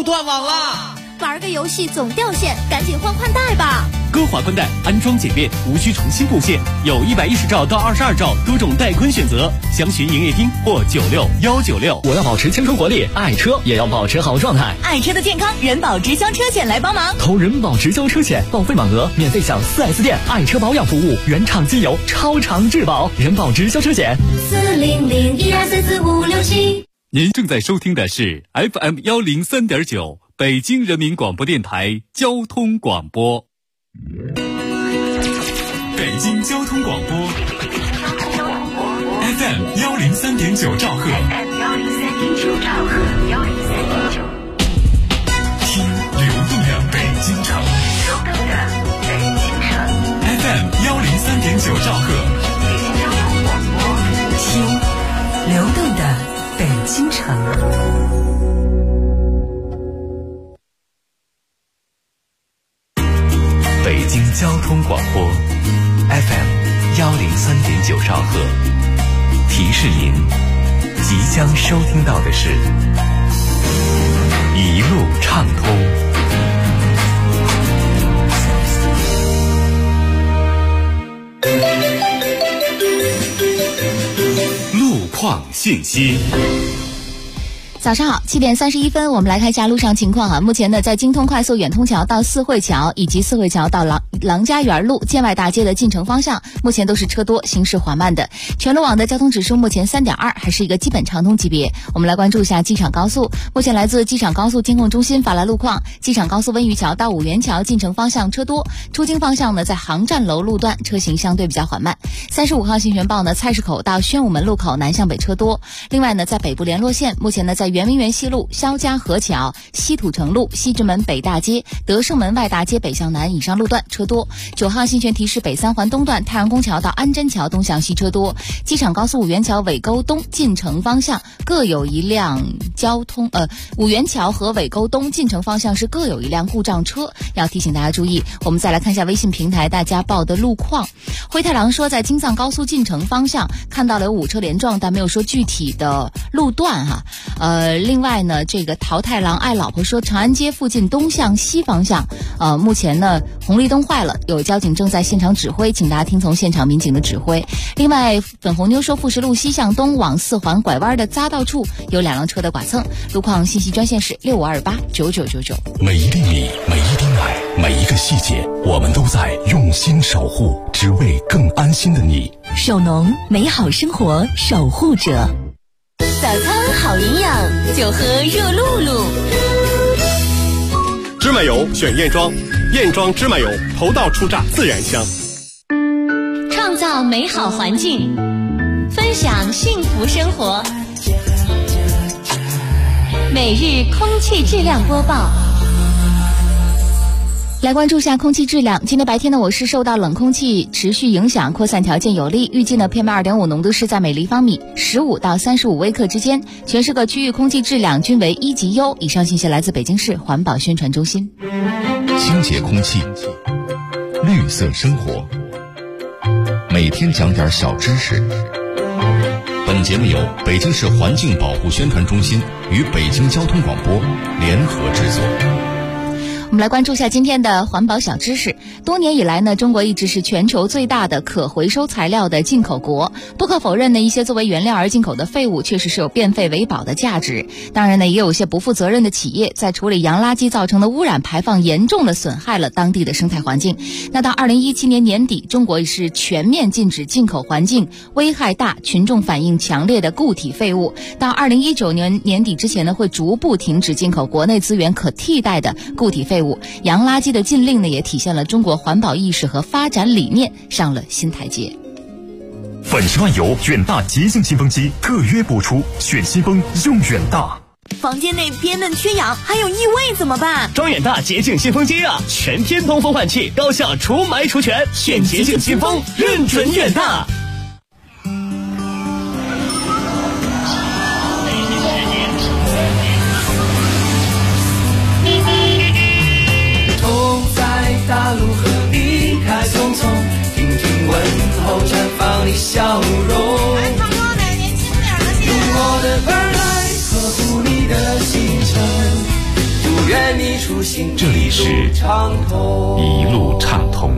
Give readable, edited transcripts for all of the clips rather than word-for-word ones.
又断网啦！ 玩个游戏总掉线，赶紧换宽带吧。 歌华宽带安装简便，无需重新布线，有110兆到22兆多种带宽选择，详询营业厅或96196。 我要保持青春活力，爱车也要保持好状态。 爱车的健康，人保直销车险来帮忙。 投人保直销车险，报废满额免费享4S店爱车保养服务，原厂机油，超长质保。人保直销车险 40012445567。 您正在收听的是 FM103.9北京人民广播电台交通广播。北京交通广播 FM103.9兆赫，听流动的北京城FM103.9兆赫， 听流动的北京城。 北京交通广播 FM103.9兆赫，提示您即将收听到的是一路畅通。 路况信息。 早上好，7点31分，我们来看一下路上情况啊。目前呢，在京通快速远通桥到四惠桥以及四惠桥到郎家园路建外大街的进城方向，目前都是车多，行驶缓慢的。全路网的交通指数目前3.2，还是一个基本畅通级别。我们来关注一下机场高速，目前来自机场高速监控中心发来路况，机场高速温榆桥到五元桥进城方向车多，出京方向呢，在航站楼路段车行相对比较缓慢。35号信玄报呢，菜市口到宣武门路口南向北车多。另外呢，在北部联络线，目前呢，在圆明园西路、肖家河桥、西土城路、西直门北大街、德胜门外大街北向南以上路段车多。9号信玄提示北三环东段太阳宫桥到安贞桥东向西车多。机场高速五元桥尾沟东进城方向各有一辆五元桥和尾沟东进城方向是各有一辆故障车，要提醒大家注意。我们再来看一下微信平台大家报的路况。灰太狼说，在京藏高速进城方向看到了有5车连撞，但没有说具体的路段哈。另外呢，这个桃太郎爱老婆说，长安街附近东向西方向，目前呢红绿灯坏了，有交警正在现场指挥，请大家听从现场民警的指挥。另外，粉红妞说，富士路西向东往4环拐弯的匝道处有2辆车的剐蹭。路况信息专线是65289999。 每一粒米，每一滴奶，每一个细节，我们都在用心守护，只为更安心的你。 手农，美好生活守护者。 早餐好营养，就喝热露露。 芝麻油选燕庄，燕庄芝麻油头道初榨自然香。 创造美好环境，分享幸福生活。每日空气质量播报。 来关注一下空气质量。今天白天呢，我市受到冷空气持续影响，扩散条件有利，预计呢 PM2.5 浓度是在每立方米15到35微克之间，全市各区域空气质量均为1级优。以上信息来自北京市环保宣传中心。 清洁空气，绿色生活，每天讲点小知识。本节目由北京市环境保护宣传中心与北京交通广播联合制作。 我们来关注一下今天的环保小知识。多年以来呢，中国一直是全球最大的可回收材料的进口国。不可否认呢，一些作为原料而进口的废物确实是有变废为宝的价值。当然呢，也有一些不负责任的企业在处理洋垃圾造成的污染排放，严重的损害了当地的生态环境。那到2017年年底，中国是全面禁止进口环境危害大、群众反应强烈的固体废物。到2019年年底之前呢，会逐步停止进口国内资源可替代的固体废物。洋垃圾的禁令呢，也体现了中国环保意识和发展理念上了新台阶。 粉10万油远大洁净新风机特约播出，选新风用远大。 房间内憋闷缺氧还有异味怎么办？ 装远大洁净新风机啊，全天通风换气，高效除霾除醛，选洁净新风，认准远大。 大路和离开匆匆，听听问候绽放你笑容。用我的耳来呵护你的行程，用你出行， 这里是一路畅通。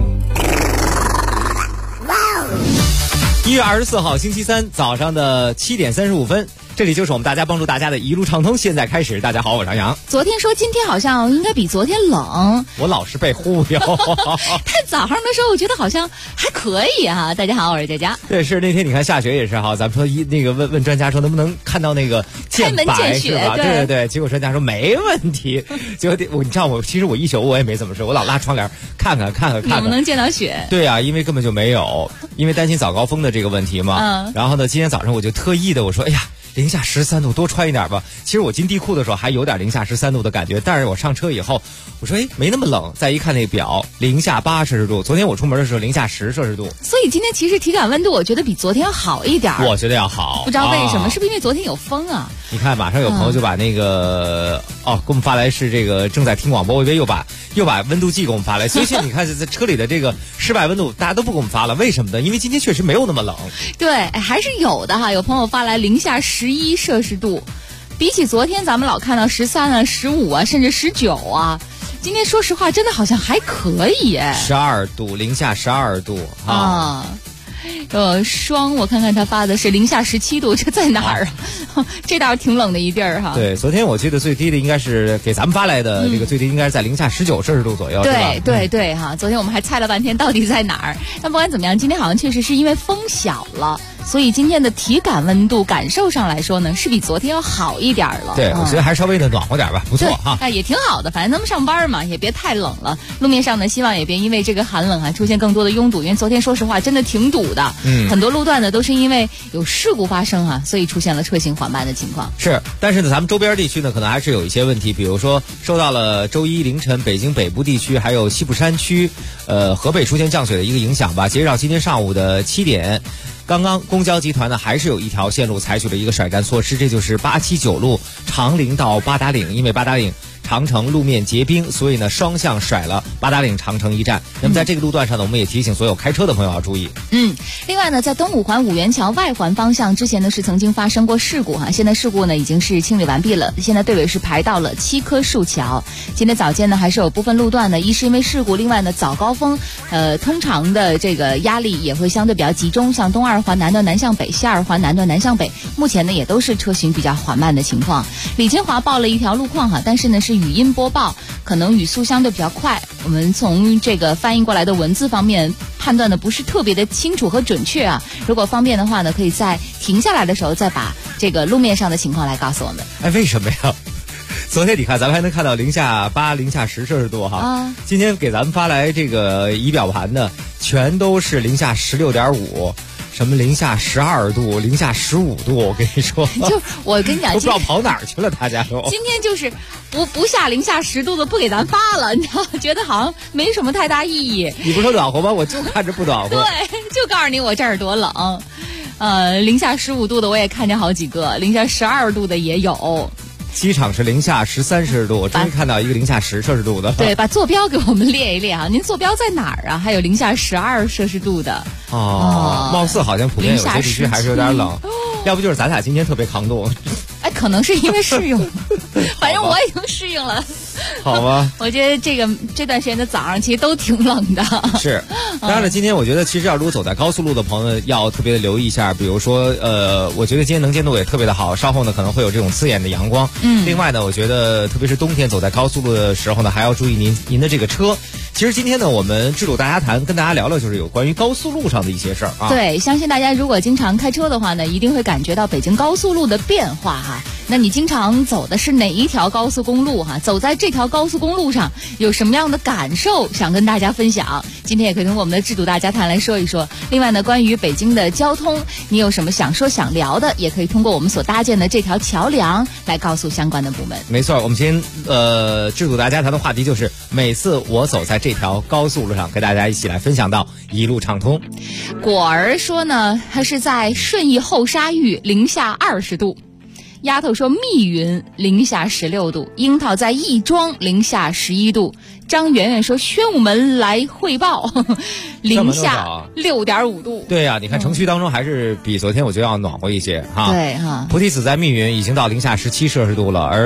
1月24号星期三早上的7点35分，这里就是我们大家帮助大家的一路畅通，现在开始。大家好，我是杨洋。 昨天说今天好像应该比昨天冷， 我老是被忽悠。 太早上的时候我觉得好像还可以哈。大家好，我是佳佳。 对，是那天你看下雪也是哈，咱们说问专家说能不能看到那个见白是吧？对对对，结果专家说没问题。结果你知道其实我一宿我也没怎么睡，我老拉窗帘看看能不能见到雪。 对啊，因为根本就没有，因为担心早高峰的这个问题嘛。然后呢，今天早上我就特意的我说，哎呀，零下13度，多穿一点吧。其实我进地库的时候还有点零下13度的感觉，但是我上车以后，我说没那么冷。再一看那个表，零下8摄氏度。昨天我出门的时候零下10摄氏度。 所以今天其实体感温度我觉得比昨天要好一点。 我觉得要好， 不知道为什么，是不是因为昨天有风啊？ 你看，马上有朋友就把那个给我们发来是这个正在听广播，我以为又把温度计给我们发来。所以现在你看在车里的这个室外温度大家都不给我们发了，为什么呢？因为今天确实没有那么冷。对， 还是有的哈。有朋友发来零下11摄氏度，比起昨天咱们老看到13啊、15啊，甚至19啊，今天说实话真的好像还可以 12度，零下12度啊。 双我看看他发的是零下17度，这在哪儿啊？这倒是挺冷的一地儿哈。 对，昨天我记得最低的应该是给咱们发来的这个最低应该是在零下19摄氏度左右。 对哈。昨天我们还猜了半天到底在哪儿。但不管怎么样，今天好像确实是因为风小了，所以今天的体感温度感受上来说呢，是比昨天要好一点了。 对，我觉得还稍微的暖和点吧，不错哈。 也挺好的，反正咱们上班嘛，也别太冷了。路面上呢，希望也别因为这个寒冷出现更多的拥堵，因为昨天说实话真的挺堵的。很多路段呢都是因为有事故发生所以出现了车行缓慢的情况。 是，但是呢，咱们周边地区呢可能还是有一些问题，比如说受到了周一凌晨北京北部地区还有西部山区，河北出现降雪的一个影响吧。截止到今天上午的7点。刚刚公交集团呢还是有一条线路采取了一个甩干措施，这就是879路长陵到八达岭，因为八达岭长城路面结冰，所以呢双向甩了八达岭长城一站。那么在这个路段上呢，我们也提醒所有开车的朋友要注意。 另外呢，在东五环五元桥外环方向之前呢是曾经发生过事故现在事故呢已经是清理完毕了，现在队尾是排到了7棵树桥。今天早间呢还是有部分路段呢，一是因为事故，另外呢早高峰通常的这个压力也会相对比较集中，像东2环南段南向北、西2环南段南向北，目前呢也都是车行比较缓慢的情况。李金华报了一条路况但是呢是语音播报，可能语速相对比较快，我们从这个翻译过来的文字方面判断的不是特别的清楚和准确如果方便的话呢，可以在停下来的时候再把这个路面上的情况来告诉我们。 为什么呀？昨天你看咱们还能看到零下8、零下10摄氏度今天给咱们发来这个仪表盘的全都是零下16.5。什么零下12度、零下15度，我跟你说， 就我跟你讲， 不知道跑哪儿去了，大家都。 今天就是不下零下10度的不给咱发了，你知道，觉得好像没什么太大意义。 你不说暖和吗？我就看着不暖和。 对，就告诉你我这儿多冷。零下15度的我也看见好几个，零下12度的也有。 机场是零下13摄氏度，我终于看到一个零下10摄氏度的。 对，把坐标给我们列一列您坐标在哪儿还有零下12摄氏度的。 貌似好像普遍有些地区还是有点冷，要不就是咱俩今天特别抗冻。 可能是因为适应，反正我已经适应了。 好吧， 我觉得这段时间的早上其实都挺冷的。 是，当然了，今天我觉得其实如果走在高速路的朋友要特别的留意一下，比如说我觉得今天能见度也特别的好，稍后呢可能会有这种刺眼的阳光。另外呢，我觉得特别是冬天走在高速路的时候呢，还要注意您的这个车。其实今天呢，我们制度大家谈跟大家聊聊就是有关于高速路上的一些事儿对，相信大家如果经常开车的话呢，一定会感觉到北京高速路的变化那你经常走的是哪一条高速公路走在这条高速公路上有什么样的感受想跟大家分享？今天也可以通过我们的制度大家谈来说一说。另外呢，关于北京的交通，你有什么想说想聊的，也可以通过我们所搭建的这条桥梁来告诉相关的部门。 没错，我们今天制度大家谈的话题就是每次我走在这条高速路上，跟大家一起来分享到一路畅通。 果儿说呢，他是在顺义后沙峪零下20度。丫头说密云零下16度，樱桃在亦庄零下11度。张圆圆说宣武门来汇报零下6.5度。 对你看城区当中还是比昨天我觉得要暖和一些对菩提子在密云已经到零下17摄氏度了，而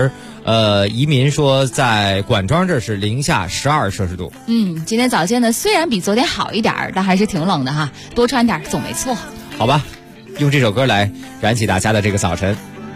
移民说在管庄这是零下12摄氏度。 今天早间呢虽然比昨天好一点，但还是挺冷的哈，多穿点总没错。 好吧，用这首歌来燃起大家的这个早晨。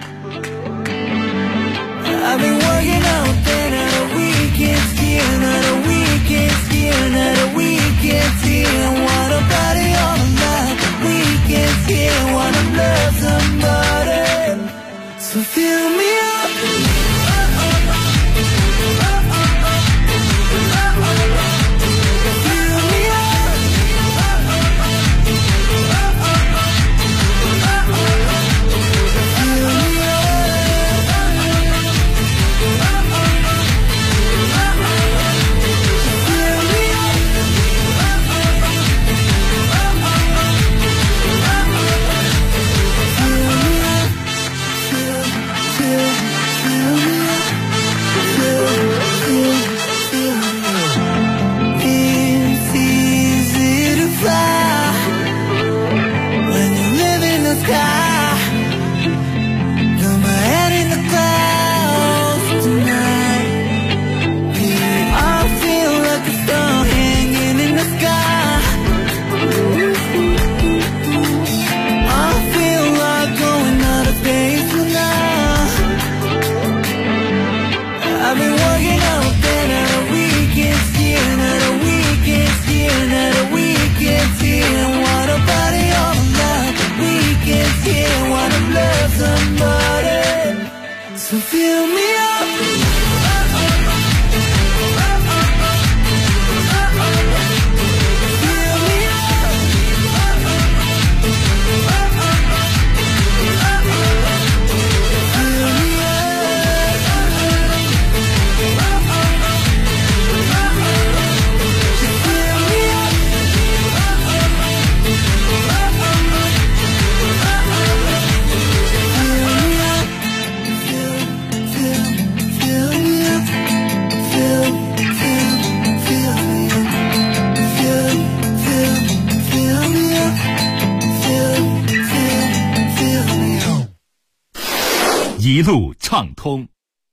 一路畅通。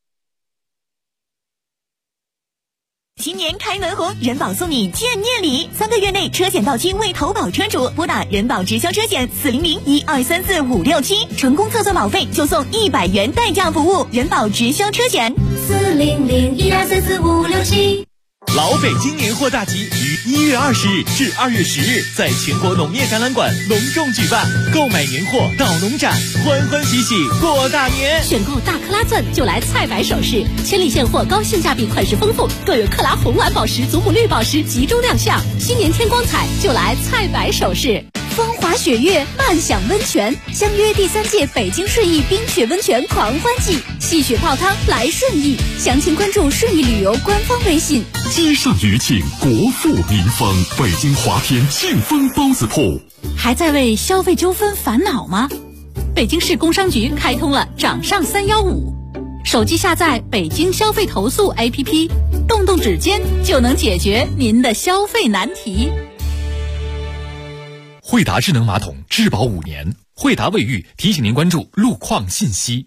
新年开门红，人保送你见面礼，3个月内车险到期未投保车主，拨打人保直销车险400-1234-567，成功测算保费就送100元代驾服务。人保直销车险 400-1234-567。 老北京年货大集于1月20日至2月10日在全国农业展览馆隆重举办，购买年货到农展，欢欢喜喜过大年。 选购大克拉钻就来菜百首饰，千里现货高性价比，款式丰富，各有克拉红蓝宝石、祖母绿宝石集中亮相。新年添光彩，就来菜百首饰。 风华雪月，漫享温泉，相约第3届北京顺义冰雪温泉狂欢季，戏雪泡汤来顺义，详情关注顺义旅游官方微信。 接上余庆，国富民丰，北京华天庆丰包子铺。 还在为消费纠纷烦恼吗？北京市工商局开通了掌上315，手机下载北京消费投诉 APP， 动动指尖就能解决您的消费难题。 惠达智能马桶质保5年，惠达卫浴提醒您关注路况信息。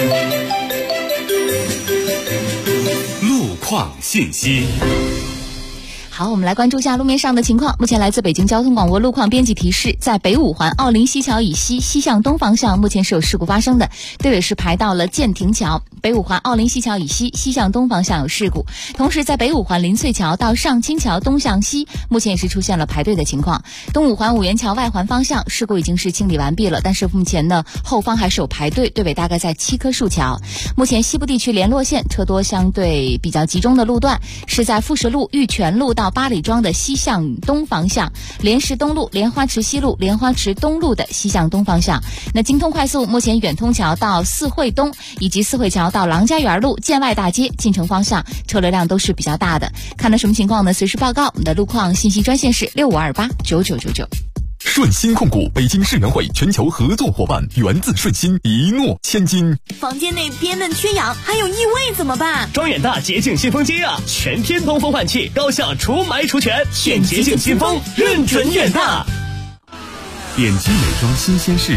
路况信息。 好，我们来关注一下路面上的情况。目前来自北京交通广播路况编辑提示，在北五环奥林西桥以西西向东方向，目前是有事故发生的，队尾是排到了建亭桥。北五环奥林西桥以西西向东方向有事故，同时在北五环林翠桥到上清桥东向西，目前也是出现了排队的情况。东五环五元桥外环方向事故已经是清理完毕了，但是目前呢后方还是有排队，队尾大概在7棵树桥。目前西部地区联络线车多相对比较集中的路段是在富石路、玉泉路到八里庄的西向东方向，莲石东路、莲花池西路、莲花池东路的西向东方向。那京通快速目前远通桥到四惠东以及四惠桥到郎家园路、建外大街进城方向车流量都是比较大的。看到什么情况呢？随时报告。我们的路况信息专线是65289999。 顺鑫控股北京世园会全球合作伙伴，源自顺鑫，一诺千金。 房间内憋闷缺氧，还有异味怎么办？ 装远大洁净新风机啊，全天通风换气，高效除霾除醛，选洁净新风，认准远大。 点击美妆新鲜事，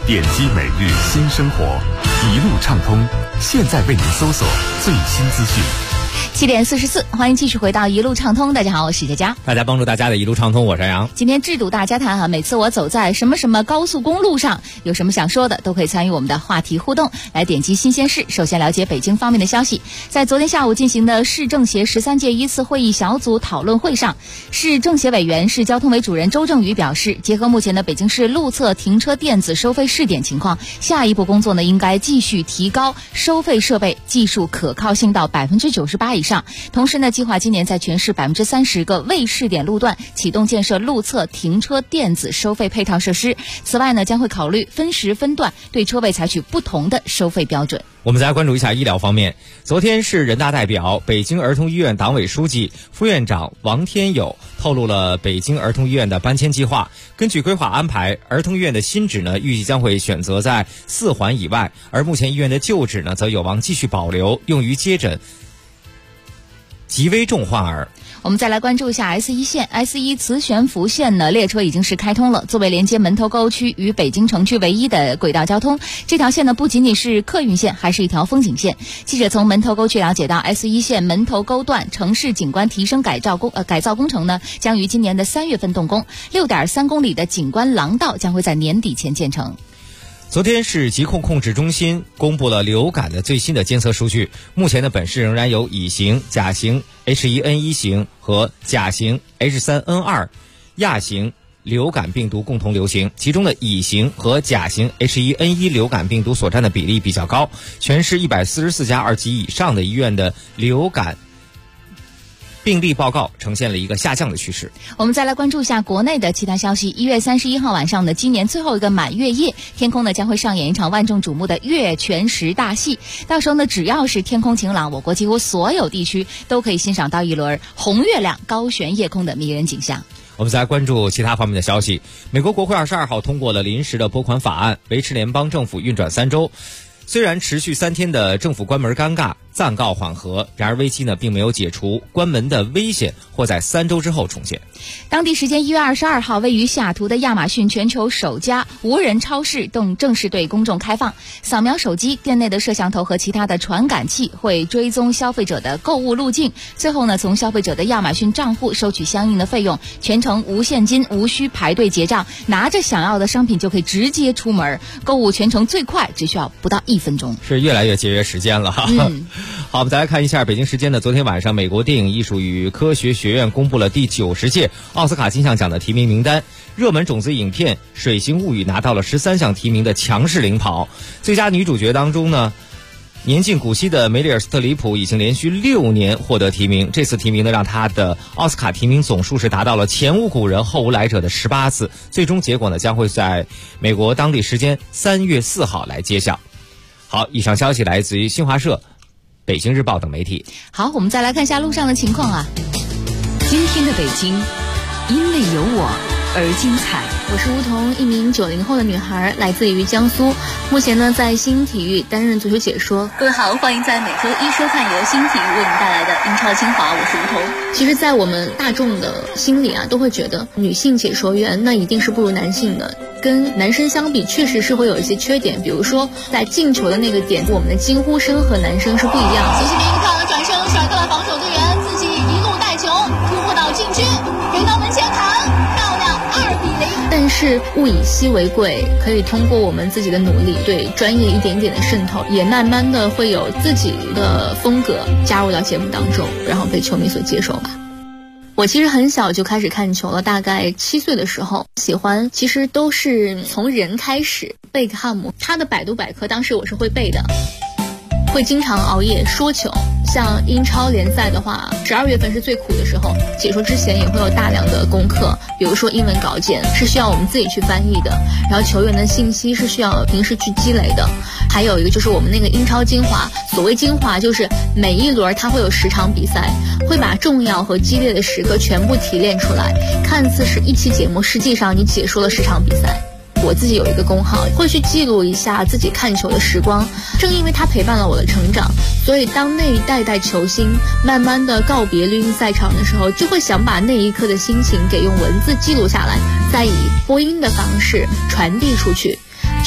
点击每日新生活，一路畅通，现在为您搜索最新资讯。 7点44，欢迎继续回到一路畅通。大家好，我是佳佳。 大家帮助大家的一路畅通，我是杨。 今天制度大家谈每次我走在什么什么高速公路上，有什么想说的，都可以参与我们的话题互动，来点击新鲜事。首先了解北京方面的消息，在昨天下午进行的市政协13届1次会议小组讨论会上，市政协委员、市交通委主任周正宇表示，结合目前的北京市路侧停车电子收费试点情况，下一步工作呢，应该继续提高收费设备技术可靠性到98%以上。同时呢，计划今年在全市30%个未试点路段启动建设路侧停车电子收费配套设施。此外呢，将会考虑分时分段对车位采取不同的收费标准。 我们再来关注一下医疗方面。昨天是人大代表、北京儿童医院党委书记、副院长王天友透露了北京儿童医院的搬迁计划。根据规划安排，儿童医院的新址呢，预计将会选择在4环以外，而目前医院的旧址呢，则有望继续保留，用于接诊极危重患儿。 我们再来关注一下 S1 线 S1 磁悬浮线呢，列车已经是开通了，作为连接门头沟区与北京城区唯一的轨道交通。这条线呢，不仅仅是客运线，还是一条风景线。记者从门头沟区了解到， S1 线门头沟段城市景观提升改造工程呢，将于今年的3月份动工，6.3公里的景观廊道将会在年底前建成。 昨天市疾控控制中心公布了流感的最新的监测数据，目前的本市仍然有乙型、甲型、H1N1 型和甲型 H3N2 亚型流感病毒共同流行，其中的乙型和甲型 H1N1 流感病毒所占的比例比较高，全市144家2级以上的医院的流感病例报告呈现了一个下降的趋势。 我们再来关注一下国内的其他消息。1月31号晚上的今年最后一个满月夜，天空呢将会上演一场万众瞩目的月全食大戏。到时候呢，只要是天空晴朗，我国几乎所有地区都可以欣赏到一轮红月亮高悬夜空的迷人景象。 我们再来关注其他方面的消息。美国国会22号通过了临时的拨款法案，维持联邦政府运转3周。虽然持续3天的政府关门尴尬暂告缓和，然而危机呢并没有解除，关门的危险或在3周之后重现。 当地时间1月22号，位于西雅图的亚马逊全球首家无人超市正式对公众开放。扫描手机，店内的摄像头和其他的传感器会追踪消费者的购物路径，最后呢从消费者的亚马逊账户收取相应的费用，全程无现金，无需排队结账，拿着想要的商品就可以直接出门，购物全程最快只需要不到1分钟， 是越来越节约时间了哈。好，我们再来看一下北京时间的昨天晚上，美国电影艺术与科学学院公布了第90届奥斯卡金像奖的提名名单，热门种子影片《水形物语》拿到了13项提名的强势领跑。最佳女主角当中呢，年近古稀的梅丽尔·斯特里普已经连续6年获得提名，这次提名呢让她的奥斯卡提名总数是达到了前无古人后无来者的18次，最终结果呢将会在美国当地时间3月4号来揭晓。好，以上消息来自于新华社、北京日报等媒体。 好，我们再来看一下路上的情况啊。 今天的北京，因为有我而精彩。 我是吴彤，一名90后的女孩，来自于江苏，目前呢在新体育担任足球解说。 各位好，欢迎在每周一收看由新体育为您带来的英超精华，我是吴彤。 其实在我们大众的心里啊，都会觉得女性解说员那一定是不如男性的，跟男生相比确实是会有一些缺点，比如说在进球的那个点，我们的惊呼声和男生是不一样的。 谢谢您一个漂亮的转身，甩断了防守队员，自己一路带球突破到禁区，给到门前砍，漂亮2-0。 但是物以稀为贵，可以通过我们自己的努力，对专业一点点的渗透，也慢慢的会有自己的风格加入到节目当中，然后被球迷所接受吧。我其实很小就开始看球了，大概7岁的时候，喜欢其实都是从人开始。贝克汉姆他的百度百科当时我是会背的，会经常熬夜说球。像英超联赛的话，12月份是最苦的时候，解说之前也会有大量的功课，比如说英文稿件是需要我们自己去翻译的，然后球员的信息是需要平时去积累的，还有一个就是我们那个英超精华，所谓精华就是每一轮它会有10场比赛，会把重要和激烈的时刻全部提炼出来，看似是一期节目，实际上你解说了10场比赛。我自己有一个公号，会去记录一下自己看球的时光，正因为它陪伴了我的成长，所以当那一代球星慢慢的告别绿茵赛场的时候，就会想把那一刻的心情给用文字记录下来，再以播音的方式传递出去。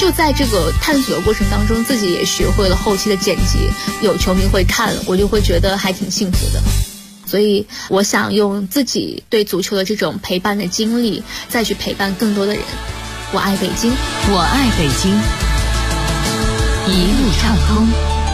就在这个探索的过程当中，自己也学会了后期的剪辑，有球迷会看了，我就会觉得还挺幸福的。所以我想用自己对足球的这种陪伴的经历，再去陪伴更多的人。我爱北京， 我爱北京，一路畅通。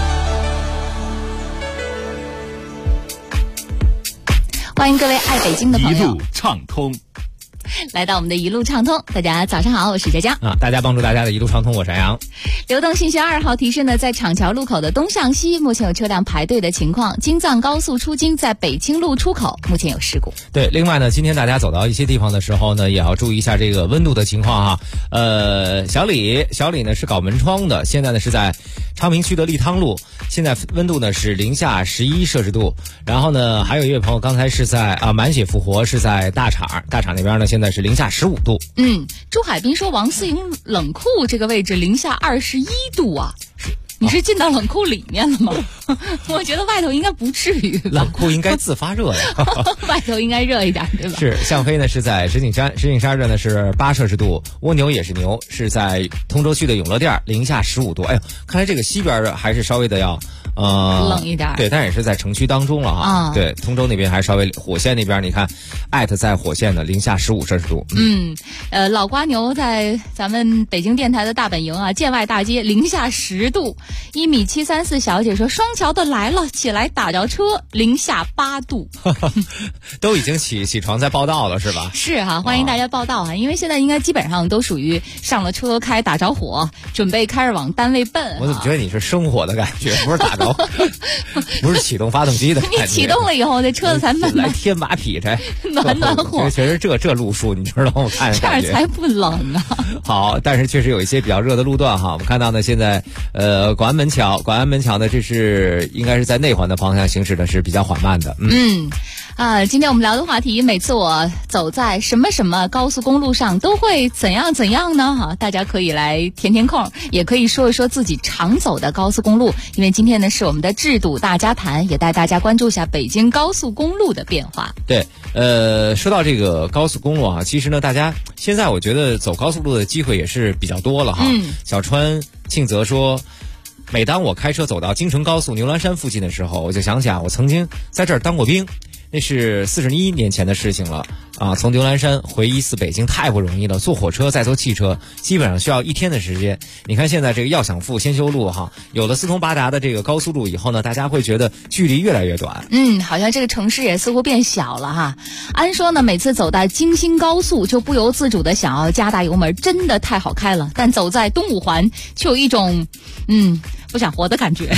欢迎各位爱北京的朋友， 一路畅通。 来到我们的一路畅通，大家早上好，我是佳佳啊，大家帮助大家的一路畅通，我是杨。 流动信息2号提示呢，在厂桥路口的东向西目前有车辆排队的情况，京藏高速出京在北京路出口目前有事故。 对，另外呢，今天大家走到一些地方的时候呢，也要注意一下这个温度的情况哈。小李呢是搞门窗的，现在呢是在昌平区的利汤路，现在温度呢是零下11摄氏度。然后呢，还有一位朋友刚才是在满血复活是在大厂那边呢，现在是零下15度。 朱海滨说王思营冷库这个位置零下21度啊。你是进到冷库里面了吗？我觉得外头应该不至于吧。 冷库应该自发热呀。 外头应该热一点，对吧？ 是，向飞呢是在石景山这呢是8摄氏度，蜗牛也是牛，是在通州区的永乐店零下15度。哎呦，看来这个西边还是稍微的要冷一点。 对，但也是在城区当中了哈。对，通州那边还稍微，火线那边你看在火线的零下15摄氏度。 老瓜牛在咱们北京电台的大本营啊，建外大街零下10度。1.734小姐说双桥的来了，起来打着车零下8度。 都已经起床在报道了是吧？ 是哈，欢迎大家报道啊，因为现在应该基本上都属于上了车开打着火，准备开始往单位奔。 我怎么觉得你是生火的感觉，不是打着不是启动发动机的感觉。 你启动了以后这车子才慢慢来添把劈柴暖火。 确实这路数你知道吗？我看这样才不冷啊。 好，但是确实有一些比较热的路段哈。我们看到呢，现在广安门桥呢，这是应该是在内环的方向行驶的是比较缓慢的。 今天我们聊的话题，每次我走在什么什么高速公路上都会怎样呢？大家可以来填空，也可以说一说自己常走的高速公路。因为今天呢是我们的制度大家谈，也带大家关注一下北京高速公路的变化。 对，说到这个高速公路啊，其实呢，大家现在我觉得走高速路的机会也是比较多了哈。小川庆泽说，每当我开车走到京承高速牛栏山附近的时候，我就想起我曾经在这儿当过兵，那是41年前的事情了啊！从牛栏山回14北京太不容易了，坐火车再坐汽车，基本上需要1天的时间。你看现在这个要想富先修路哈，有了四通八达的这个高速路以后呢，大家会觉得距离越来越短。 好像这个城市也似乎变小了哈。安说呢，每次走在京新高速就不由自主的想要加大油门，真的太好开了。但走在东五环却有一种不想活的感觉。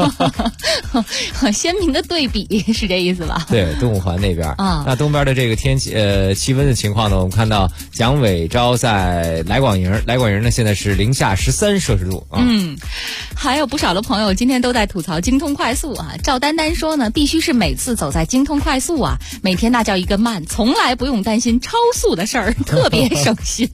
鲜明的对比是这意思吧？ 对，东五环那边那东边的这个天气气温的情况呢，我们看到蒋伟昭在来广营呢现在是零下13摄氏度。 还有不少的朋友今天都在吐槽京通快速啊。赵丹丹说呢，必须是每次走在京通快速啊，每天那叫一个慢，从来不用担心超速的事儿，特别省心。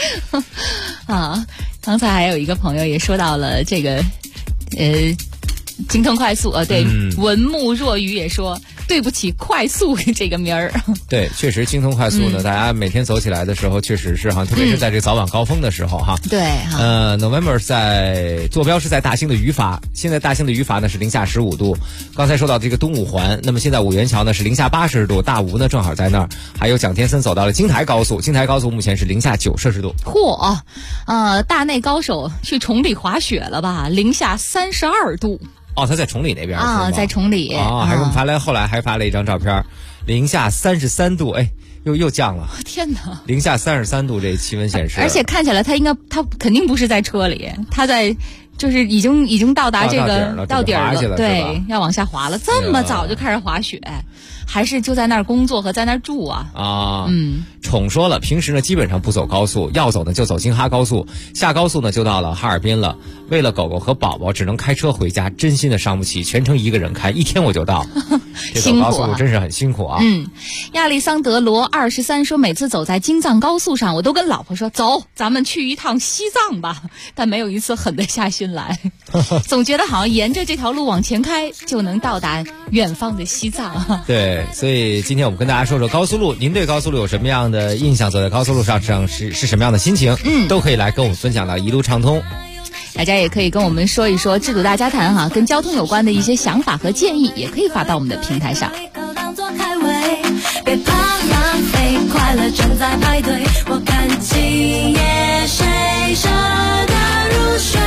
刚才还有一个朋友也说到了这个京通快速对，文木若愚也说对不起快速这个名儿。 对，确实京通快速呢，大家每天走起来的时候确实是特别是在这早晚高峰的时候对 November 坐标是在大兴的余阀，现在大兴的余阀呢是零下15度。刚才说到这个东五环，那么现在五元桥呢是零下8摄氏度，大吴呢正好在那儿。还有蒋天森走到了京台高速目前是零下9摄氏度。 嚯，大内高手去崇礼滑雪了吧？零下32度。 他在崇礼那边在崇礼还给我们后来还发了一张照片，零下33度，又降了。 天哪， 零下33度这气温显示， 而且看起来他肯定不是在车里，他在就是已经到达这个到底儿了，对，要往下滑了。这么早就开始滑雪，还是就在那儿工作和在那儿住啊？ 宠说了，平时呢基本上不走高速，要走呢就走京哈高速，下高速呢就到了哈尔滨了。为了狗狗和宝宝，只能开车回家，真心的伤不起，全程一个人开，1天我就到。这走高速真是很辛苦啊。 亚历桑德罗23说，每次走在京藏高速上，我都跟老婆说，走，咱们去一趟西藏吧，但没有一次狠得下心真来。总觉得好像沿着这条路往前开，就能到达远方的西藏。 对，所以今天我们跟大家说说高速路，您对高速路有什么样的印象？走在高速路上是什么样的心情？都可以来跟我们分享到一路畅通。 大家也可以跟我们说一说制度大家谈哈，跟交通有关的一些想法和建议，也可以发到我们的平台上。 别怕浪费，快乐正在排队。我看今夜谁舍得入睡？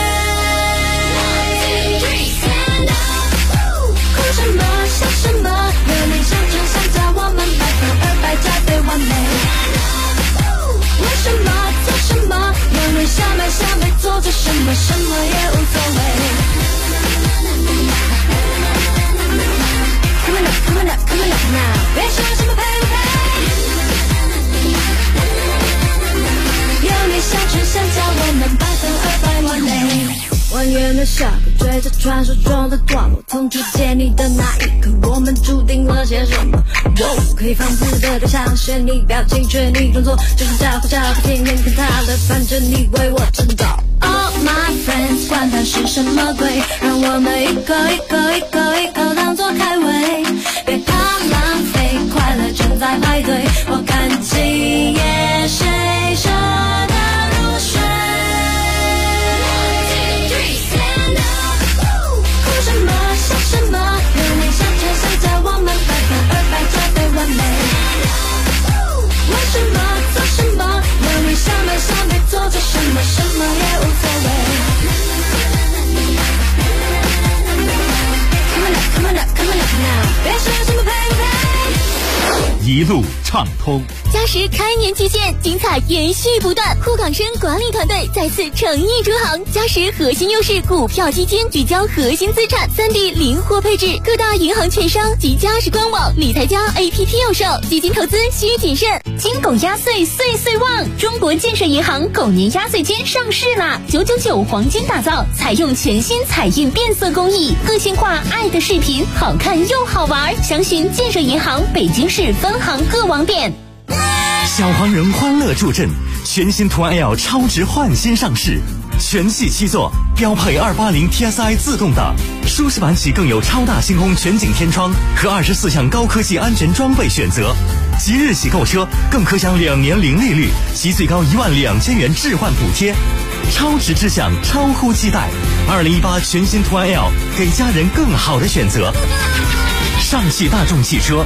哭什么笑什么？有你相知相交，我们百分200加倍完美。为什么做什么？有你想买想买，做着什么，什么也无所谓。Coming up, coming up, coming up now. 别说什么配不配，有你相知相交，我们百分200完美。蜿蜒的峡谷，追着传说中的段落，从初见你的那一刻，我们注定了些什么？可以放肆的对象，选你表情，却你动作，就是叫不叫不听，眼看他的，反正你为我征兆。All my friends， 管他是什么鬼，让我们一个一个一个一个当作开胃，别怕浪费，快乐正在排队。我看今夜谁舍得入睡？哭什么笑什么？有你相知相交，我们百分200加倍完美。为什么做什么？有你想买想买，做着什么，什么也无所谓。Coming up, coming up, coming up now， 别说什么配不配， 一路畅通。 嘉实开年期间，精彩延续不断，沪港深管理团队再次诚意出航。嘉实核心优势股票基金聚焦核心资产，3D 灵活配置，各大银行券商及嘉实官网、理财家 APP 有售，基金投资需谨慎。金狗压岁岁岁旺，中国建设银行狗年压岁金上市啦！999黄金打造，采用全新彩印变色工艺，个性化爱的视频，好看又好玩。详询建设银行北京市分行各网点。 小黄人欢乐助阵，全新途安 L 超值换新上市，全系7座，标配280 TSI 自动挡，舒适版起更有超大星空全景天窗和24项高科技安全装备选择。即日起购车更可享2年零利率及最高12000元置换补贴，超值之享，超乎期待。2018全新途安 L， 给家人更好的选择。上汽大众汽车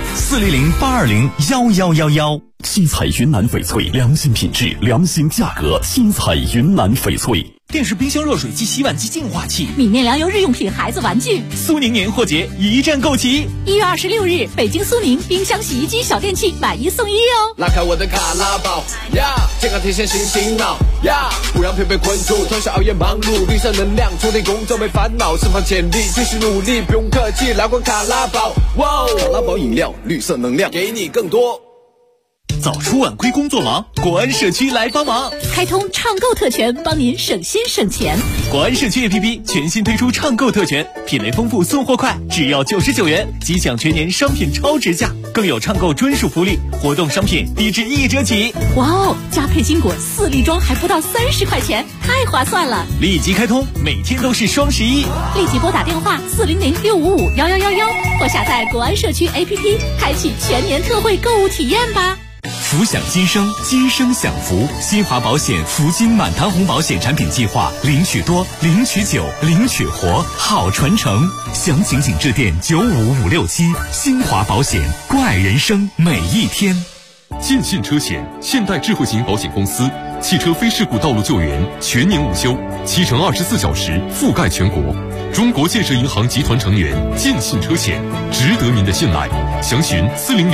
400-820-1111。 七彩云南翡翠，良心品质，良心价格。七彩云南翡翠。 电视、冰箱、热水器、洗碗机、净化器、 米面粮油、日用品、孩子玩具。 苏宁年货节一站购齐。 1月26日，北京苏宁冰箱、洗衣机、小电器买1送1哦。 拉开我的卡拉宝呀，健康天线醒醒脑呀，不让疲惫困住，通宵熬夜忙碌，绿色能量充电工作没烦恼，释放潜力，继续努力，不用客气，来罐卡拉宝。哇，卡拉宝饮料，绿色能量，给你更多。 早出晚归工作忙，国安社区来帮忙， 开通畅购特权，帮您省心省钱。 国安社区 APP 全新推出畅购特权，品类丰富，送货快，只要99元，即享全年商品超值价，更有畅购专属福利，活动商品低至1折起。 哇哦，加配金果4粒装还不到30块钱，太划算了！ 立即开通，每天都是双11， 立即拨打电话400-655-1111或下载国安社区 APP， 开启全年特惠购物体验吧。 福享今生，今生享福。新华保险福金满堂红保险产品计划，领取多，领取久，领取活，好传承。详情请致电95567。新华保险，怪人生每一天。 建信车险，现代智慧型保险公司，汽车非事故道路救援全年无休，7乘24小时覆盖全国。中国建设银行集团成员，建信车险，值得您的信赖。详询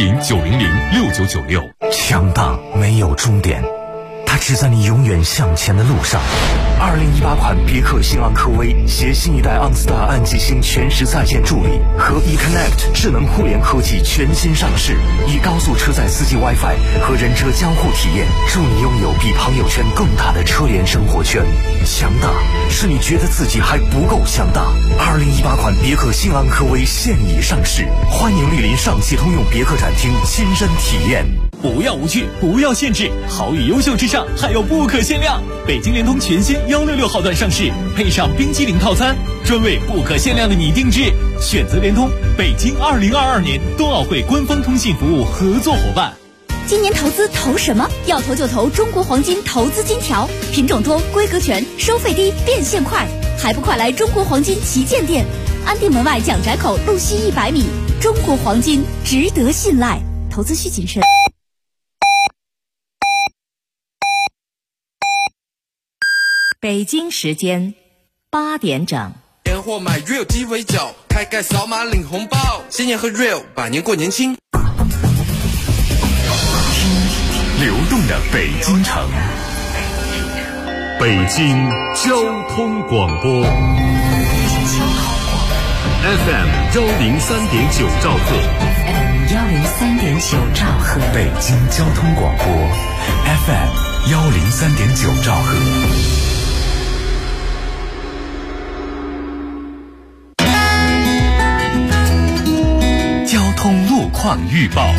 400-900-6996。 强大没有终点，它只在你永远向前的路上。2018款别克新昂科威携新一代 OnStar 暗极星全时在线助理和 eConnect 智能互联科技全新上市，以高速车载4G WiFi 和人车交互体验，助你拥有比朋友圈更大的车联生活圈。强大是你觉得自己还不够强大。2018款别克新昂科威现已上市，欢迎莅临上汽通用别克展厅亲身体验。 不要无趣，不要限制，好与优秀之上还有不可限量。北京联通全新166号段上市，配上冰激凌套餐，专为不可限量的你定制。选择联通，北京2022年冬奥会官方通信服务合作伙伴。 今年投资投什么？要投就投中国黄金投资金条，品种多，规格全，收费低，变现快，还不快来中国黄金旗舰店，安定门外蒋宅口路西100米。中国黄金值得信赖，投资需谨慎。 北京时间8点整。 年货买 Real 鸡尾酒，开盖扫码领红包，新年喝 Real， 百年过年轻。 流动的北京城，北京交通广播 FM 103.9兆赫 FM 103.9兆赫， 北京交通广播 FM 103.9兆赫。交通路况预报。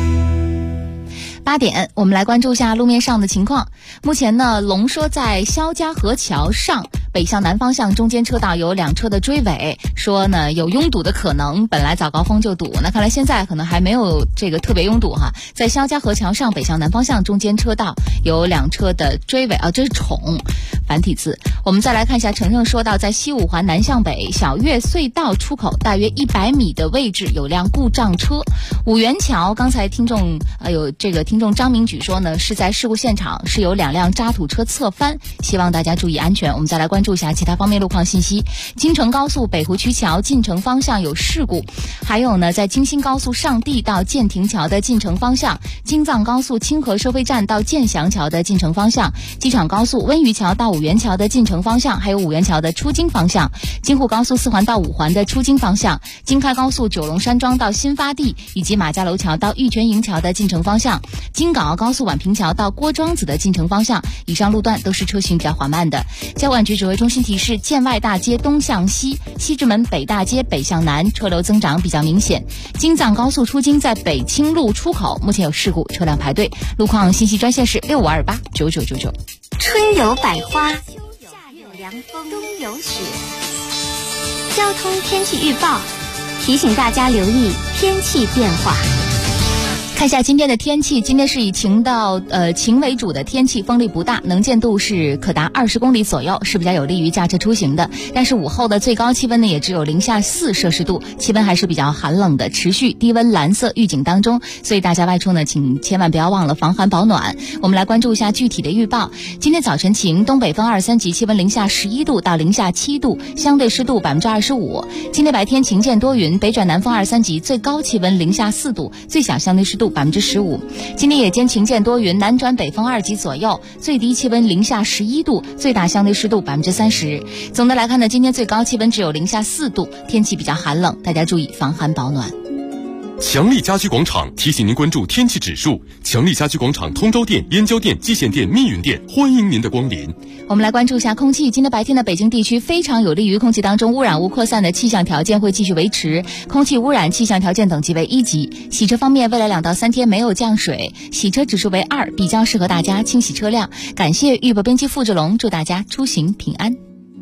8点，我们来关注一下路面上的情况。目前呢，龙说在肖家河桥上北向南方向中间车道有2车的追尾，说呢有拥堵的可能，本来早高峰就堵，那看来现在可能还没有这个特别拥堵哈。在肖家河桥上北向南方向中间车道有2车的追尾啊，这是宠繁体字。我们再来看一下，程程说到在西五环南向北小月隧道出口大约100米的位置有辆故障车。五元桥，刚才听众有这个听众张明举说呢，是在事故现场是有2辆渣土车侧翻，希望大家注意安全。我们再来关注一下其他方面路况信息。京承高速北湖区桥进城方向有事故，还有呢，在京新高速上地到建亭桥的进城方向，京藏高速清河收费站到建祥桥的进城方向，机场高速温榆桥到五元桥的进城方向，还有五元桥的出京方向，京沪高速4环到5环的出京方向，京开高速九龙山庄到新发地以及马家楼桥到玉泉营桥的进城方向，京港澳高速宛平桥到郭庄子的进城方向，以上路段都是车行比较缓慢的。交管局指挥中心提示，建外大街东向西，西直门北大街北向南车流增长比较明显。京藏高速出京在北清路出口目前有事故，车辆排队。路况信息专线是65289999。 春有百花，夏有凉风，冬有雪。交通天气预报提醒大家留意天气变化。 看一下今天的天气，今天是以晴到晴为主的天气，风力不大，能见度是可达20公里左右，是比较有利于驾车出行的。但是午后的最高气温呢，也只有-4摄氏度，气温还是比较寒冷的，持续低温蓝色预警当中，所以大家外出呢，请千万不要忘了防寒保暖。我们来关注一下具体的预报。今天早晨晴，东北风2、3级，气温-11度到-7度，相对湿度25%。今天白天晴见多云，北转南风2、3级，最高气温-4度，最小相对湿度15%。今天夜间晴见多云，南转北风2级左右，最低气温-11度，最大相对湿度30%。总的来看呢，今天最高气温只有-4度，天气比较寒冷，大家注意防寒保暖。 强力家居广场提醒您关注天气指数。强力家居广场通州店、燕郊店、蓟县店、密云店欢迎您的光临。 我们来关注一下空气。今天白天的北京地区非常有利于空气当中污染物扩散的气象条件会继续维持，空气污染气象条件等级为1级。洗车方面，未来2到3天没有降水，洗车指数为2，比较适合大家清洗车辆。感谢预报编辑付志龙，祝大家出行平安。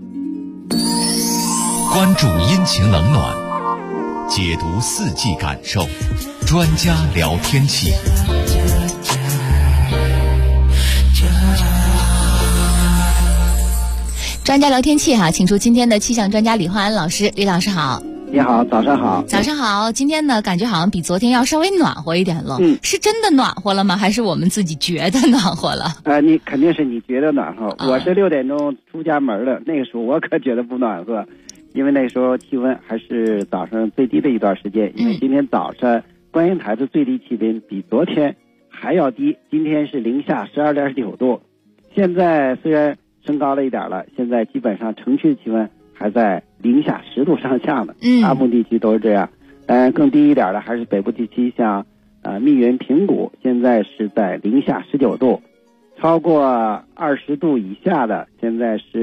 关注阴晴冷暖，解读四季感受，专家聊天气。 专家聊天气哈，请出今天的气象专家李焕安老师。李老师好。 你好，早上好。 早上好。今天呢，感觉好像比昨天要稍微暖和一点了。是真的暖和了吗？还是我们自己觉得暖和了？ 你肯定是你觉得暖和。我是6点钟出家门的，那个时候我可觉得不暖和，因为那时候气温还是早上最低的一段时间。因为今天早上观音台的最低气温比昨天还要低，今天是-12.9度。现在虽然升高了一点了，现在基本上城区的气温还在-10度上下呢。大部分地区都是这样。当然更低一点的还是北部地区，像密云、平谷，现在是在-19度。超过20度以下的，现在是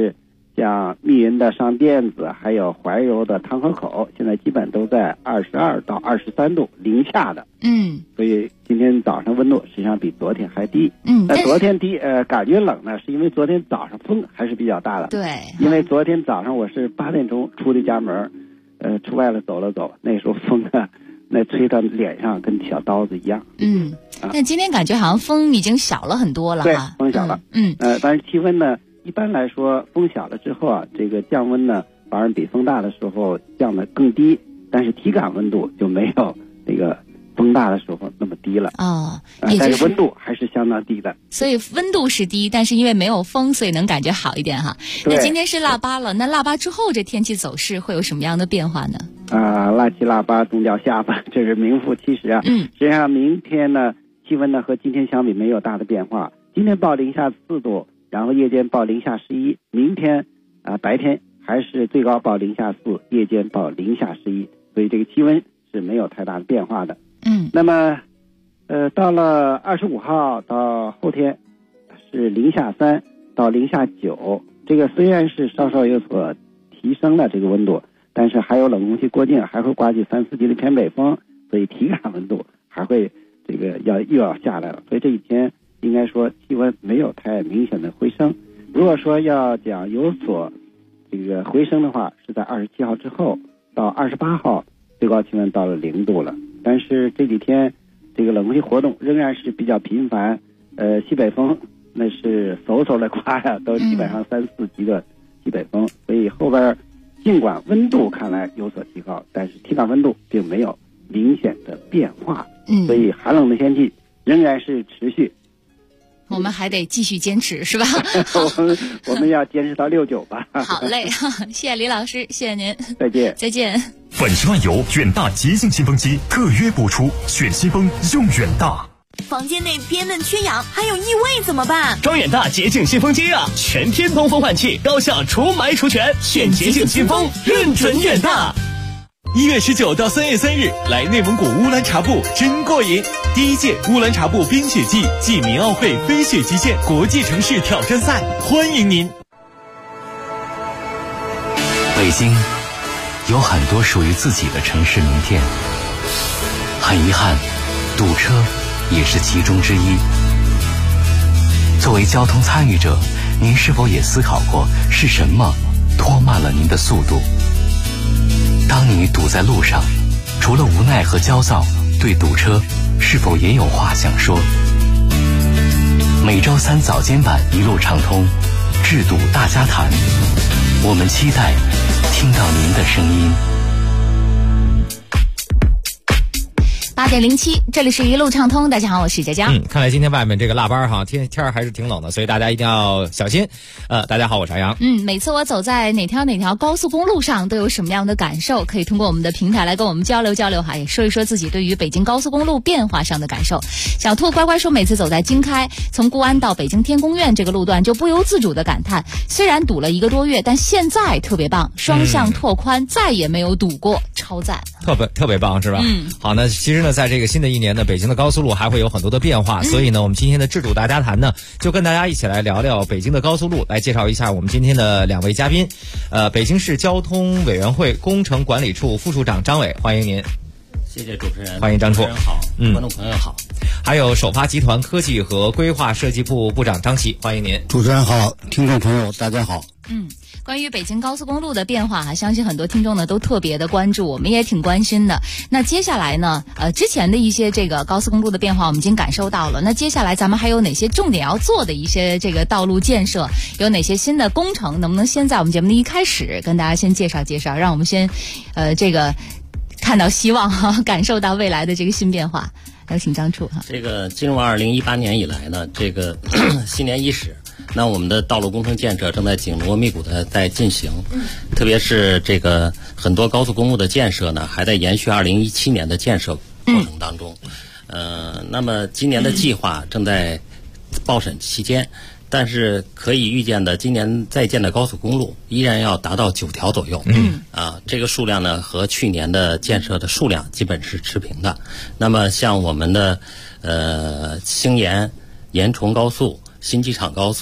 像密云的上甸子，还有怀柔的汤河口，现在基本都在22到23度零下的。所以今天早上温度实际上比昨天还低。那昨天低，感觉冷呢，是因为昨天早上风还是比较大的。 对， 因为昨天早上我是8点钟出的家门，出外了走了走，那时候风呢，那吹到脸上跟小刀子一样。 但今天感觉好像风已经小了很多了哈。 对，风小了。但是气温呢，一般来说风小了之后啊，这个降温呢反而比风大的时候降得更低，但是体感温度就没有那个风大的时候那么低了。但是温度还是相当低的。所以温度是低，但是因为没有风，所以能感觉好一点哈。那今天是腊八了，那腊八之后这天气走势会有什么样的变化呢？ 腊七腊八冬叫夏吧，这是名副其实啊。实际上明天呢气温呢和今天相比没有大的变化，今天报零下4度，然后夜间报零下11，明天白天还是最高报零下4，夜间报零下11，所以这个气温是没有太大的变化的。那么到了25号到后天是零下3到零下9，这个虽然是稍稍有所提升了这个温度，但是还有冷空气过境，还会刮起3-4级的偏北风，所以体感温度还会这个又要下来了。所以这一天应该说气温没有太明显的回升。如果说要讲有所这个回升的话，是在27号之后到28号最高气温到了0度了。但是这几天这个冷空气活动仍然是比较频繁，西北风那是嗖嗖的刮呀，都基本上3-4级的西北风，所以后边尽管温度看来有所提高，但是体感温度并没有明显的变化。所以寒冷的天气仍然是持续。 我们还得继续坚持，是吧？ 我们要坚持到6、9吧。 好嘞，谢谢李老师，谢谢您。 再见。 再见。 粉十万油远大洁净新风机特约播出，选新风用远大。 房间内憋闷缺氧还有异味怎么办？ 装远大洁净新风机啊，全天通风换气，高效除霾除醛，选洁净新风认准远大。 1月19到3月3日，来内蒙古乌兰察布真过瘾！第1届乌兰察布冰雪季暨民奥会飞雪极限国际城市挑战赛，欢迎您！ 北京有很多属于自己的城市名片，很遗憾，堵车也是其中之一。作为交通参与者，您是否也思考过是什么拖慢了您的速度？当你堵在路上，除了无奈和焦躁，对堵车是否也有话想说？每周3早间版一路畅通，治堵大家谈，我们期待听到您的声音。 8点07，这里是一路畅通。大家好，我是佳佳。 看来今天外面这个腊八哈，天还是挺冷的，所以大家一定要小心。大家好，我是杨。 每次我走在哪条高速公路上，都有什么样的感受？可以通过我们的平台来跟我们交流交流哈，也说一说自己对于北京高速公路变化上的感受。小兔乖乖说，每次走在京开，从固安到北京天宫苑这个路段，就不由自主的感叹，虽然堵了1个多月，但现在特别棒，双向拓宽，再也没有堵过，超赞， 特别棒，是吧？好，那其实呢，在这个新的一年呢，北京的高速路还会有很多的变化，所以呢，我们今天的治堵大家谈呢，就跟大家一起来聊聊北京的高速路，来介绍一下我们今天的2位嘉宾，北京市交通委员会工程管理处副处长张伟，欢迎您。 谢谢主持人， 欢迎张处。 好，观众朋友好。 还有首发集团科技和规划设计部部长张琦，欢迎您。 主持人好，听众朋友大家好。 关于北京高速公路的变化相信很多听众呢都特别的关注，我们也挺关心的。那接下来呢，之前的一些这个高速公路的变化我们已经感受到了，那接下来咱们还有哪些重点要做的一些这个道路建设，有哪些新的工程，能不能先在我们节目的一开始跟大家先介绍介绍，让我们先这个看到希望感受到未来的这个新变化。有请张处哈。 这个进入2018年以来呢，这个新年伊始，那我们的道路工程建设正在紧锣密鼓的在进行，特别是这个很多高速公路的建设呢，还在延续2017年的建设过程当中。那么今年的计划正在报审期间，但是可以预见的，今年在建的高速公路依然要达到9条左右。这个数量呢和去年的建设的数量基本是持平的。那么像我们的兴延、延崇高速、新机场高速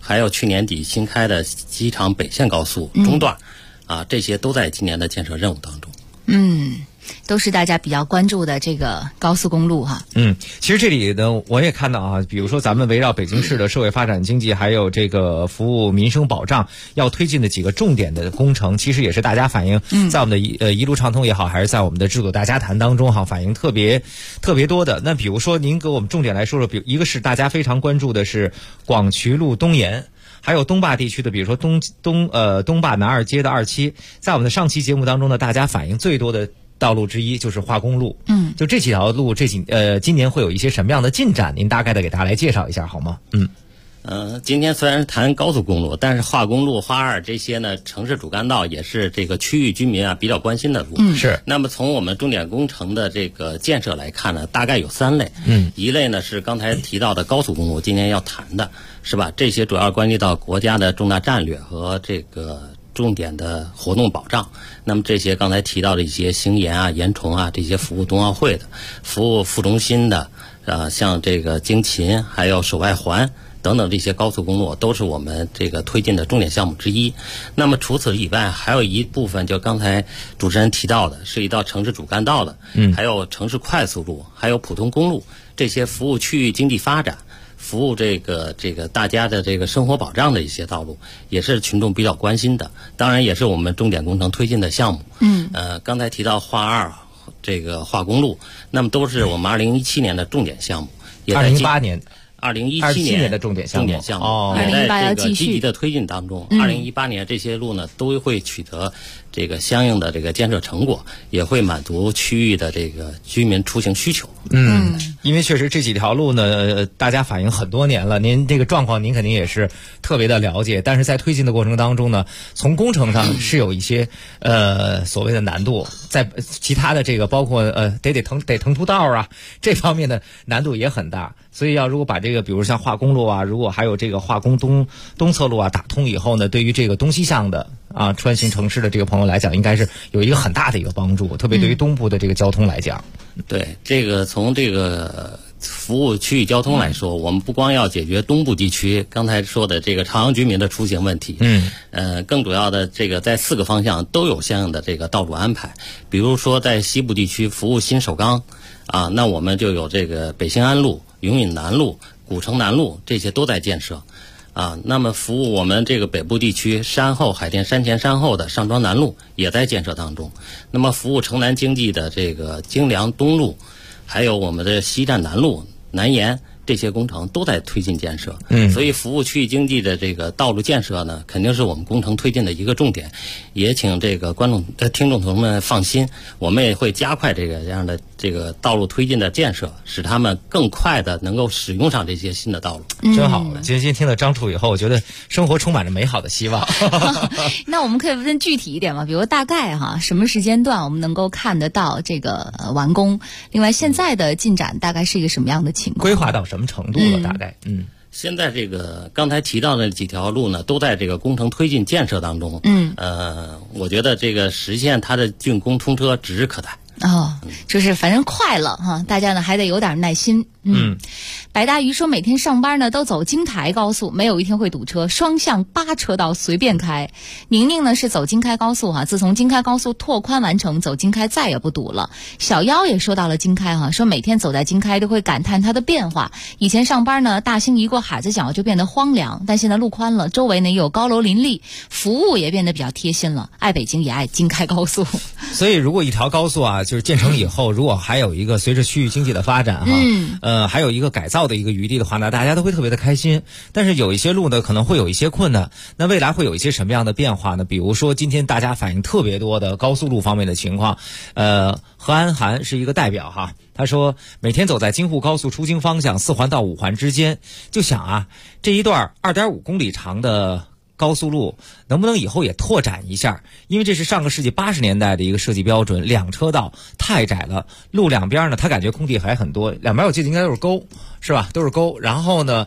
还有去年底新开的机场北线高速中段，这些都在今年的建设任务当中。 都是大家比较关注的这个高速公路哈。 其实这里呢，我也看到啊，比如说咱们围绕北京市的社会发展经济，还有这个服务民生保障要推进的几个重点的工程，其实也是大家反映，在我们的一路畅通也好，还是在我们的制度大家谈当中哈，反映特别多的。那比如说您给我们重点来说说，一个是大家非常关注的是广渠路东延。还有东坝地区的，比如说东坝南二街的2期，在我们的上期节目当中呢，大家反映最多的道路之一就是化工路。就这几条路，今年会有一些什么样的进展？您大概的给大家来介绍一下好吗？ 今天虽然谈高速公路，但是化工路、化二这些呢，城市主干道也是这个区域居民比较关心的路。 是。 那么从我们重点工程的这个建设来看呢，大概有3类。一类呢是刚才提到的高速公路，今年要谈的是吧？这些主要关系到国家的重大战略和这个重点的活动保障。那么这些刚才提到的一些星研延重这些服务冬奥会的、服务副中心的，像这个京秦还有首外环等等这些高速公路都是我们这个推进的重点项目之一。那么除此以外，还有一部分就刚才主持人提到的，涉及到城市主干道的，还有城市快速路，还有普通公路，这些服务区域经济发展、服务这个大家的这个生活保障的一些道路，也是群众比较关心的，当然也是我们重点工程推进的项目。刚才提到化二这个化工路，那么都是我们2017年的重点项目，也在 2018年。 2017年的重点项目也在这个积极的推进当中。2018年这些路呢都会取得这个相应的这个建设成果，也会满足区域的这个居民出行需求。 因为确实这几条路呢，大家反映很多年了，您这个状况您肯定也是特别的了解，但是在推进的过程当中呢，从工程上是有一些所谓的难度，在其他的这个包括得腾出道这方面的难度也很大。所以如果把这个比如像化工路如果还有这个化工东侧路打通以后呢，对于这个东西向的穿行城市的这个朋友来讲，应该是有一个很大的一个帮助，特别对于东部的这个交通来讲。 对，这个从这个服务区域交通来说，我们不光要解决东部地区刚才说的这个朝阳居民的出行问题，更主要的这个在4个方向都有相应的这个道路安排。比如说在西部地区服务新首钢那我们就有这个北兴安路、永允南路、古城南路，这些都在建设那么服务我们这个北部地区山后海淀山前山后的上庄南路也在建设当中。那么服务城南经济的这个京梁东路，还有我们的西站南路、南延，这些工程都在推进建设。所以服务区域经济的这个道路建设呢，肯定是我们工程推进的一个重点。也请这个听众朋友们放心，我们也会加快这样的这个道路推进的建设，使他们更快的能够使用上这些新的道路。 真好，今天听了张处以后，我觉得生活充满着美好的希望。 那我们可以问具体一点吗？比如大概什么时间段我们能够看得到这个完工？另外现在的进展大概是一个什么样的情况？ 规划到什么程度了？大概现在这个刚才提到的几条路呢，都在这个工程推进建设当中。我觉得这个实现它的竣工通车指日可待。 就是反正快了大家呢还得有点耐心。白大鱼说每天上班呢都走京台高速，没有一天会堵车，双向8车道随便开。宁宁呢是走京开高速自从京开高速拓宽完成，走京开再也不堵了。小妖也说到了京开说每天走在京开都会感叹它的变化。以前上班呢，大兴一过海子角就变得荒凉，但现在路宽了，周围呢也有高楼林立，服务也变得比较贴心了。爱北京也爱京开高速。 所以如果一条高速就是建成以后，如果还有一个随着区域经济的发展还有一个改造的一个余地的话呢，大家都会特别的开心。但是有一些路呢可能会有一些困难，那未来会有一些什么样的变化呢？比如说今天大家反映特别多的高速路方面的情况，何安涵是一个代表他说每天走在京沪高速出京方向4环到5环之间，就想这一段2.5公里长的高速路能不能以后也拓展一下？因为这是上个世纪80年代的一个设计标准，2车道太窄了，路两边呢他感觉空地还很多，两边我记得应该都是沟，是吧？都是沟。然后呢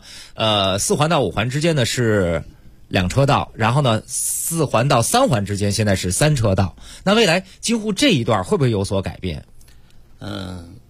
4环到5环之间呢是2车道，然后呢4环到3环之间现在是3车道。那未来京沪这一段会不会有所改变？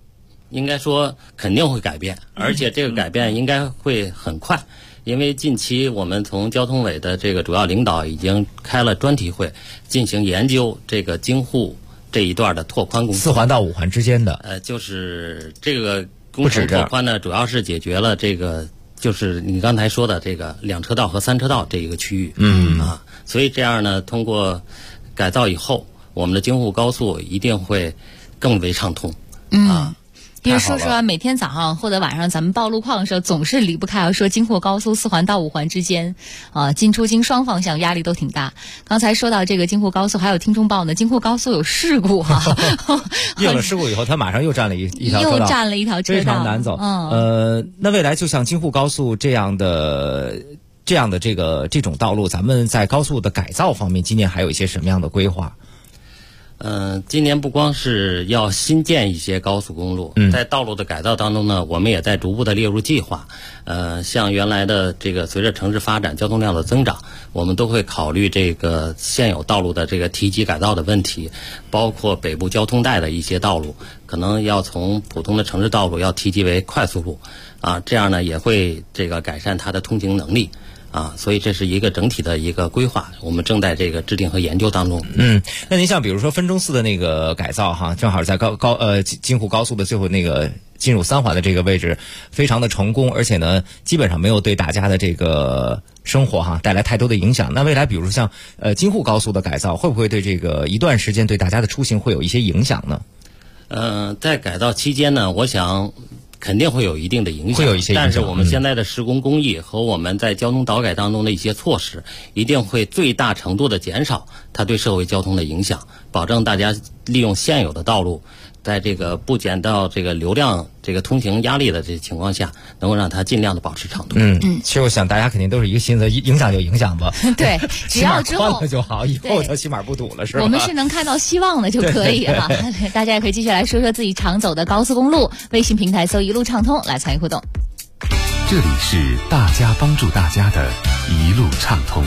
应该说肯定会改变，而且这个改变应该会很快。因为近期我们从交通委的这个主要领导已经开了专题会，进行研究这个京沪这一段的拓宽工作。 4环到5环之间的。 就是这个工程拓宽呢，主要是解决了这个，就是你刚才说的这个2车道和3车道这一个区域。所以这样呢，通过改造以后，我们的京沪高速一定会更为畅通。 比如说每天早上或者晚上咱们报路况的时候，总是离不开说京沪高速4环到5环之间进出京双方向压力都挺大。刚才说到这个京沪高速，还有听众报呢，京沪高速有事故有了事故以后，它马上又占了一条车道， 又占了一条车道， 非常难走。那未来就像京沪高速这样的这种道路，咱们在高速的改造方面，今年还有一些什么样的规划？ 今年不光是要新建一些高速公路，在道路的改造当中呢，我们也在逐步的列入计划。像原来的这个随着城市发展、交通量的增长，我们都会考虑这个现有道路的这个提级改造的问题，包括北部交通带的一些道路，可能要从普通的城市道路要提级为快速路，这样呢也会这个改善它的通行能力。所以这是一个整体的一个规划，我们正在这个制定和研究当中。 那您像比如说分钟寺的那个改造哈，正好在京沪高速的最后那个进入3环的这个位置，非常的成功，而且呢基本上没有对大家的这个生活带来太多的影响。那未来比如说像京沪高速的改造，会不会对这个一段时间对大家的出行会有一些影响呢？ 在改造期间呢，我想肯定会有一定的影响， 会有一些影响。 但是我们现在的施工工艺和我们在交通导改当中的一些措施，一定会最大程度的减少它对社会交通的影响，保证大家利用现有的道路，在这个不减到这个流量、这个通行压力的这情况下，能够让它尽量的保持畅通。 其实我想大家肯定都是一个心思，影响就影响吧。 对，只要之后就好，以后它起码不堵了，是吧？ 我们是能看到希望的就可以了。大家也可以继续来说说自己常走的高速公路，微信平台搜一路畅通来参与互动。 这里是大家帮助大家的一路畅通。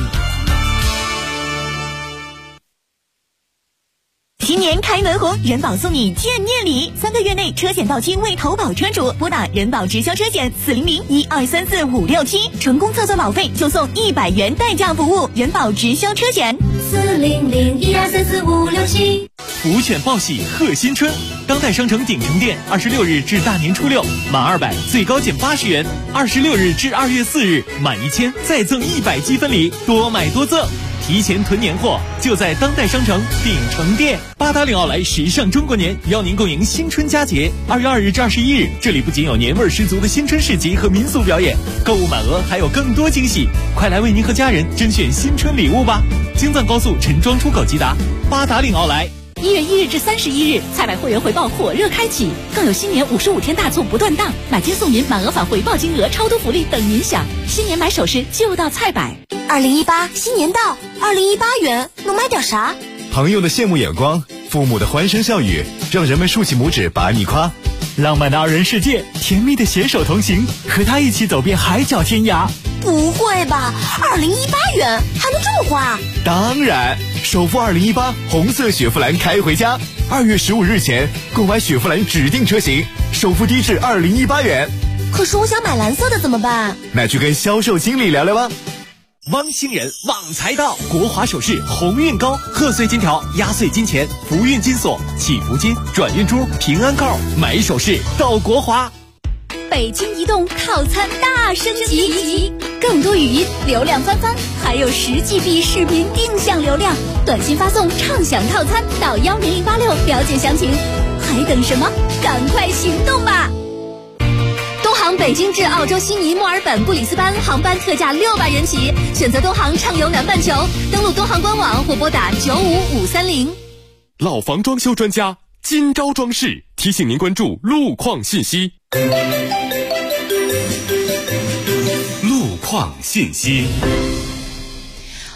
新年开门红，人保送你见面礼，3个月内车险到期未投保车主，拨打人保直销车险400-1234-567，成功测算保费就送100元代驾服务。人保直销车险 400-1234-567。 福犬报喜贺新春，当代商城鼎城店26日至大年初6，满200最高减80元，26日至2月4日满1000再赠100积分礼，多买多赠。提前囤年货，就在当代商城鼎城店。八达岭奥莱时尚中国年邀您共迎新春佳节。2月2日至21日，这里不仅有年味十足的新春市集和民俗表演，购物满额还有更多惊喜，快来为您和家人甄选新春礼物吧！京藏高速陈庄出口即达，八达岭奥莱。 1月1日至31日，菜百会员回报火热开启，更有新年55天大促不断档，买金送银、满额返回报金额超多福利等您享。新年买首饰就到菜百。 2018新年到，2018元能买点啥？ 朋友的羡慕眼光，父母的欢声笑语，让人们竖起拇指把你夸。 浪漫的2人世界，甜蜜的携手同行，和他一起走遍海角天涯。 不会吧，2018元还能这么花？ 当然，首付2018红色雪佛兰开回家，2月15日前购买雪佛兰指定车型，首付低至2018元。 可是我想买蓝色的怎么办？ 那去跟销售经理聊聊吧。 汪星人旺财到，国华首饰鸿运高，贺岁金条、压岁金钱、福运金锁、祈福金、转运珠、平安扣，买首饰到国华。 北京移动套餐大升级，更多语音流量翻番，还有10GB 视频定向流量，短信发送畅享套餐到10086了解详情，还等什么？赶快行动吧！东航北京至澳洲悉尼、墨尔本、布里斯班航班特价600元起，选择东航畅游南半球，登录东航官网或拨打95530。 老房装修专家今朝装饰提醒您关注路况信息。 路况信息。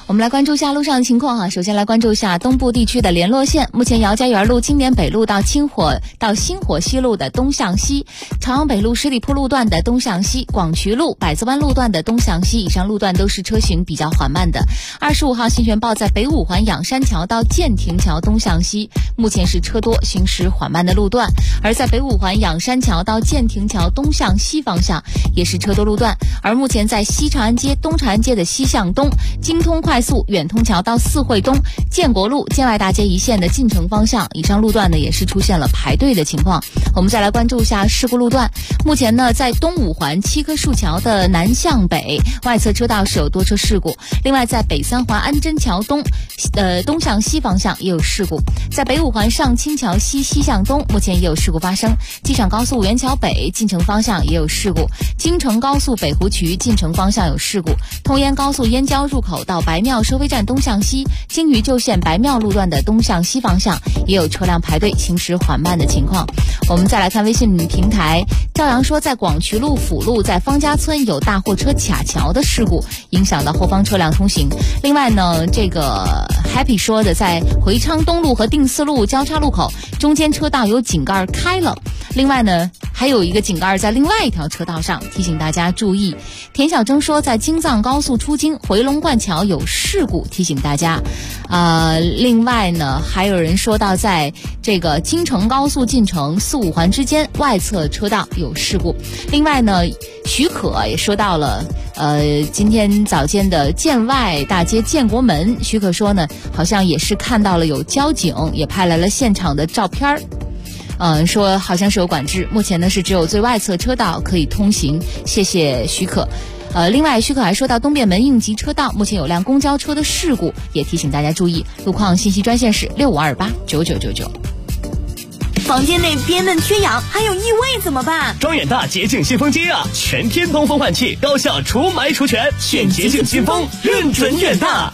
我们来关注一下路上的情况首先来关注一下东部地区的联络线。目前姚家园路经典北路到新火西路的东向西，朝阳北路十里铺路段的东向西，广渠路百子湾路段的东向西，以上路段都是车行比较缓慢的。25号新权报在北五环仰山桥到建亭桥东向西，目前是车多行驶缓慢的路段。而在北五环仰山桥到建亭桥东向西方向也是车多路段。而目前在西长安街、东长安街的西向东、京通快速远通桥到四惠东、建国路、建外大街一线的进城方向，以上路段呢也是出现了排队的情况。我们再来关注一下事故路段。目前呢，在东五环七棵树桥的南向北外侧车道是有多车事故。另外，在北三环安贞桥东向西方向也有事故。在北五环上清桥西向东，目前也有事故发生。机场高速五原桥北进城方向也有事故。京承高速北湖渠进城方向有事故。通燕高速燕郊入口到白庙收费站东向西，京渝旧线白庙路段的东向西方向也有车辆排队行驶缓慢的情况。我们再来看微信平台，赵阳说在广渠路辅路在方家村有大货车卡桥的事故，影响到后方车辆通行。另外呢，这个 Happy 说的在回昌东路和定四路交叉路口中间车道有井盖开了。另外呢，还有一个井盖在另外一条车道上，提醒大家注意。田小征说在京藏高速出京回龙观桥有事故，提醒大家。另外呢，还有人说到在这个京承高速进城四五环之间外侧车道有事故。另外呢，许可也说到了今天早间的建外大街建国门，许可说呢，好像也是看到了有交警，也拍来了现场的照片说好像是有管制，目前呢是只有最外侧车道可以通行，谢谢许可。另外许可还说到东便门应急车道目前有辆公交车的事故，也提醒大家注意。路况信息专线是65289999。 房间内憋闷缺氧还有异味怎么办？ 庄远大洁净新风机全天通风换气，高效除霾除醛，选洁净新风，认准远大。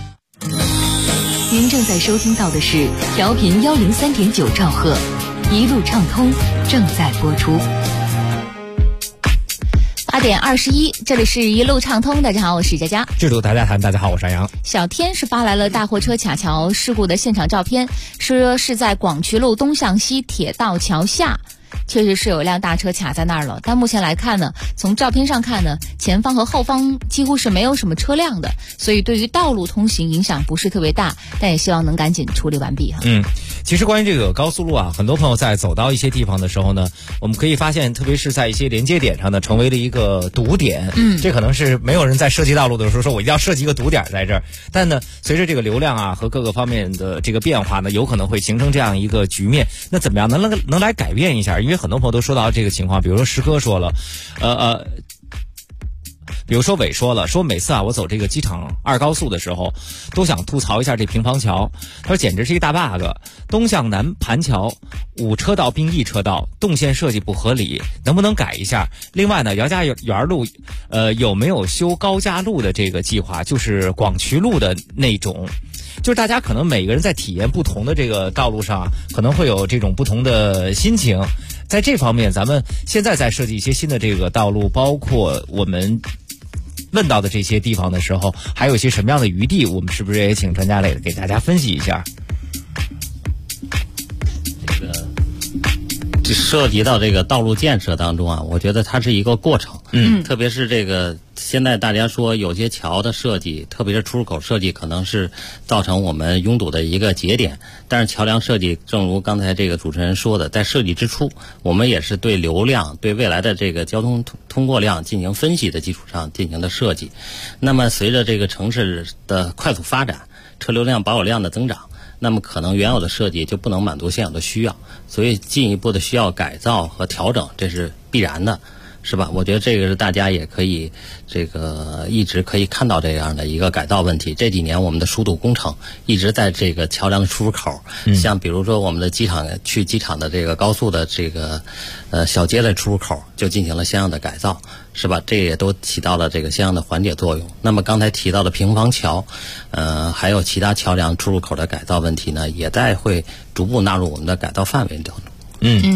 您正在收听到的是调频103.9兆赫，一路畅通正在播出。 8点21，这里是一路畅通。大家好，我是佳佳。 制度大家谈，大家好，我是杨。 小天是发来了大货车卡桥事故的现场照片，说是在广渠路东向西铁道桥下。确实是有一辆大车卡在那儿了，但目前来看呢，从照片上看呢，前方和后方几乎是没有什么车辆的，所以对于道路通行影响不是特别大，但也希望能赶紧处理完毕其实关于这个高速路很多朋友在走到一些地方的时候呢，我们可以发现，特别是在一些连接点上呢，成为了一个堵点。这可能是没有人在设计道路的时候说我一定要设计一个堵点在这儿，但呢，随着这个流量和各个方面的这个变化呢，有可能会形成这样一个局面。那怎么样能来改变一下？因为很多朋友都说到这个情况，比如说石哥说了，比如说伟说了，说每次我走这个机场2高速的时候，都想吐槽一下这平房桥。他说简直是一大 bug， 东向南盘桥5车道并1车道，动线设计不合理，能不能改一下？另外呢，姚家园路有没有修高架路的这个计划？就是广渠路的那种。就是大家可能每个人在体验不同的这个道路上可能会有这种不同的心情。在这方面，咱们现在在设计一些新的这个道路，包括我们问到的这些地方的时候，还有一些什么样的余地，我们是不是也请专家来给大家分析一下？ 这涉及到这个道路建设当中我觉得它是一个过程。特别是这个现在大家说有些桥的设计，特别是出入口设计，可能是造成我们拥堵的一个节点。但是桥梁设计，正如刚才这个主持人说的，在设计之初，我们也是对流量、对未来的这个交通通过量进行分析的基础上进行的设计。那么随着这个城市的快速发展，车流量、保有量的增长，那么可能原有的设计就不能满足现有的需要，所以进一步的需要改造和调整，这是必然的，是吧？我觉得这个是大家也可以一直可以看到这样的一个改造问题。这几年我们的疏堵工程一直在这个桥梁的出入口，像比如说我们的去机场的这个高速的这个小街的出入口就进行了相应的改造，是吧？这也都起到了这个相应的缓解作用。那么刚才提到的平房桥，还有其他桥梁出入口的改造问题呢，也会逐步纳入我们的改造范围当中。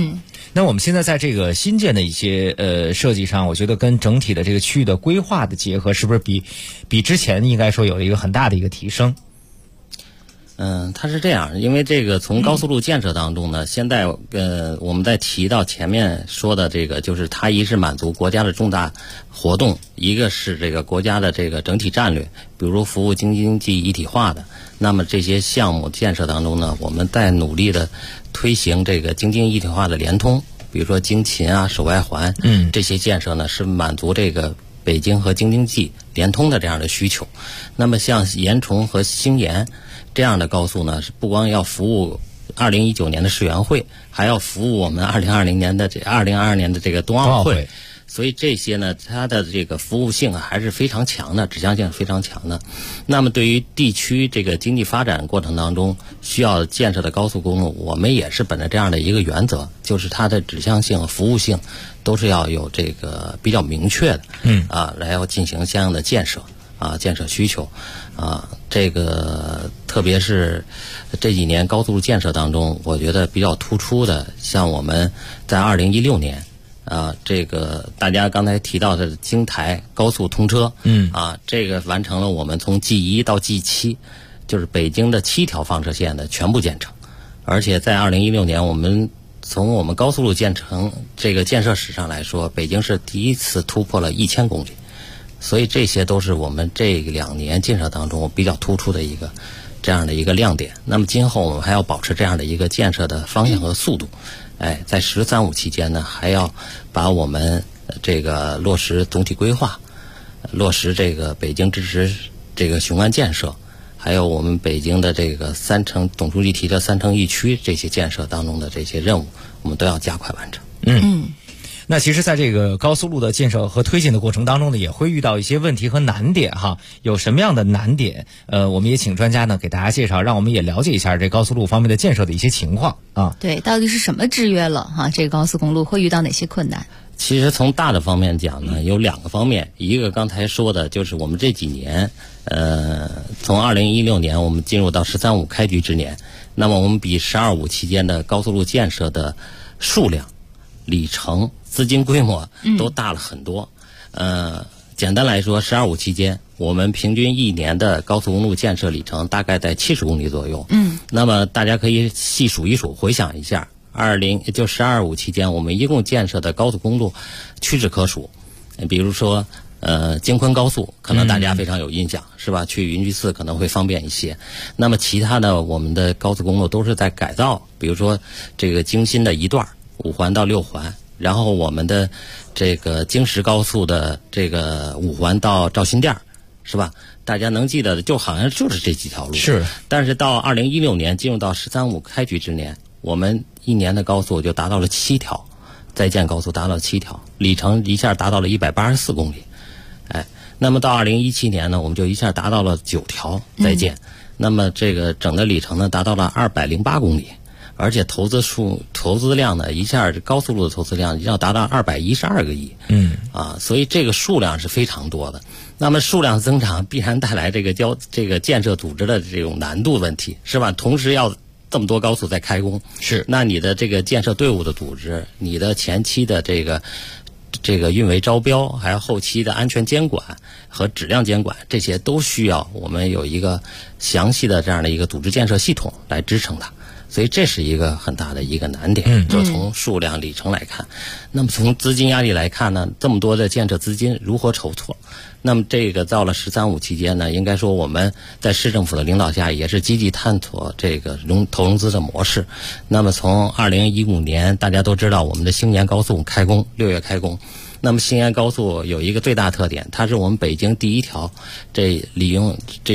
那我们现在在这个新建的一些设计上，我觉得跟整体的这个区域的规划的结合，是不是比之前应该说有一个很大的一个提升？ 它是这样，因为这个从高速路建设当中呢，现在我们在提到前面说的这个，就是它一是满足国家的重大活动，一个是这个国家的这个整体战略，比如服务经济一体化的。那么这些项目建设当中呢，我们在努力的推行这个京津一体化的联通，比如说京秦啊、首外环，这些建设呢是满足这个北京和京津冀联通的这样的需求。那么像延崇和兴延这样的高速呢，是不光要服务2019年的世园会，还要服务我们2022年的这个冬奥会。所以这些呢，它的这个服务性还是非常强的，指向性非常强的。那么对于地区这个经济发展过程当中需要建设的高速公路，我们也是本着这样的一个原则，就是它的指向性、服务性都是要有这个比较明确的，来要进行相应的建设。建设需求，这个特别是这几年高速路建设当中，我觉得比较突出的，像我们在2016年，这个大家刚才提到的京台高速通车，这个完成了我们从 G1 到 G7，就是北京的7条放射线的全部建成，而且在2016年，我们从我们高速路建成这个建设史上来说，北京是第一次突破了1000公里。所以这些都是我们这2年建设当中比较突出的一个这样的一个亮点。那么今后我们还要保持这样的一个建设的方向和速度。在“十三五”期间呢，还要把我们这个落实总体规划，落实这个北京支持这个雄安建设，还有我们北京的这个总书记提的3城1区这些建设当中的这些任务，我们都要加快完成。 那其实在这个高速路的建设和推进的过程当中呢，也会遇到一些问题和难点哈。有什么样的难点？我们也请专家呢给大家介绍，让我们也了解一下这高速路方面的建设的一些情况啊。 对，到底是什么制约了哈？这个高速公路会遇到哪些困难？ 其实从大的方面讲呢，有2个方面，一个刚才说的就是我们这几年，从2016年我们进入到“十三五”开局之年，那么我们比“十二五”期间的高速路建设的数量、里程、资金规模都大了很多。简单来说，“十二五”期间我们平均1年的高速公路建设里程大概在70公里左右。那么大家可以细数一数，回想一下就“十二五”期间我们一共建设的高速公路屈指可数。比如说京昆高速可能大家非常有印象，是吧？去云居寺可能会方便一些。那么其他的我们的高速公路都是在改造，比如说这个京新的一段5环到6环，然后我们的这个京石高速的这个5环到赵新店，是吧？大家能记得的就好像就是这几条路。 是。但是到2016年进入到“十三五”开局之年，我们1年的高速就达到了7条，在建高速达到了7条，里程一下达到了184公里。那么到2017年呢，我们就一下达到了9条在建，那么这个整个里程呢达到了208公里。而且投资量呢，一下高速路的投资量要达到212个亿。所以这个数量是非常多的。那么数量增长必然带来这个建设组织的这种难度问题，是吧？同时要这么多高速在开工， 是。 那你的这个建设队伍的组织，你的前期的这个运维招标，还有后期的安全监管和质量监管，这些都需要我们有一个详细的这样的一个组织建设系统来支撑它。所以这是一个很大的一个难点，就从数量里程来看。那么从资金压力来看呢，这么多的建设资金如何筹措？那么这个到了“十三五”期间呢，应该说我们在市政府的领导下也是积极探索这个投融资的模式。那么从2015年，大家都知道我们的兴延高速开工，6月开工。那么兴延高速有一个最大特点，它是我们北京第一条引用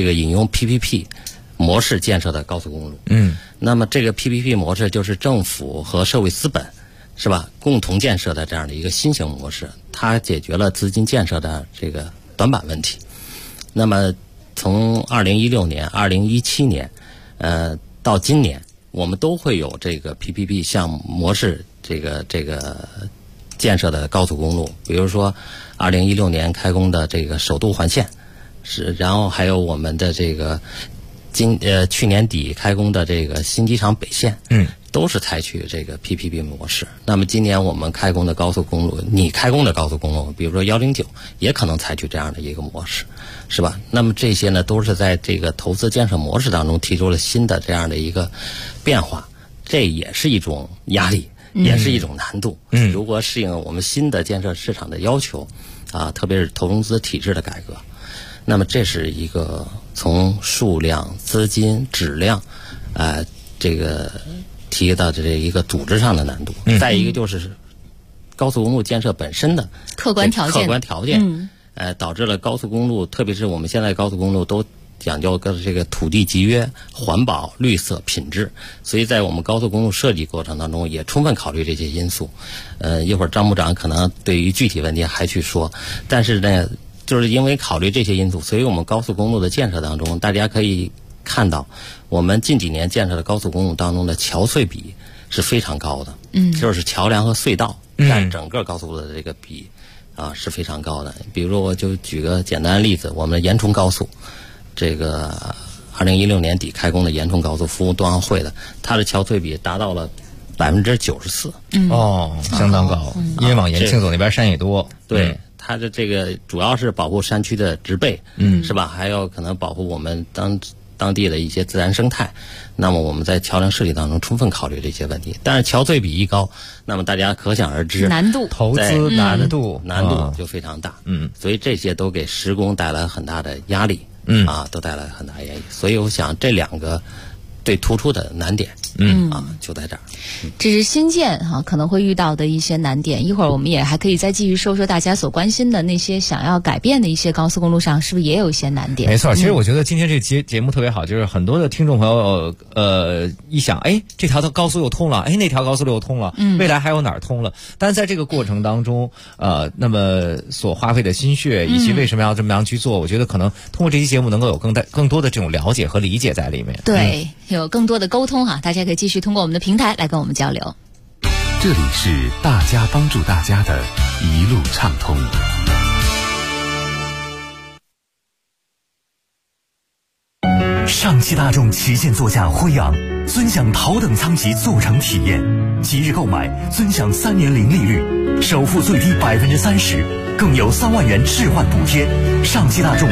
PPP 模式建设的高速公路。那么这个 PPP 模式就是政府和社会资本，是吧，共同建设的这样的一个新型模式，它解决了资金建设的这个短板问题。那么从2016年、2017年，到今年，我们都会有这个 PPP 项目模式这个建设的高速公路，比如说2016年开工的这个首都环线，然后还有我们的这个去年底开工的这个新机场北线，都是采取这个 PPP 模式。那么今年我们开工的高速公路，你开工的高速公路，比如说109，也可能采取这样的一个模式，是吧？那么这些呢，都是在这个投资建设模式当中提出了新的这样的一个变化，这也是一种压力，也是一种难度。如何适应我们新的建设市场的要求啊，特别是投融资体制的改革。那么这是一个从数量、资金、质量，这个提到的这一个组织上的难度。再一个就是高速公路建设本身的客观条件， 导致了高速公路，特别是我们现在高速公路都讲究这个土地集约、环保、绿色、品质，所以在我们高速公路设计过程当中也充分考虑这些因素。一会儿张部长可能对于具体问题还去说，但是呢，就是因为考虑这些因素，所以我们高速公路的建设当中，大家可以看到，我们近几年建设的高速公路当中的桥隧比是非常高的，就是桥梁和隧道占整个高速路的这个比是非常高的。比如说，我就举个简单的例子，我们延崇高速，这个2016年底开工的延崇高速服务冬奥会的，它的桥隧比达到了94%。 相当高，因为往延庆走那边山也多。 对。它的这个主要是保护山区的植被，是吧？还有可能保护我们当地的一些自然生态。那么我们在桥梁设计当中充分考虑这些问题。但是桥隧比一高，那么大家可想而知， 难度、 投资难度就非常大。所以这些都给施工带来很大的压力，都带来很大压力。所以我想这两个最突出的难点，就在这儿。 这是新建可能会遇到的一些难点。一会儿我们也还可以再继续说说大家所关心的那些想要改变的一些高速公路上是不是也有一些难点。 没错，其实我觉得今天这节目特别好，就是很多的听众朋友一想，这条高速又通了，那条高速又通了，未来还有哪儿通了？但是在这个过程当中，那么所花费的心血以及为什么要这么样去做，我觉得可能通过这期节目能够有更多的这种了解和理解在里面。 对，有更多的沟通大家可以继续通过我们的平台来跟我们交流。 这里是大家帮助大家的一路畅通。 上汽大众旗舰座驾辉昂，尊享头等舱级座乘体验，即日购买尊享3年零利率，首付最低30%，更有3万元置换补贴。上汽大众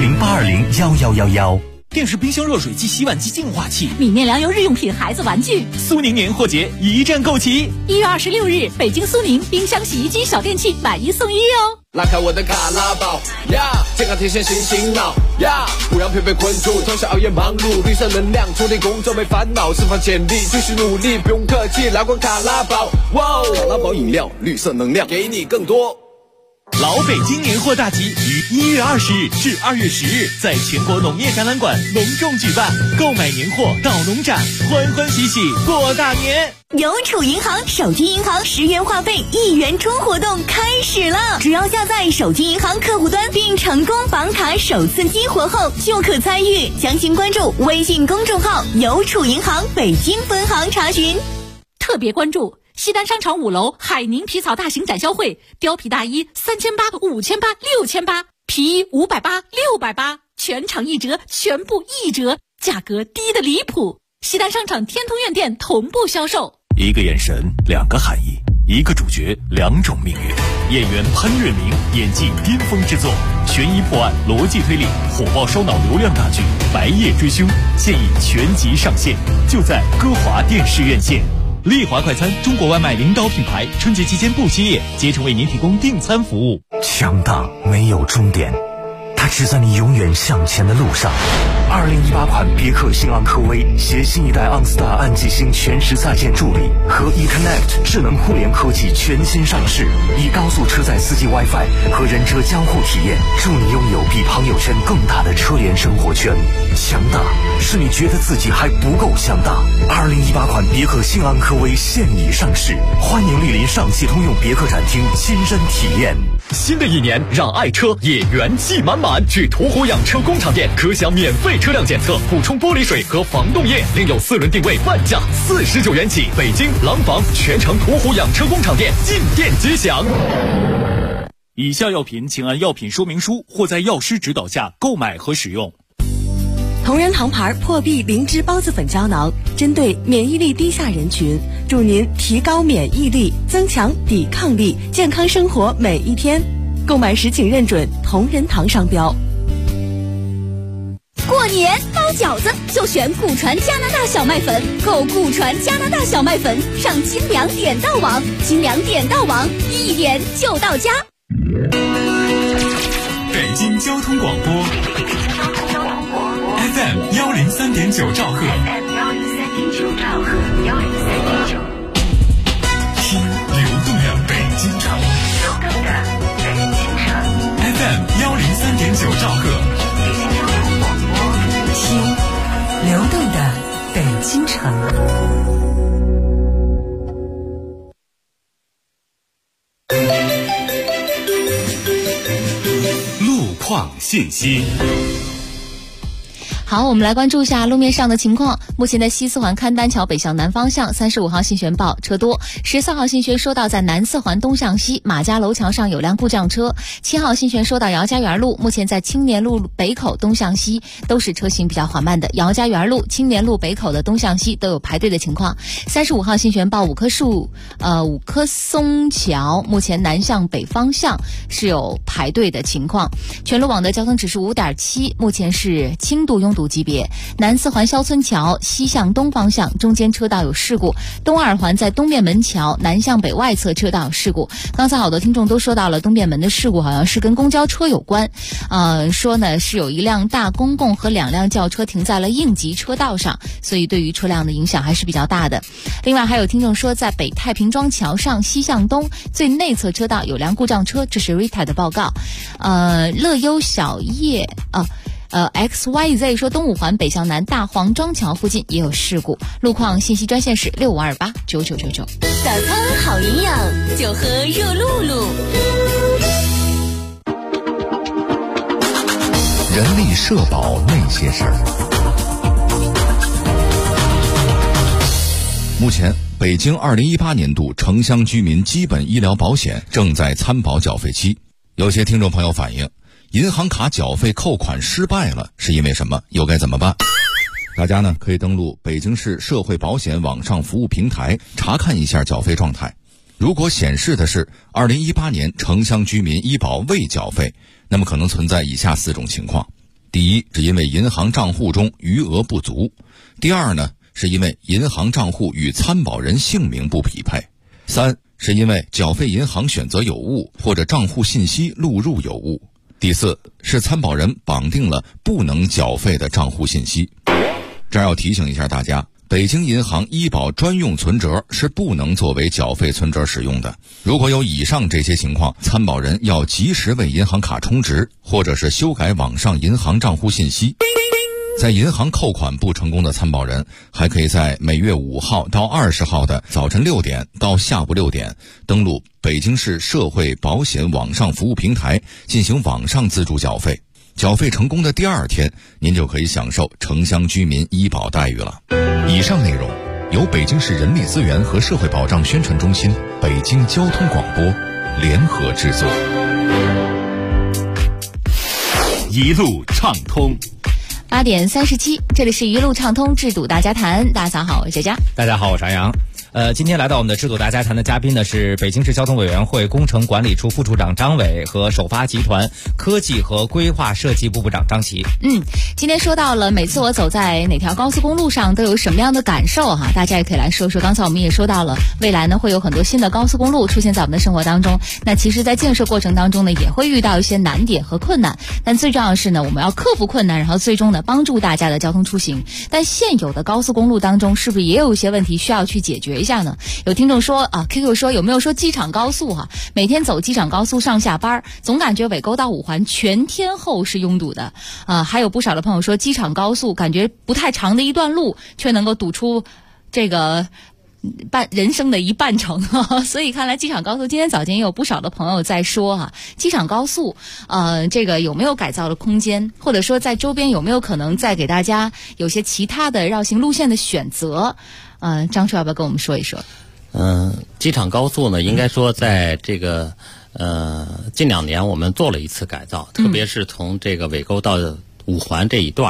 40082011111。 电视、冰箱、热水机、洗碗机、净化器、 米面粮油、日用品、孩子玩具。 苏宁年货节一站购齐。 1月26日，北京苏宁冰箱、洗衣机、小电器买1送1哦。 拉开我的卡拉宝呀，健康提神醒醒脑呀，不让疲惫困住，从小熬夜忙碌，绿色能量充电工作没烦恼，释放潜力继续努力，不用客气，来罐卡拉宝，哇，卡拉宝饮料，绿色能量给你更多。 老北京年货大集于1月20日至2月10日在全国农业展览馆隆重举办，购买年货到农展，欢欢喜喜过大年。 邮储银行手机银行10元话费1元充活动开始了，只要下载手机银行客户端并成功绑卡首次激活后就可参与，详情关注微信公众号邮储银行北京分行查询。 特别关注西单商场5楼海宁皮草大型展销会，貂皮大衣3800、5800、6800，皮衣580、680，全场1折，全部1折，价格低得离谱。西单商场天通苑店同步销售。 一个眼神，2个含义，一个主角2种命运。演员潘粤明演技巅峰之作，悬疑破案、逻辑推理，火爆烧脑流量大剧《白夜追凶》现已全集上线，就在歌华电视院线。 丽华快餐，中国外卖领导品牌，春节期间不歇业，竭诚为您提供订餐服务。 强大没有终点，它只在你永远向前的路上。2018款别克新昂科威携新一代昂斯塔暗记星全时在线助理和 eConnect 智能互联科技全新上市，以高速车载4G WiFi 和人车交互体验，助你拥有比朋友圈更大的车联生活圈。强大是你觉得自己还不够强大。2018款别克新昂科威现已上市，欢迎莅临上汽通用别克展厅亲身体验。 新的一年，让爱车也元气满满。去途虎养车工厂店可享免费车辆检测、补充玻璃水和防冻液，另有4轮定位半价49元起。北京廊坊全城途虎养车工厂店进店即享。以下药品请按药品说明书或在药师指导下购买和使用。 同仁堂牌破壁灵芝孢子粉胶囊，针对免疫力低下人群，助您提高免疫力，增强抵抗力，健康生活每一天。购买时请认准同仁堂商标。 过年包饺子就选古传加拿大小麦粉，购古传加拿大小麦粉上金粮点到网，金粮点到网一点就到家。 北京交通广播 FM 103.9兆赫，听流动的北京城，FM 103.9兆赫， 听流动的北京城。 路况信息。 好，我们来关注一下路面上的情况。目前在西四环勘丹桥北向南方向35号信玄报车多，14号信玄说到在南四环东向西马家楼桥上有辆故障车，7号信玄说到姚家园路，目前在青年路北口东向西都是车行比较缓慢的，姚家园路、青年路北口的东向西都有排队的情况。35号信玄报五棵松桥，目前南向北方向是有排队的情况。全路网的交通指数 5.7， 目前是轻度拥堵级别。南四环肖村桥西向东方向中间车道有事故，东二环在东便门桥南向北外侧车道有事故。刚才好多听众都说到了东便门的事故，好像是跟公交车有关，说呢是有一辆大公共和2辆轿车停在了应急车道上，所以对于车辆的影响还是比较大的。另外还有听众说在北太平庄桥上西向东最内侧车道有辆故障车，这是 Rita 的报告。乐优小叶XYZ 说东五环北向南大黄庄桥附近也有事故。路况信息专线是65289999。 早餐好营养，就喝热露露。 人力社保那些事儿。目前北京2018年度城乡居民基本医疗保险正在参保缴费期，有些听众朋友反映银行卡缴费扣款失败了，是因为什么？又该怎么办？大家呢可以登录北京市社会保险网上服务平台查看一下缴费状态。如果显示的是2018年城乡居民医保未缴费，那么可能存在以下4种情况：第一，是因为银行账户中余额不足；第二呢，是因为银行账户与参保人姓名不匹配；三，是因为缴费银行选择有误或者账户信息录入有误；第四，是参保人绑定了不能缴费的账户信息。这儿要提醒一下大家，北京银行医保专用存折是不能作为缴费存折使用的。如果有以上这些情况，参保人要及时为银行卡充值，或者是修改网上银行账户信息。在银行扣款不成功的参保人，还可以在每月5号到20号的早晨6点到下午6点登录北京市社会保险网上服务平台进行网上自助缴费。缴费成功的第2天，您就可以享受城乡居民医保待遇了。以上内容由北京市人力资源和社会保障宣传中心、北京交通广播联合制作。 一路畅通。 8点37，这里是一路畅通制度大家谈。大家早好，我是佳佳。 大家好，我是安阳。今天来到我们的制度大家谈的嘉宾呢是北京市交通委员会工程管理处副处长张伟和首发集团科技和规划设计部部长张琪。 今天说到了每次我走在哪条高速公路上都有什么样的感受哈，大家也可以来说说。刚才我们也说到了，未来呢会有很多新的高速公路出现在我们的生活当中。那其实在建设过程当中呢也会遇到一些难点和困难，但最重要的是呢我们要克服困难，然后最终呢帮助大家的交通出行。但现有的高速公路当中是不是也有一些问题需要去解决一下呢？有听众说QQ 说有没有说机场高速每天走机场高速上下班，总感觉尾沟到5环全天候是拥堵的还有不少的朋友说机场高速感觉不太长的一段路，却能够堵出这个人生的一半程所以看来机场高速今天早间也有不少的朋友在说机场高速这个有没有改造的空间，或者说在周边有没有可能再给大家有些其他的绕行路线的选择。张叔要不要跟我们说一说？ 机场高速呢应该说在这个近2年我们做了一次改造，特别是从这个尾沟到5环这一段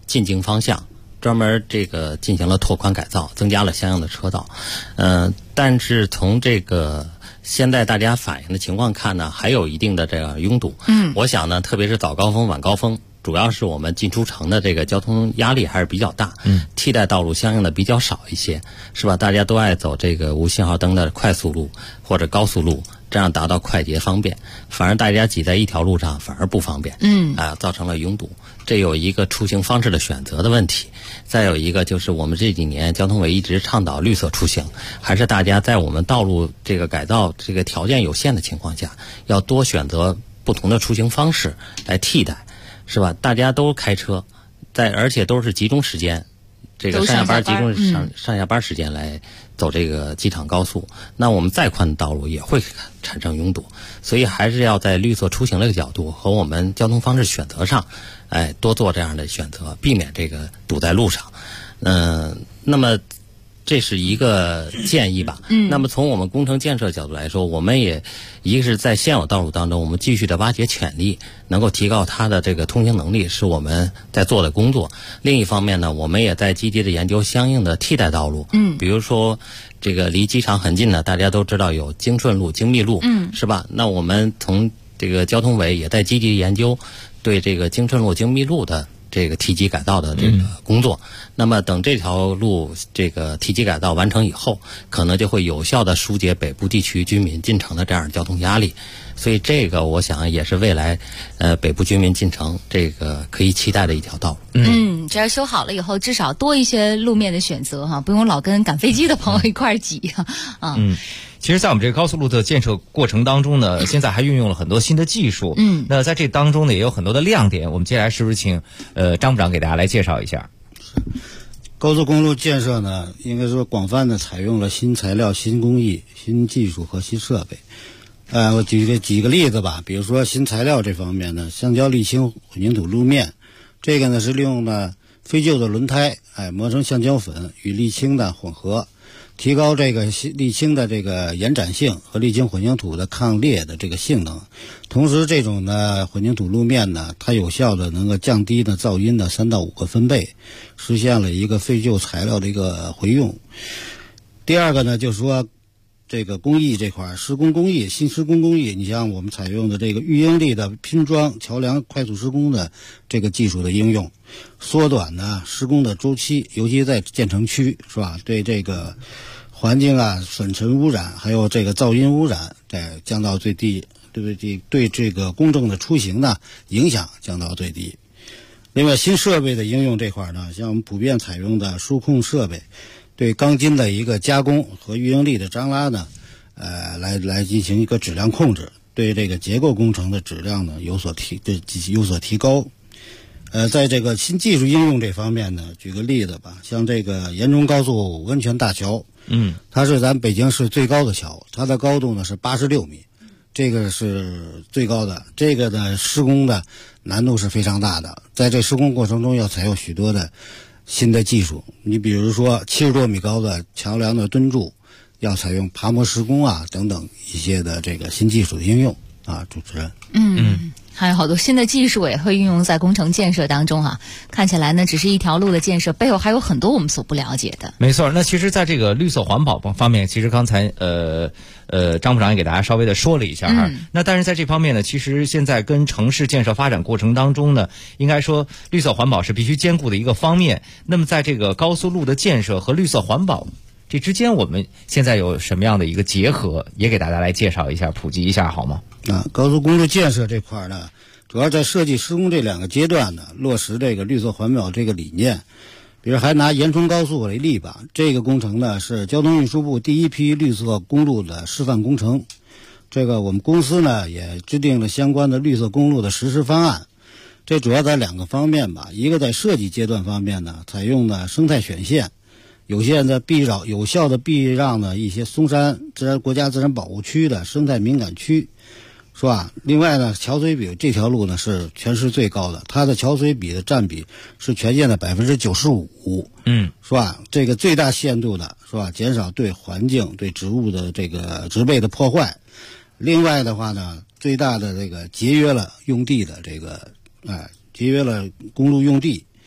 进京方向，专门这个进行了拓宽改造，增加了相应的车道。但是从这个现在大家反映的情况看呢，还有一定的这个拥堵。我想呢，特别是早高峰、晚高峰，主要是我们进出城的这个交通压力还是比较大。替代道路相应的比较少一些，是吧？大家都爱走这个无信号灯的快速路或者高速路，这样达到快捷方便。反而大家挤在一条路上反而不方便。造成了拥堵。这有一个出行方式的选择的问题。再有一个就是我们这几年交通委一直倡导绿色出行，还是大家在我们道路这个改造这个条件有限的情况下，要多选择不同的出行方式来替代，是吧？大家都开车，而且都是集中时间，这个上下班集中上下班时间来走这个机场高速，那我们再宽的道路也会产生拥堵。所以还是要在绿色出行这个角度和我们交通方式选择上，多做这样的选择，避免这个堵在路上。那么这是一个建议吧。那么从我们工程建设角度来说，我们也一个是在现有道路当中，我们继续的挖掘潜力，能够提高它的这个通行能力，是我们在做的工作。另一方面呢，我们也在积极的研究相应的替代道路。比如说这个离机场很近的，大家都知道有京顺路、京密路，是吧？那我们从这个交通委也在积极研究对这个京顺路、京密路的这个提级改造的这个工作。那么等这条路这个提级改造完成以后，可能就会有效的疏解北部地区居民进城的这样的交通压力。所以这个我想也是未来北部居民进城这个可以期待的一条道路。 只要修好了以后，至少多一些路面的选择哈，不用老跟赶飞机的朋友一块儿挤啊。 其实在我们这个高速路的建设过程当中呢，现在还运用了很多新的技术。那在这当中呢，也有很多的亮点。我们接下来是不是请张部长给大家来介绍一下？ 高速公路建设呢，应该说广泛的采用了新材料、新工艺、新技术和新设备。我举几个例子吧。比如说新材料这方面呢，橡胶沥青混凝土路面，这个呢是利用了废旧的轮胎，磨成橡胶粉与沥青的混合，提高这个沥青的这个延展性和沥青混凝土的抗裂的这个性能。同时这种呢混凝土路面呢，它有效的能够降低呢噪音的3到5个分贝，实现了一个废旧材料的一个回用。第二个呢，就是说这个工艺这块，施工工艺，新施工工艺，你像我们采用的这个预应力的拼装桥梁快速施工的这个技术的应用，缩短呢施工的周期，尤其在建成区，是吧？对这个环境粉尘污染还有这个噪音污染降到最低，对这个公正的出行呢影响降到最低。另外新设备的应用这块呢，像我们普遍采用的数控设备，对钢筋的一个加工和预应力的张拉呢，来进行一个质量控制，对这个结构工程的质量呢有所提高。在这个新技术应用这方面呢，举个例子吧，像这个延中高速温泉大桥，它是咱北京市最高的桥，它的高度呢是86米，这个是最高的。这个呢施工的难度是非常大的，在这施工过程中要采用许多的新的技术。你比如说70多米高的桥梁的墩柱，要采用爬模施工等等一些的这个新技术的应用主持人。 还有好多新的技术也会运用在工程建设当中看起来呢，只是一条路的建设背后还有很多我们所不了解的。 没错，那其实在这个绿色环保方面，其实刚才张部长也给大家稍微的说了一下那但是在这方面呢，其实现在跟城市建设发展过程当中呢，应该说绿色环保是必须兼顾的一个方面。那么在这个高速路的建设和绿色环保这之间，我们现在有什么样的一个结合，也给大家来介绍一下，普及一下好吗？ 高速公路建设这块呢，主要在设计施工这2个阶段呢，落实这个绿色环保这个理念。比如还拿延春高速为例吧，这个工程呢是交通运输部第一批绿色公路的示范工程。这个我们公司呢也制定了相关的绿色公路的实施方案。这主要在2个方面吧，一个在设计阶段方面呢，采用的生态选线，有效的避让呢一些松山国家自然保护区的生态敏感区，是吧？另外呢，桥隧比这条路呢是全市最高的，它的桥隧比的占比是全县的95%，是吧？这个最大限度的是吧，减少对环境、对植物的这个植被的破坏。另外的话呢，最大的这个节约了用地的这个节约了公路用地。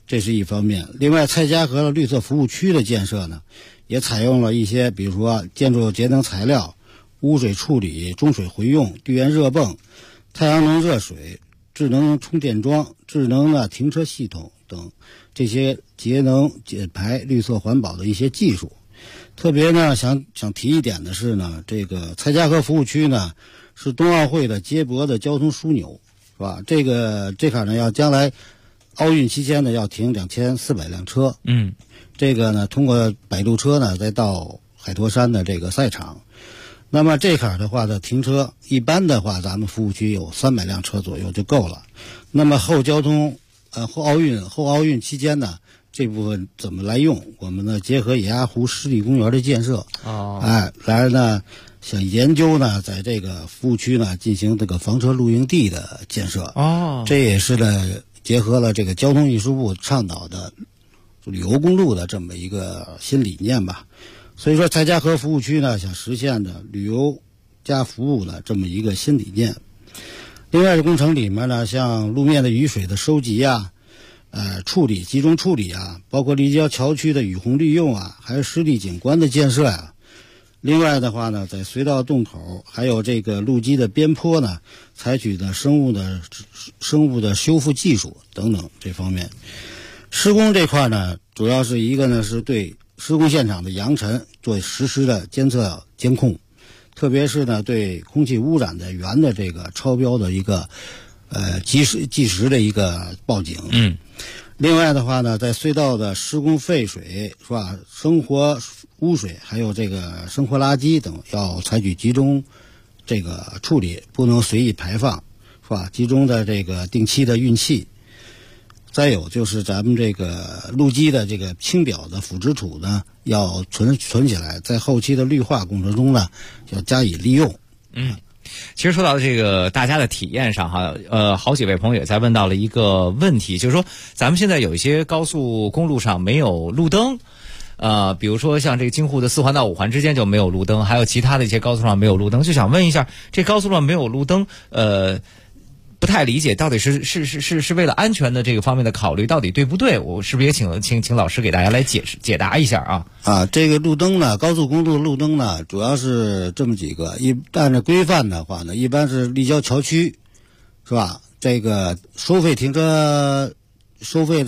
这是一方面。另外，蔡家河的绿色服务区的建设呢，也采用了一些，比如说建筑节能材料、污水处理、中水回用、地源热泵、太阳能热水、智能充电桩、智能的停车系统等这些节能减排、绿色环保的一些技术。特别呢，想提一点的是呢，这个蔡家河服务区呢是冬奥会的接驳的交通枢纽，是吧？这块呢要将来奥运期间呢要停2400辆车，这个呢通过摆渡车呢再到海坨山的这个赛场。那么这块的话的停车，一般的话咱们服务区有300辆车左右就够了。那么后奥运期间呢，这部分怎么来用？我们呢结合野鸭湖湿地公园的建设，来呢想研究呢在这个服务区呢进行这个房车露营地的建设。这也是呢结合了这个交通运输部倡导的旅游公路的这么一个新理念吧。所以说蔡家河服务区呢想实现的旅游加服务的这么一个新理念。另外，工程里面呢，像路面的雨水的收集啊，集中处理啊，包括立交桥区的雨洪利用啊，还有湿地景观的建设啊。另外的话呢，在隧道洞口还有这个路基的边坡呢，采取的生物的修复技术等等这方面。施工这块呢，主要是一个呢是对施工现场的扬尘做实时的监测监控，特别是呢对空气污染的源的这个超标的一个及时的一个报警。另外的话呢，在隧道的施工废水是吧，生活污水还有这个生活垃圾等要采取集中这个处理，不能随意排放是吧？集中的这个定期的运气。再有就是咱们这个路基的这个清表的腐殖土呢，要存起来，在后期的绿化工程中呢，要加以利用。 其实说到这个大家的体验上哈，好几位朋友也在问到了一个问题，就是说咱们现在有一些高速公路上没有路灯，比如说像这个京沪的4环到5环之间就没有路灯，还有其他的一些高速上没有路灯，就想问一下，这高速上没有路灯，不太理解到底是为了安全的这个方面的考虑，到底对不对？我是不是也请老师给大家来解答一下啊？ 这个路灯呢，高速公路路灯呢，主要是这么几个。按照规范的话呢，一般是立交桥区，是吧？这个收费停车、收费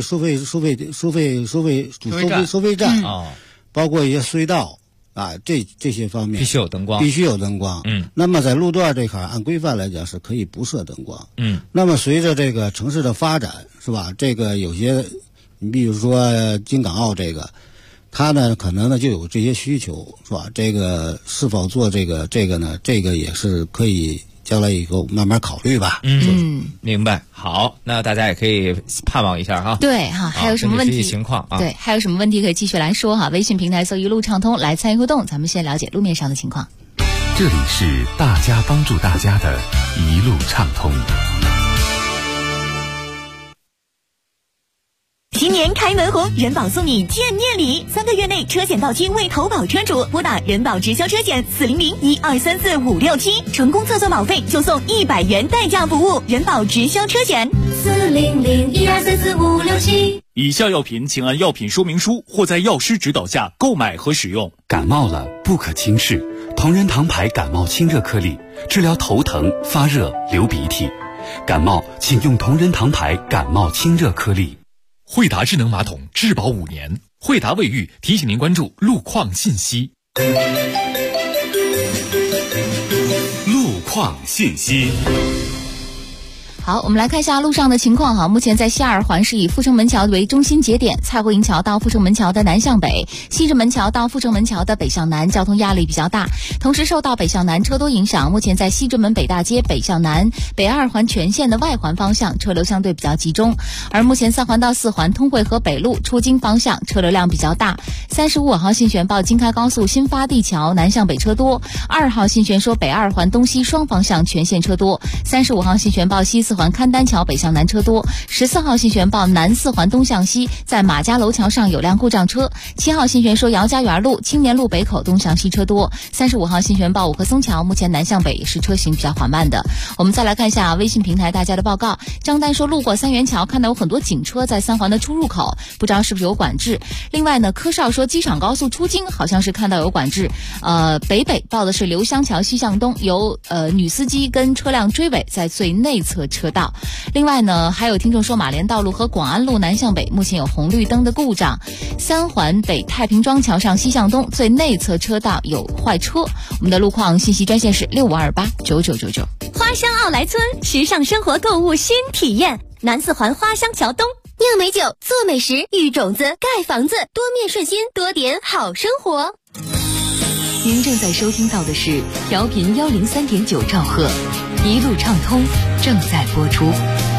站包括一些隧道。这些方面必须有灯光， 那么在路段这块按规范来讲是可以不设灯光，那么随着这个城市的发展，是吧？这个有些，你比如说京港澳这个，它呢可能呢就有这些需求，是吧？这个是否做这个呢？这个也是可以将来以后慢慢考虑吧。 明白。好，那大家也可以盼望一下哈。 对哈，还有什么问题？ 情况啊？ 对，还有什么问题可以继续来说哈？微信平台搜一路畅通来参与互动，咱们先了解路面上的情况。 这里是大家帮助大家的一路畅通。 新年开门红，人保送你见面礼，3个月内车险到期未投保车主，拨打人保直销车险400-1234-567，成功测算保费就送100元代驾服务。人保直销车险 400-1234-567。 以下药品请按药品说明书或在药师指导下购买和使用。 感冒了不可轻视，同仁堂牌感冒清热颗粒，治疗头疼、发热、流鼻涕。感冒请用同仁堂牌感冒清热颗粒。 惠达智能马桶质保5年，惠达卫浴提醒您关注路况信息。 路况信息。 好，我们来看一下路上的情况哈。目前在西2环是以阜成门桥为中心节点，蔡慧营桥到阜成门桥的南向北，西直门桥到阜成门桥的北向南，交通压力比较大。同时受到北向南车多影响，目前在西直门北大街北向南、北2环全线的外环方向车流相对比较集中。而目前3环到4环通惠河北路出京方向车流量比较大。35号信玄报京开高速新发地桥南向北车多，2号信玄说北2环东西双方向全线车多。35号信玄报西4 环勘丹桥北向南车多。14号信玄报南4环东向西，在马家楼桥上有辆故障车。7号信玄说姚家园路、青年路北口东向西车多。35号信玄报五棵松桥目前南向北是车行比较缓慢的。我们再来看一下微信平台大家的报告。张丹说路过三元桥看到有很多警车在3环的出入口，不知道是不是有管制。另外呢，柯少说机场高速出京好像是看到有管制。北报的是刘香桥西向东有女司机跟车辆追尾在最内侧车道。另外呢，还有听众说马连道路和广安路南向北目前有红绿灯的故障。3环北太平庄桥上西向东最内侧车道有坏车。我们的路况信息专线是65289999。 花香奥莱村，时尚生活购物新体验。南4环花香桥东，酿美酒，做美食，育种子，盖房子，多面顺心，多点好生活。 您正在收听到的是调频103.9兆赫，一路畅通正在播出。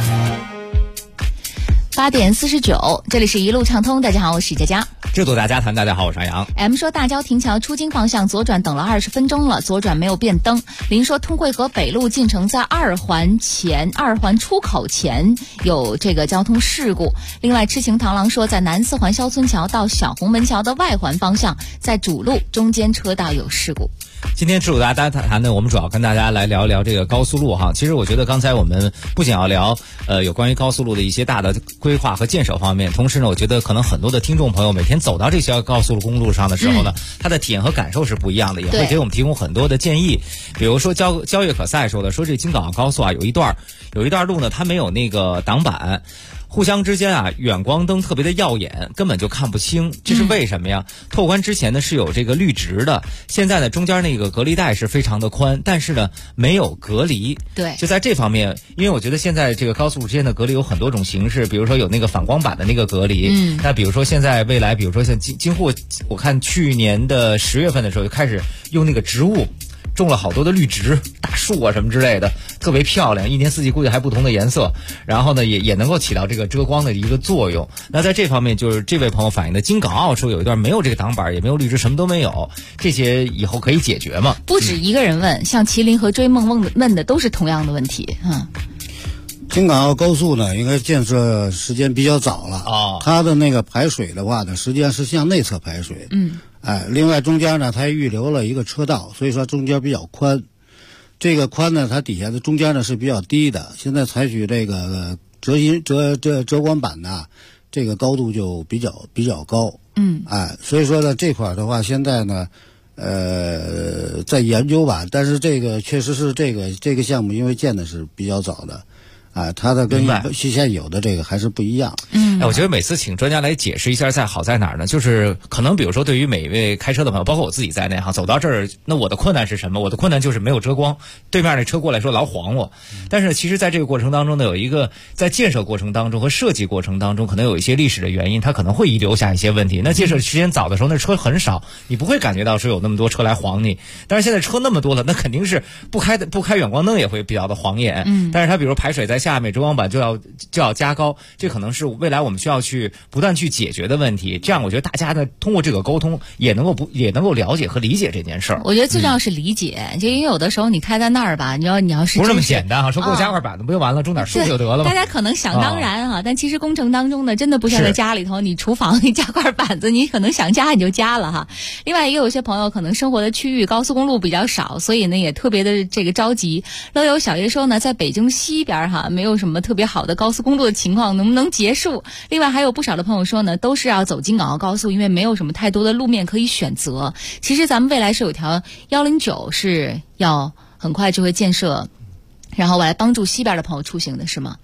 8点49，这里是一路畅通。大家好，我是佳佳。 制作大家谈，大家好，我是杨洋。 M 说大郊亭桥出京方向左转等了20分钟了，左转没有变灯。林说通惠河北路进城在2环出口前有这个交通事故。另外痴情螳螂说在南4环肖村桥到小红门桥的外环方向，在主路中间车道有事故。 今天制作大家谈呢，我们主要跟大家来聊一聊这个高速路哈。其实我觉得刚才我们不仅要聊有关于高速路的一些大的规划和建设方面，同时呢，我觉得可能很多的听众朋友每天走到这些高速公路上的时候呢，他的体验和感受是不一样的，也会给我们提供很多的建议。比如说焦越可赛说的，说这京港澳高速啊有一段路呢，它没有那个挡板。互相之间啊，远光灯特别的耀眼，根本就看不清，这是为什么呀？透关之前呢是有这个绿植的，现在呢中间那个隔离带是非常的宽，但是呢没有隔离。 对， 就在这方面，因为我觉得现在这个高速之间的隔离有很多种形式，比如说有那个反光板的那个隔离，那比如说现在未来，比如说像京沪，我看去年的10月份的时候就开始用那个植物。种了好多的绿植、大树啊什么之类的，特别漂亮，一年四季估计还不同的颜色，然后呢也能够起到这个遮光的一个作用。那在这方面，就是这位朋友反映的京港澳说有一段没有这个挡板，也没有绿植，什么都没有，这些以后可以解决吗？ 不止一个人问，像麒麟和追梦问的都是同样的问题。 京港澳高速呢，应该建设时间比较早了它的那个排水的话呢，实际上是向内侧排水。另外中间呢，它预留了一个车道，所以说中间比较宽。这个宽呢，它底下的中间呢是比较低的。现在采取这个遮光板呢，这个高度就比较高。所以说呢，这块的话，现在呢，在研究吧。但是这个确实是这个项目，因为建的是比较早的。它的跟现有的这个还是不一样。 我觉得每次请专家来解释一下好在哪儿呢？就是可能比如说对于每一位开车的朋友，包括我自己在内哈，走到这儿，那我的困难是什么？我的困难就是没有遮光，对面那车过来说老晃我。但是其实在这个过程当中呢，有一个在建设过程当中和设计过程当中，可能有一些历史的原因，它可能会遗留下一些问题。那建设时间早的时候，那车很少，你不会感觉到说有那么多车来晃你。但是现在车那么多了，那肯定是不开远光灯也会比较的晃眼。但是它比如排水在下面，遮光板就要加高，这可能是未来我们需要去不断去解决的问题。这样我觉得大家呢通过这个沟通也能够了解和理解这件事儿。 我觉得最重要是理解，就因为有的时候你开在那儿吧，你要是不是那么简单啊，说给我加块板子不就完了，种点树就得了吗？ 大家可能想当然啊，但其实工程当中呢，真的不像在家里头，你厨房你加块板子，你可能想加你就加了哈。另外也有一些朋友可能生活的区域高速公路比较少，所以呢也特别的这个着急。乐游小爷说呢，在北京西边哈没有什么特别好的高速公路的情况，能不能结束？另外还有不少的朋友说呢，都是要走京港澳高速，因为没有什么太多的路面可以选择。其实咱们未来是有条109是要很快就会建设，然后来帮助西边的朋友出行的是吗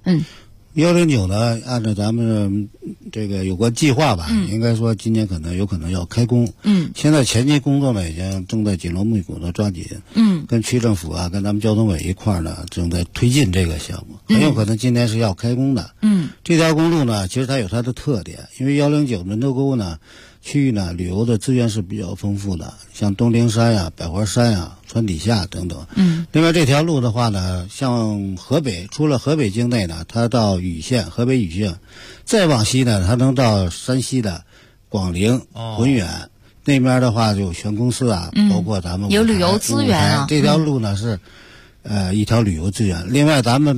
？109呢，按照咱们这个有关计划吧，应该说今年有可能要开工。现在前期工作呢，已经正在紧锣密鼓的抓紧。跟区政府啊，跟咱们交通委一块儿呢，正在推进这个项目，很有可能今年是要开工的。这条公路呢，其实它有它的特点，因为109门头沟呢区域呢，旅游的资源是比较丰富的，像东陵山呀、百花山呀、川底下等等。另外这条路的话呢，像河北，除了河北境内呢，它到禹县，河北禹县，再往西呢，它能到山西的广陵、浑源。那边的话就有全公司啊，包括咱们有旅游资源啊。 这条路呢是一条旅游资源。另外咱们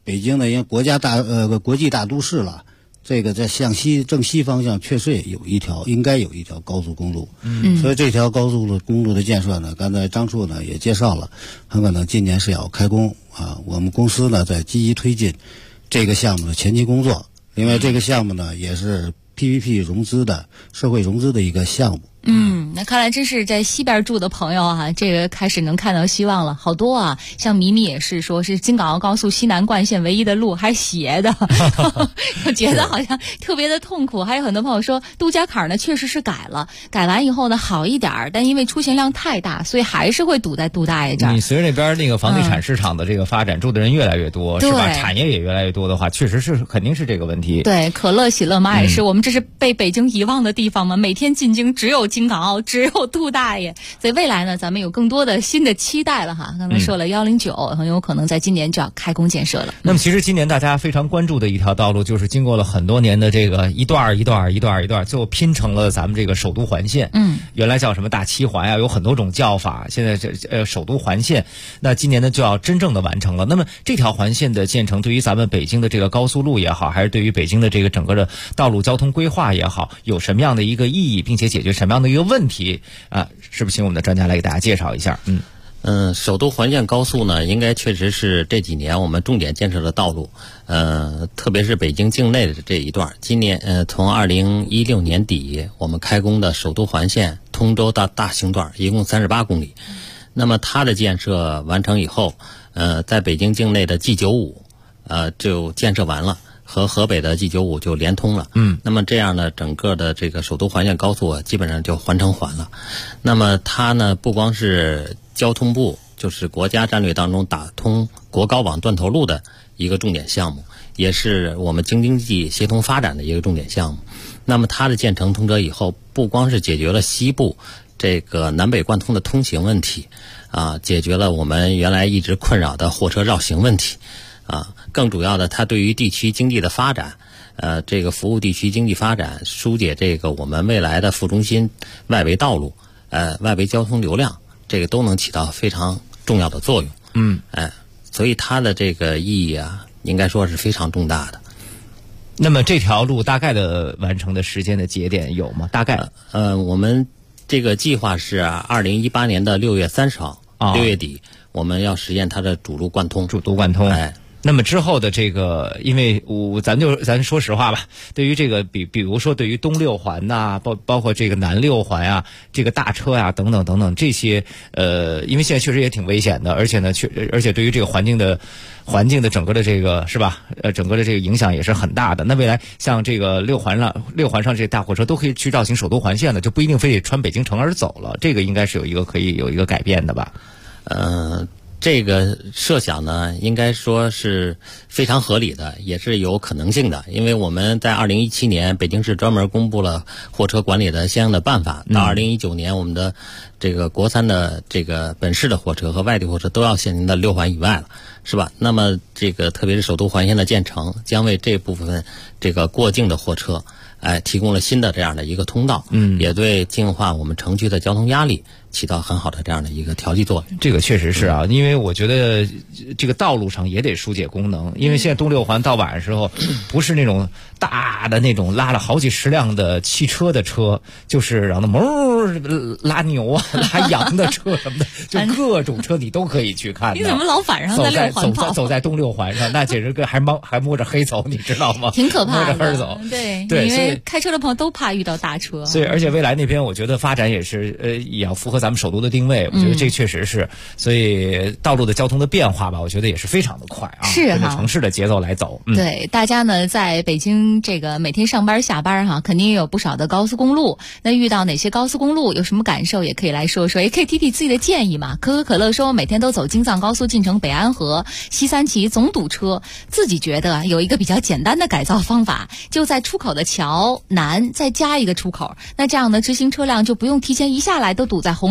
北京呢，因为国际大都市了，这个在向正西方向确实也应该有一条高速公路。所以这条高速公路的建设呢，刚才张处呢也介绍了，很可能今年是要开工啊。我们公司呢在积极推进这个项目的前期工作。另外，这个项目呢也是 PPP 融资的社会融资的一个项目。 那看来真是在西边住的朋友啊，这个开始能看到希望了。好多啊，像米米也是说是京港澳高速西南贯线唯一的路还是斜的，我觉得好像特别的痛苦。还有很多朋友说杜家坎呢确实是改了，改完以后呢好一点，但因为出行量太大，所以还是会堵在杜大爷这儿。 你随着那边那个房地产市场的这个发展，住的人越来越多，是吧？产业也越来越多的话，确实是肯定是这个问题。 对，可乐喜乐妈也是，我们这是被北京遗忘的地方吗？每天进京只有京港澳，只有杜大爷。所以未来呢，咱们有更多的新的期待了哈。刚才说了109，很有可能在今年就要开工建设了。 那么其实今年大家非常关注的一条道路，就是经过了很多年的这个一段一段，最后拼成了咱们这个首都环线。原来叫什么大七环啊，有很多种叫法。现在这首都环线，那今年呢就要真正的完成了。那么这条环线的建成，对于咱们北京的这个高速路也好，还是对于北京的这个整个的道路交通规划也好，有什么样的一个意义，并且解决什么样的一个问题啊？是不是请我们的专家来给大家介绍一下？ 首都环线高速呢，应该确实是这几年我们重点建设的道路。特别是北京境内的这一段，今年从2016年底我们开工的首都环线通州到大兴段，一共38公里。那么它的建设完成以后，在北京境内的 G95 就建设完了。和河北的 G95 就连通了。那么这样呢，整个的这个首都环线高速基本上就完成了。那么它呢，不光是交通部就是国家战略当中打通国高网断头路的一个重点项目，也是我们京津冀协同发展的一个重点项目。那么它的建成通车以后，不光是解决了西部这个南北贯通的通行问题啊，解决了我们原来一直困扰的货车绕行问题。更主要的，它对于地区经济的发展，这个服务地区经济发展，疏解这个我们未来的副中心外围道路，外围交通流量，这个都能起到非常重要的作用。所以它的这个意义啊，应该说是非常重大的。 那么这条路大概的完成的时间的节点有吗？大概？ 我们这个计划是2018年的6月30号，6月底我们要实现它的主路贯通。 那么之后的这个，因为咱说实话吧，对于这个比如说对于东六环呐，包括这个南六环啊，这个大车呀等等这些，因为现在确实也挺危险的，而且对于这个环境的整个的这个是吧，整个的这个影响也是很大的。那未来像这个六环上这大货车都可以去绕行首都环线的，就不一定非得穿北京城而走了，这个应该是可以有一个改变的吧？ 这个设想呢，应该说是非常合理的，也是有可能性的。因为我们在2017年，北京市专门公布了货车管理的相应的办法。到2019年，我们的这个国三的这个本市的货车和外地货车都要限行到6环以外了，是吧？那么这个特别是首都环线的建成，将为这部分这个过境的货车，提供了新的这样的一个通道，也对净化我们城区的交通压力起到很好的这样的一个调剂作用。 这个确实是啊，因为我觉得这个道路上也得疏解功能，因为现在东六环到晚上时候，不是那种大的那种拉了好几十辆的汽车的车，就是然后拉牛啊、拉羊的车什么的，就各种车你都可以去看。 你怎么老反上在六环跑？ 走在东六环上，那简直还摸着黑走，你知道吗？ 挺可怕的。 摸着黑走。 对，因为开车的朋友都怕遇到大车。 所以，而且未来那边我觉得发展也是也要符合咱们首都的定位，我觉得这确实是。所以道路的交通的变化吧，我觉得也是非常的快啊， 是跟着城市的节奏来走。 对，大家呢在北京这个每天上班下班哈，肯定也有不少的高速公路。那遇到哪些高速公路有什么感受，也可以来说说，也可以提提自己的建议嘛。可口可乐说每天都走京藏高速进城北安河、西三旗总堵车，自己觉得有一个比较简单的改造方法，就在出口的桥南再加一个出口，那这样呢，直行车辆就不用提前一下来都堵在红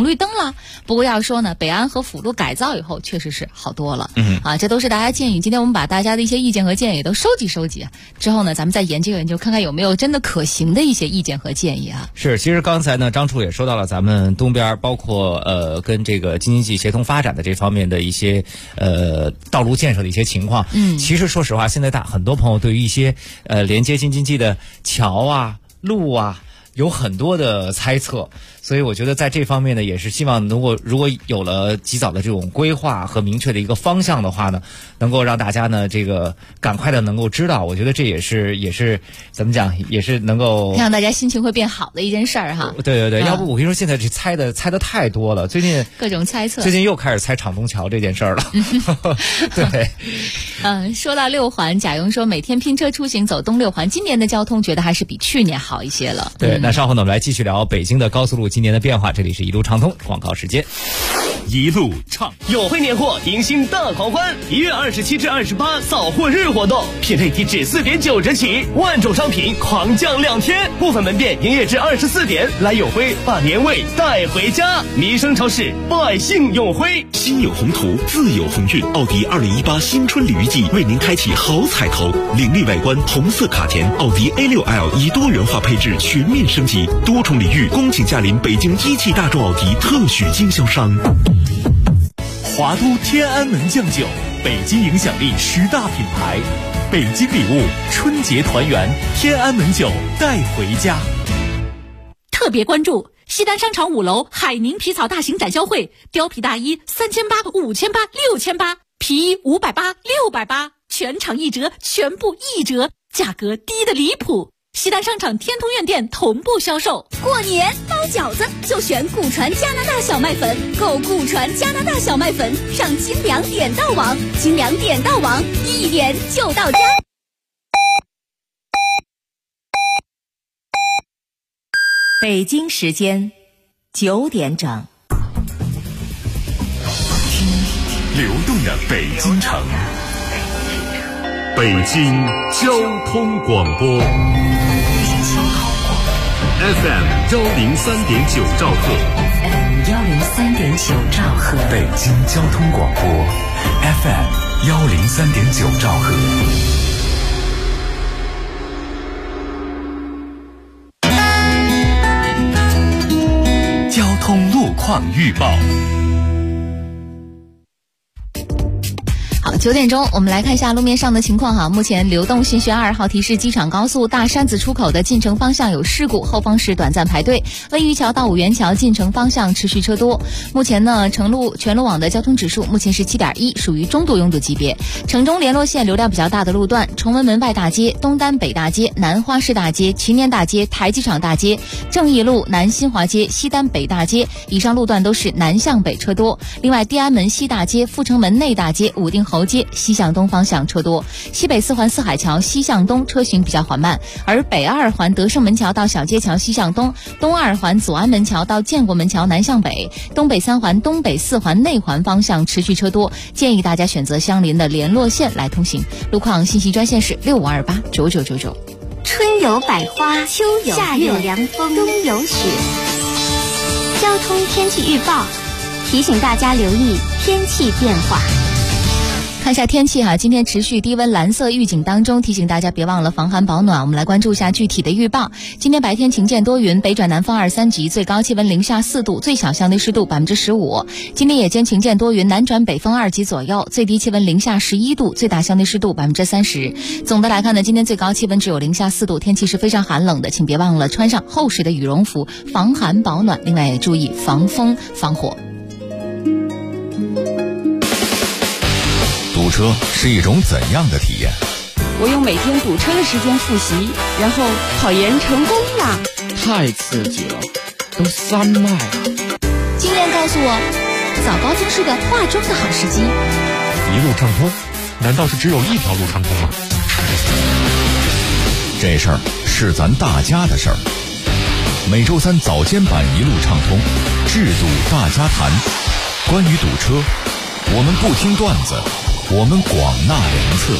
红绿灯了。不过要说呢，北安和辅路改造以后确实是好多了。这都是大家建议。今天我们把大家的一些意见和建议都收集之后呢，咱们再研究研究，看看有没有真的可行的一些意见和建议啊。 是，其实刚才呢，张处也说到了咱们东边包括跟这个京津冀协同发展的这方面的一些道路建设的一些情况。其实说实话，现在很多朋友对于一些连接京津冀的桥啊、路啊，有很多的猜测。所以我觉得在这方面呢，也是希望如果有了及早的这种规划和明确的一个方向的话呢，能够让大家呢这个赶快的能够知道。我觉得这也是怎么讲，也是能够让大家心情会变好的一件事儿哈。 对，要不我跟你说，现在这猜的太多了，最近各种猜测， 最近又开始猜厂东桥这件事儿了。对， 说到六环，贾勇说每天拼车出行走东六环，今年的交通觉得还是比去年好一些了。 对，那稍后呢，我们来继续聊北京的高速路今年的变化。这里是一路畅通，广告时间。 一路畅，永辉年货迎新大狂欢，1月27至28扫货日活动，品类低至4.9折起，万种商品狂降2天，部分门店营业至24点，来永辉把年味带回家。民生超市，百姓永辉。 心有宏图，自有鸿运。奥迪2018新春鲤鱼季为您开启好彩头，凌厉外观，红色卡钿，奥迪 A6L 以多元化配置全面升级，多重礼遇，恭请驾临北京一汽大众奥迪特许经销商。 华都天安门酱酒，北京影响力10大品牌，北京礼物，春节团圆，天安门酒带回家。 特别关注西单商场5楼海宁皮草大型展销会，貂皮大衣3800、5800、6800，皮衣580、680，全场1折，全部1折，价格低得离谱。西单商场天通苑店同步销售。 过年包饺子就选顾传加拿大小麦粉，购顾传加拿大小麦粉上清凉点到网，清凉点到网，一点就到家。 北京时间9点整， 流动的北京城，北京交通广播。FM 103.9兆赫 ，FM 103.9兆赫， 北京交通广播 FM 103.9兆赫。交通路况预报。 好，9点钟，我们来看一下路面上的情况哈。目前流动信学2号提示机场高速大山子出口的进城方向有事故，后方是短暂排队。温榆桥到五元桥进城方向持续车多。目前呢，城路全路网的交通指数目前是7.1，属于中度拥堵级别。城中联络线流量比较大的路段：崇文门外大街、东单北大街、南花市大街、祈年大街、台机场大街、正义路、南新华街、西单北大街，以上路段都是南向北车多。另外，地安门西大街、阜成门内大街、武定侯街西向东方向车多，西北4环四海桥西向东车行比较缓慢，而北2环德胜门桥到小街桥西向东，东2环左安门桥到建国门桥南向北，东北3环东北4环内环方向持续车多，建议大家选择相邻的联络线来通行。路况信息专线是65289999。 春有百花，秋有夏有凉风，冬有雪。交通天气预报提醒大家留意天气变化。 看一下天气哈，今天持续低温蓝色预警当中，提醒大家别忘了防寒保暖。我们来关注一下具体的预报。今天白天晴见多云，北转南风2、3级，最高气温零下4度，最小相对湿度15%。今天夜间晴见多云，南转北风2级左右，最低气温零下11度，最大相对湿度30%。总的来看呢，今天最高气温只有零下4度，天气是非常寒冷的，请别忘了穿上厚实的羽绒服，防寒保暖。另外也注意防风防火。 堵车是一种怎样的体验？ 我用每天堵车的时间复习，然后考研成功了。 太刺激了，都3迈了。 经验告诉我，早高峰是个化妆的好时机。 一路畅通，难道是只有一条路畅通吗？ 这事儿是咱大家的事儿。每周3早间版一路畅通，制度大家谈。关于堵车，我们不听段子，我们广纳良策。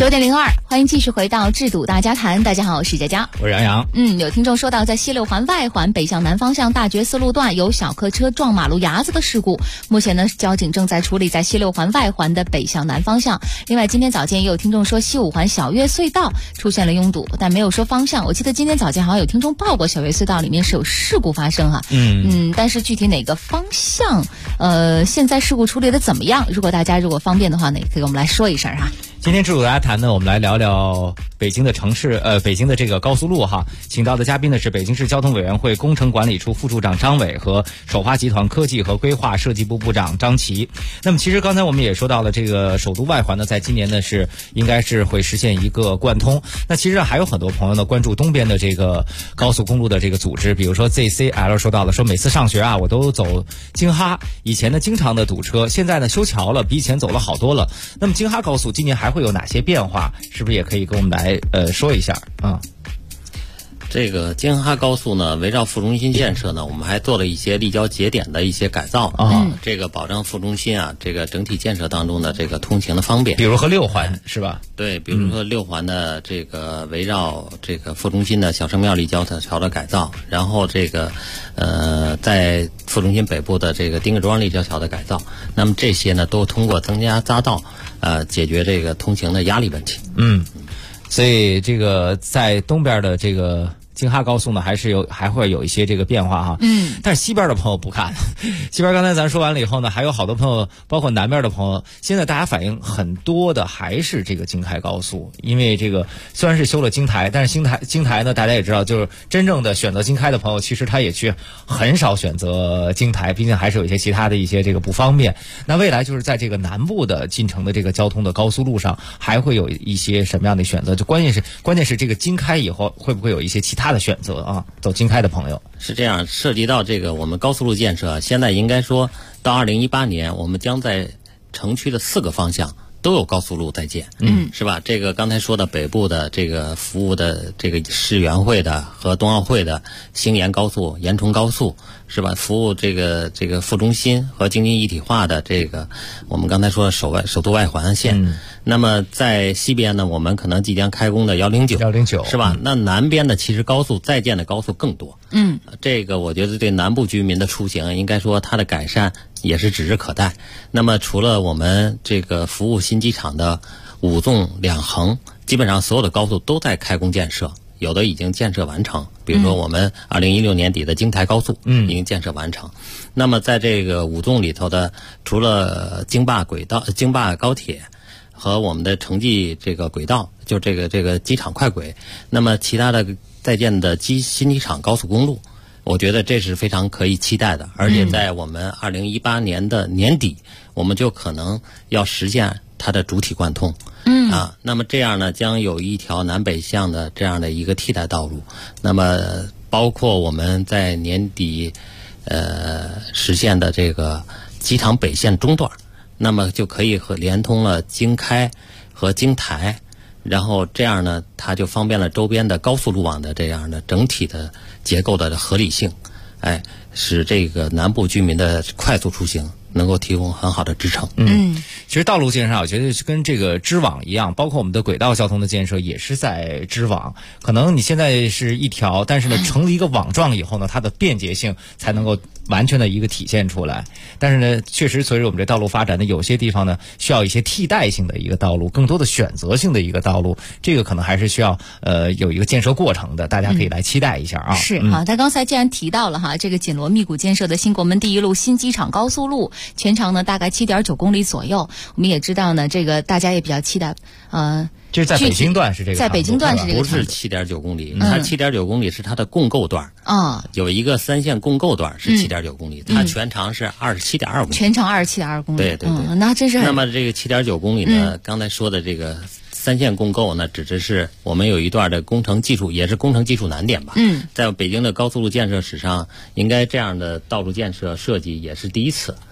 9:02，欢迎继续回到制堵大家谈。大家好，我是佳佳， 我是杨洋。 有听众说到，在西六环外环北向南方向大觉寺路段有小客车撞马路牙子的事故，目前呢，交警正在处理在西六环外环的北向南方向。另外，今天早间也有听众说西五环小月隧道出现了拥堵，但没有说方向。我记得今天早间好像有听众报过小月隧道里面是有事故发生哈。但是具体哪个方向，现在事故处理的怎么样？如果大家方便的话呢，也可以给我们来说一声哈。 今天制堵大家谈呢，我们来聊聊北京的北京的这个高速路哈。请到的嘉宾呢是北京市交通委员会工程管理处副处长张伟和首发集团科技和规划设计部部长张琪。那么其实刚才我们也说到了，这个首都外环呢，在今年呢应该是会实现一个贯通。那其实还有很多朋友呢关注东边的这个高速公路的这个组织，比如说 ZCL 说到了，说每次上学啊我都走京哈，以前呢经常的堵车，现在呢修桥了，比以前走了好多了。那么京哈高速今年还会有哪些变化？是不是也可以跟我们来说一下啊？ 这个京哈高速呢，围绕副中心建设呢，我们还做了一些立交节点的一些改造这个保证副中心啊，这个整体建设当中的这个通行的方便。 比如和六环是吧？ 对，比如说六环的这个围绕这个副中心的小圣庙立交桥的改造，然后这个在副中心北部的这个丁各庄立交桥的改造，那么这些呢都通过增加匝道解决这个通行的压力问题。 所以这个在东边的这个京哈高速呢，还会有一些这个变化哈。但是西边的朋友不看，西边刚才咱说完了以后呢，还有好多朋友，包括南边的朋友，现在大家反映很多的还是这个京台高速，因为这个虽然是修了京台，但是京台呢，大家也知道，就是真正的选择京开的朋友，其实他也很少选择京台，毕竟还是有一些其他的一些这个不方便。那未来就是在这个南部的进城的这个交通的高速路上，还会有一些什么样的选择？就关键是这个京开以后会不会有一些其他的选择啊？走京开的朋友是这样，涉及到这个我们高速路建设，现在应该说到2018年，我们将在城区的4个方向都有高速路在建，是吧？这个刚才说的北部的这个服务的这个市委员会的和冬奥会的兴延高速、延崇高速，是吧？服务这个副中心和京津一体化的这个我们刚才说的首都外环线。那么在西边呢，我们可能即将开工的109，是吧？那南边的其实高速在建的高速更多。这个我觉得对南部居民的出行，应该说它的改善也是指日可待。那么除了我们这个服务新机场的5纵2横，基本上所有的高速都在开工建设，有的已经建设完成。比如说我们2016年底的京台高速已经建设完成。那么在这个5纵里头的，除了京霸高铁和我们的城际这个轨道，就这个机场快轨，那么其他的在建的新机场高速公路，我觉得这是非常可以期待的。而且在我们2018年的年底，我们就可能要实现它的主体贯通。那么这样呢，将有一条南北向的这样的一个替代道路。那么包括我们在年底实现的这个机场北线中段，那么就可以连通了京开和京台，然后这样呢，它就方便了周边的高速路网的这样的整体的结构的合理性，使这个南部居民的快速出行能够提供很好的支撑。 其实道路建设我觉得是跟这个织网一样，包括我们的轨道交通的建设也是在织网。可能你现在是一条，但是呢成了一个网状以后呢，它的便捷性才能够完全的一个体现出来。但是呢，确实随着我们这道路发展呢，有些地方呢需要一些替代性的一个道路，更多的选择性的一个道路，这个可能还是需要有一个建设过程的，大家可以来期待一下啊。 是啊，他刚才既然提到了哈，这个紧锣密鼓建设的新国门第1路新机场高速路，全长呢大概7.9公里左右。我们也知道呢，这个大家也比较期待， 这是在北京段是这个， 在北京段是这个， 不是7.9公里，它7.9公里是它的共构段有一个3线共构段是7.9公里，它全长是27.2公里， 全长27.2公里， 对， 那真是很。 那么这个7.9公里呢，刚才说的这个3线共构呢，指的是我们有一段的工程技术，也是工程技术难点吧。在北京的高速路建设史上，应该这样的道路建设设计也是第一次。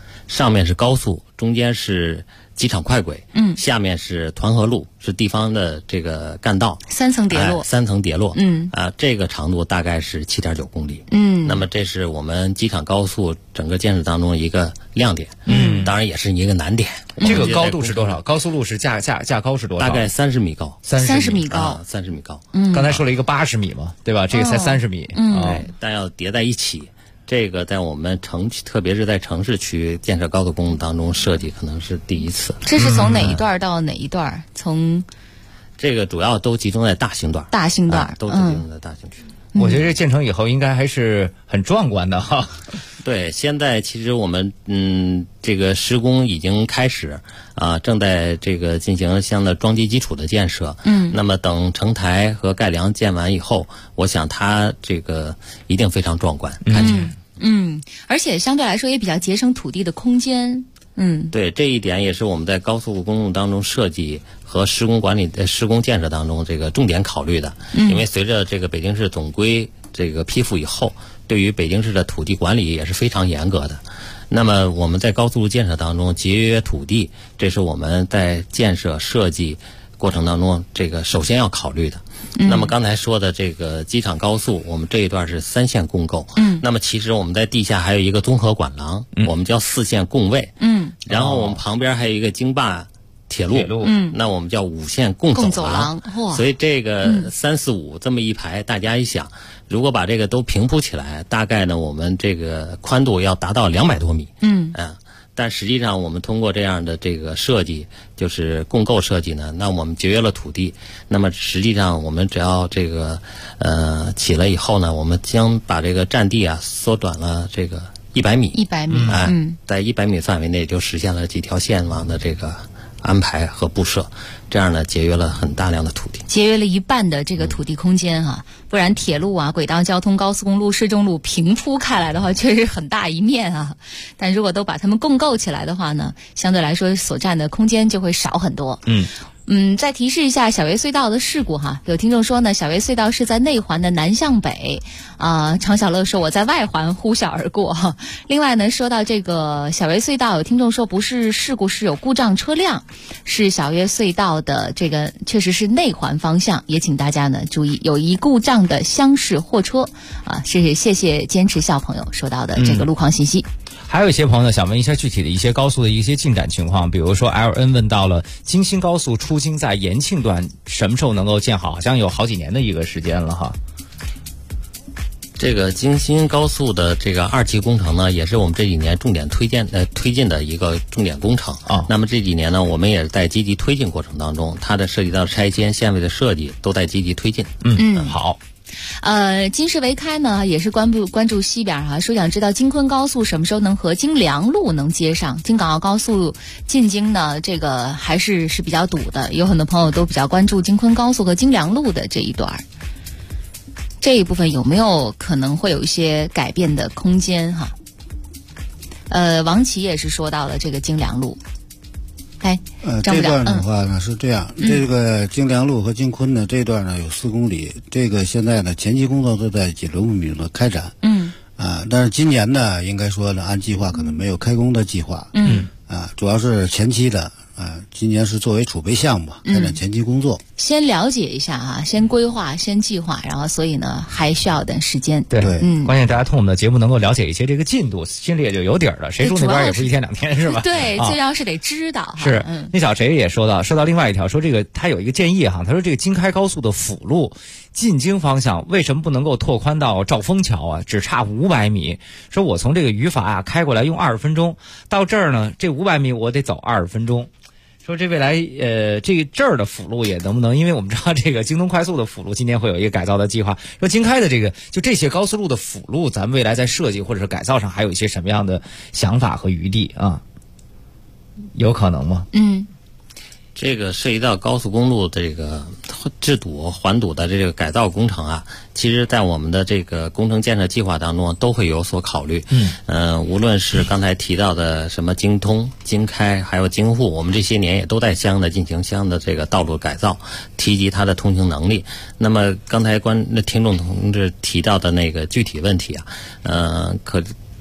上面是高速，中间是机场快轨，下面是团河路，是地方的这个干道 ，3层叠落 ，3层叠落，这个长度大概是7.9公里，那么这是我们机场高速整个建设当中一个亮点，当然也是一个难点。 这个高度是多少？高速路是架高是多少？ 大概30米高 ，30米高 ，30米高。 刚才说了一个80米嘛，对吧？这个才30米， 对，但要叠在一起。这个在我们特别是在城市区建设高速公路当中设计可能是第一次。 这是从哪一段到哪一段？从这个主要都集中在大兴段。 大兴段都集中在大兴区。 我觉得这建成以后应该还是很壮观的哈。 对，现在其实我们这个施工已经开始正在这个进行相的桩基基础的建设。那么等城台和盖梁建完以后，我想它这个一定非常壮观，看起来。 而且相对来说也比较节省土地的空间。 对，这一点也是我们在高速公路当中设计和施工管理、施工建设当中这个重点考虑的。因为随着这个北京市总规这个批复以后，对于北京市的土地管理也是非常严格的。那么我们在高速路建设当中节约土地，这是我们在建设设计过程当中这个首先要考虑的。那么刚才说的这个机场高速，我们这一段是3线共构。那么其实我们在地下还有一个综合管廊，我们叫4线共卫。然后我们旁边还有一个京霸铁路，那我们叫5线共走廊。所以这个3、4、5这么一排，大家一想，如果把这个都平铺起来，大概呢我们这个宽度要达到200多米。但实际上我们通过这样的这个设计，就是共构设计呢，那我们节约了土地。那么实际上我们只要这个起了以后呢，我们将把这个占地缩短了这个100米。 100米， 在100米范围内就实现了几条线网的这个安排和布设，这样呢节约了很大量的土地， 节约了1半的这个土地空间哈。不然铁路轨道交通、高速公路、市中路平铺开来的话，确实很大一面啊。但如果都把它们共构起来的话呢，相对来说所占的空间就会少很多。再提示一下小洱隧道的事故哈。有听众说呢，小洱隧道是在内环的南向北常小乐说我在外环呼啸而过哈。另外呢，说到这个小洱隧道，有听众说不是事故，是有故障车辆，是小洱隧道的这个确实是内环方向，也请大家呢注意有一故障的厢式货车谢谢坚持校朋友说到的这个路况信息。 还有一些朋友呢想问一下具体的一些高速的一些进展情况，比如说 LN 问到了京新高速出京在延庆段什么时候能够建好，好像有好几年的一个时间了哈。 这个京新高速的这个2期工程呢，也是我们这几年重点推进的一个重点工程那么这几年呢，我们也在积极推进过程当中，它的涉及到拆迁、线位的设计都在积极推进。 好。 金市维开呢也是关注西边说想知道京昆高速什么时候能和京良路能接上。京港澳高速进京呢，这个还是比较堵的，有很多朋友都比较关注京昆高速和京良路的这一段，这一部分有没有可能会有一些改变的空间哈？王琦也是说到了这个京良路。 这段的话呢是这样，这个京良路和京昆呢这段呢有4公里，这个现在呢前期工作都在紧锣密鼓的开展。但是今年呢应该说呢按计划可能没有开工的计划。主要是前期的今年是作为储备项目开展前期工作。 先了解一下先规划，先计划，然后所以呢还需要点时间。 对，关键大家通我们的节目能够了解一些这个进度，心里也就有底儿了。谁住那边也不1天2天是吧？ 对，最重要是得知道。 是，那小谁也说到另外一条，说这个他有一个建议他说这个京开高速的辅路进京方向为什么不能够拓宽到兆丰桥只差500米？说我从这个语法开过来用20分钟，到这儿呢这500米我得走20分钟。说这未来这儿的辅路也能不能，因为我们知道这个京东快速的辅路今年会有一个改造的计划，说京开的这些高速路的辅路，咱们未来在设计或者是改造上还有一些什么样的想法和余地有可能吗？ 这个涉及到高速公路这个治堵、缓堵的这个改造工程其实在我们的这个工程建设计划当中都会有所考虑。无论是刚才提到的什么京通、京开，还有京沪，我们这些年也都在相应的进行相应的这个道路改造，提及它的通行能力。那么刚才听众同志提到的那个具体问题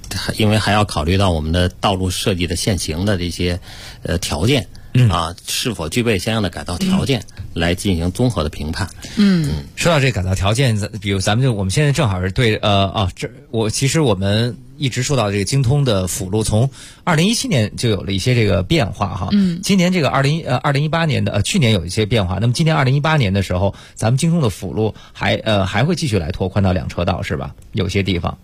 因为还要考虑到我们的道路设计的现行的这些条件。是否具备相应的改造条件，来进行综合的评判。 说到这改造条件，比如我们现在正好是对其实我们一直说到这个京通的辅路，从2017年就有了一些这个变化哈。今年这个2018年的去年有一些变化，那么今年2018年的时候，咱们京通的辅路还会继续来拓宽到2车道是吧？有些地方。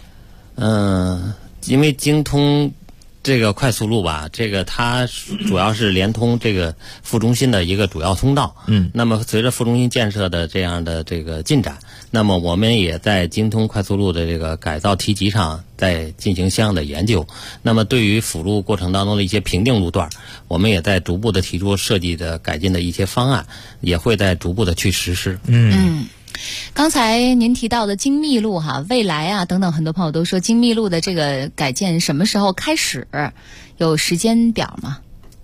因为京通这个快速路吧，这个它主要是连通这个副中心的一个主要通道。那么随着副中心建设的这样的这个进展，那么我们也在京通快速路的这个改造提及上在进行相应的研究。那么对于辅路过程当中的一些瓶颈路段，我们也在逐步的提出设计的改进的一些方案，也会在逐步的去实施。 刚才您提到的京密路未来啊等等，很多朋友都说京密路的这个改建什么时候开始，有时间表吗？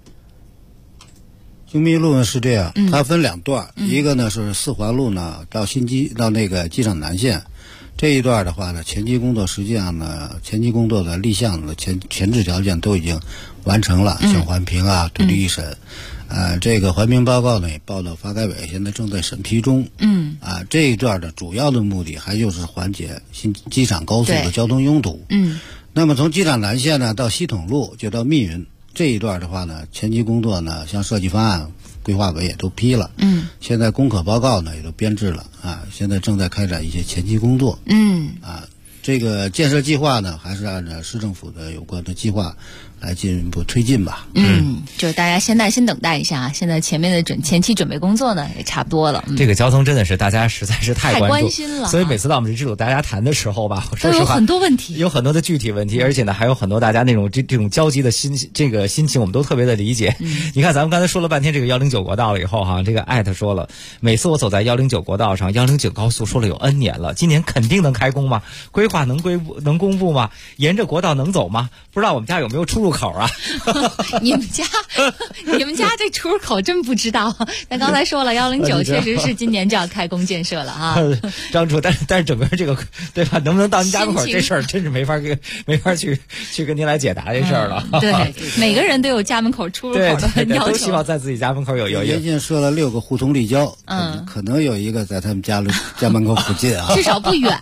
京密路呢是这样，它分2段，一个呢是4环路呢到那个机场南线这一段的话呢，前期工作实际上呢，前期工作的立项的前置条件都已经完成了，像环评啊、土地预审。这个环评报告呢也报到发改委，现在正在审批中。这一段的主要的目的还就是缓解新机场高速的交通拥堵。那么从机场南线呢到西统路就到密云这一段的话呢，前期工作呢，像设计方案、规划委也都批了。现在公可报告呢也都编制了现在正在开展一些前期工作。这个建设计划呢，还是按照市政府的有关的计划来进一步推进吧。 就是大家现在先等待一下，现在前面的前期准备工作呢也差不多了。 这个交通真的是大家实在是太关心了， 所以每次到我们这组大家谈的时候吧，说实话有很多问题， 有很多的具体问题，而且呢还有很多大家那种这种焦急的心情，我们都特别的理解。你看咱们刚才说了半天这个109国道了以后这个艾特说了，每次我走在109国道上，109高速说了有 N 年了，今年肯定能开工吗？规划能公布吗？沿着国道能走吗？不知道我们家有没有出入口啊？ 你们家这出入口真不知道。但刚才说了109确实是今年就要开工建设了张处，但是整个这个对吧，能不能到您家门口这事儿真是没法去跟您来解答这事儿了。 对，每个人都有家门口出入口的要求， 都希望在自己家门口有。 原先说了6个互通立交，可能有一个在他们家门口附近至少不远。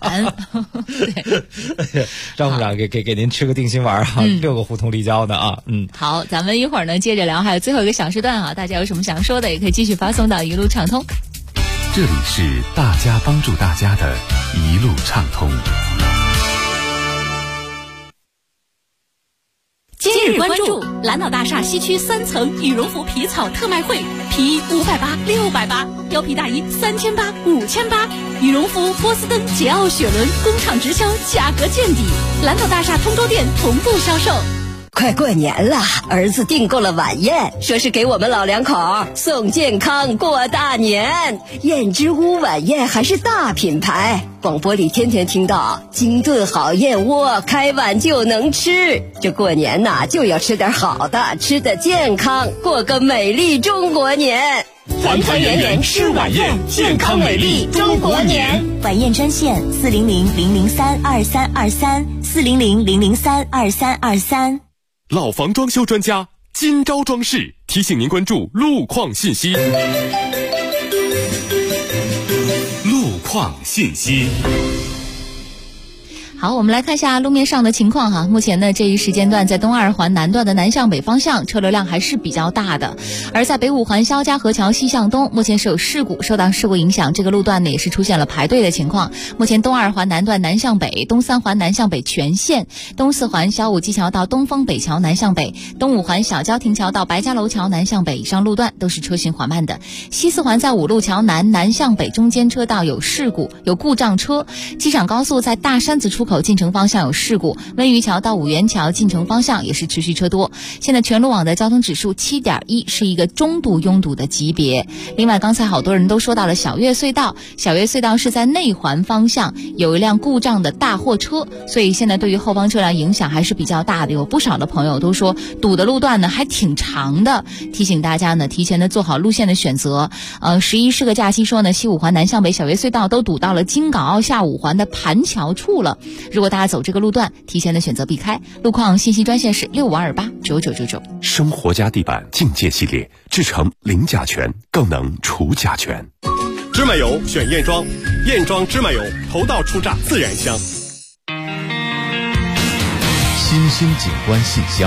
对，张部长给您吃个定心丸6个互通立交的好，咱们一会儿呢接着聊，还有最后一个小时段大家有什么想说的也可以继续发送到一路畅通。 这里是大家帮助大家的一路畅通。 今日关注蓝岛大厦西区3层羽绒服皮草特卖会，皮衣580、680，貂皮大衣3800、5800，羽绒服波司登、捷奥、雪伦工厂直销，价格见底。蓝岛大厦通州店同步销售。 快过年了，儿子订购了晚宴，说是给我们老两口送健康过大年。燕之屋晚宴还是大品牌，广播里天天听到金炖好燕窝，开碗就能吃。这过年呐，就要吃点好的，吃得健康，过个美丽中国年。 团团圆圆吃晚宴，健康美丽中国年。 晚宴专线400-003-2323，400-003-2323。 老房装修专家金招装饰提醒您关注路况信息。 路况信息。 好，我们来看一下路面上的情况目前呢，这一时间段在东二环南段的南向北方向车流量还是比较大的，而在北五环肖家河桥西向东，目前是有事故，受到事故影响，这个路段呢也是出现了排队的情况。目前东二环南段南向北、东三环南向北全线、东四环小武基桥到东风北桥南向北、东五环小交亭桥到白家楼桥南向北以上路段都是车行缓慢的。西四环在五路桥南向北中间车道有事故，有故障车。机场高速在大山子出口进城方向有事故，温榆桥到五元桥进城方向也是持续车多。现在全路网的交通指数7.1，是一个中度拥堵的级别。另外刚才好多人都说到了小月隧道，小月隧道是在内环方向有一辆故障的大货车，所以现在对于后方车辆影响还是比较大的，有不少的朋友都说堵的路段呢还挺长的，提醒大家呢提前的做好路线的选择。11是个假期说呢，西五环南向北小月隧道都堵到了京港澳下五环的盘桥处了。 如果大家走这个路段，提前的选择避开。路况信息专线是65289999。 生活家地板境界系列，制成零甲醛，更能除甲醛。 芝麻油选燕庄，燕庄芝麻油头道出榨自然香。 新兴景观信箱。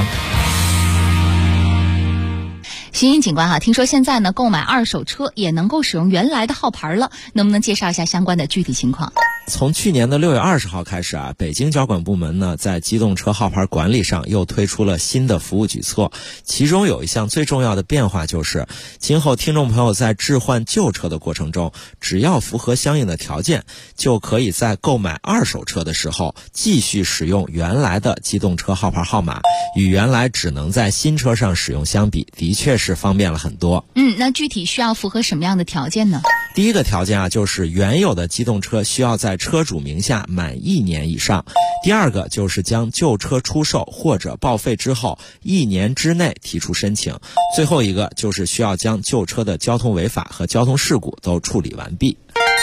新兴景观哈，听说现在呢购买二手车也能够使用原来的号牌了，能不能介绍一下相关的具体情况？ 从去年的6月20号开始啊，北京交管部门呢在机动车号牌管理上又推出了新的服务举措，其中有一项最重要的变化就是，今后听众朋友在置换旧车的过程中，只要符合相应的条件，就可以在购买二手车的时候继续使用原来的机动车号牌号码，与原来只能在新车上使用相比，的确是方便了很多。 那具体需要符合什么样的条件呢？ 第一个条件啊，就是原有的机动车需要在车主名下满1年以上。第二个就是将旧车出售或者报废之后1年之内提出申请。最后一个就是需要将旧车的交通违法和交通事故都处理完毕。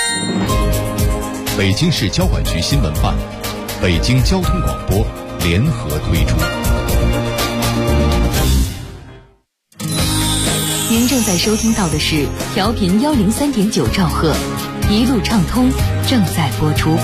北京市交管局新闻办、北京交通广播联合推出。 您正在收听到的是调频103.9兆赫，一路畅通正在播出。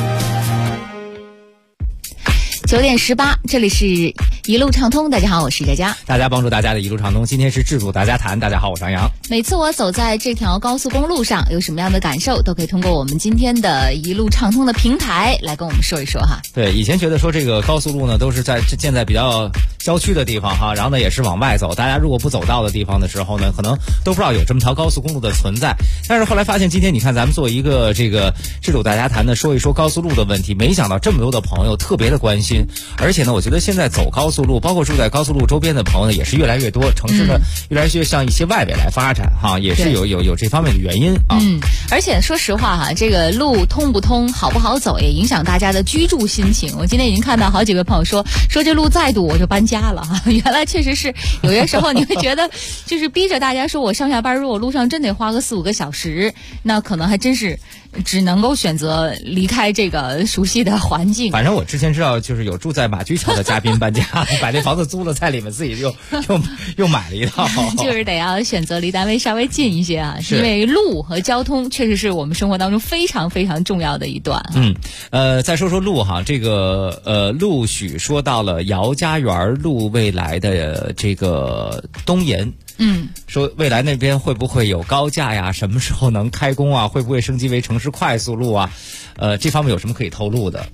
9点18，这里是一路畅通。大家好，我是佳佳。 大家帮助大家的一路畅通，今天是智主大家谈。大家好，我是杨洋。 每次我走在这条高速公路上，有什么样的感受，都可以通过我们今天的一路畅通的平台来跟我们说一说哈。 对，以前觉得说这个高速路呢，都是建在比较郊区的地方哈，然后呢也是往外走，大家如果不走到的地方的时候呢，可能都不知道有这么条高速公路的存在。但是后来发现，今天你看咱们做一个这个智主大家谈的，说一说高速路的问题，没想到这么多的朋友特别的关心。而且呢，我觉得现在走高速路，包括住在高速路周边的朋友呢，也是越来越多，城市呢越来越向一些外围来发展哈，也是有这方面的原因啊。 而且说实话哈，这个路通不通、好不好走，也影响大家的居住心情。我今天已经看到好几个朋友说这路再堵我就搬家了哈。原来确实是有些时候你会觉得，就是逼着大家说我上下班如果路上真得花个4-5个小时，那可能还真是只能够选择离开这个熟悉的环境。 反正我之前知道，就是有住在马驹桥的嘉宾搬家，把这房子租了，在里面自己又买了一套， 就是得要选择离单位稍微近一些啊，因为路和交通确实是我们生活当中非常非常重要的一段。 再说说路哈，这个陆续说到了姚家园路未来的这个东延。说未来那边会不会有高架呀？什么时候能开工啊？会不会升级为城市快速路啊？这方面有什么可以透露的？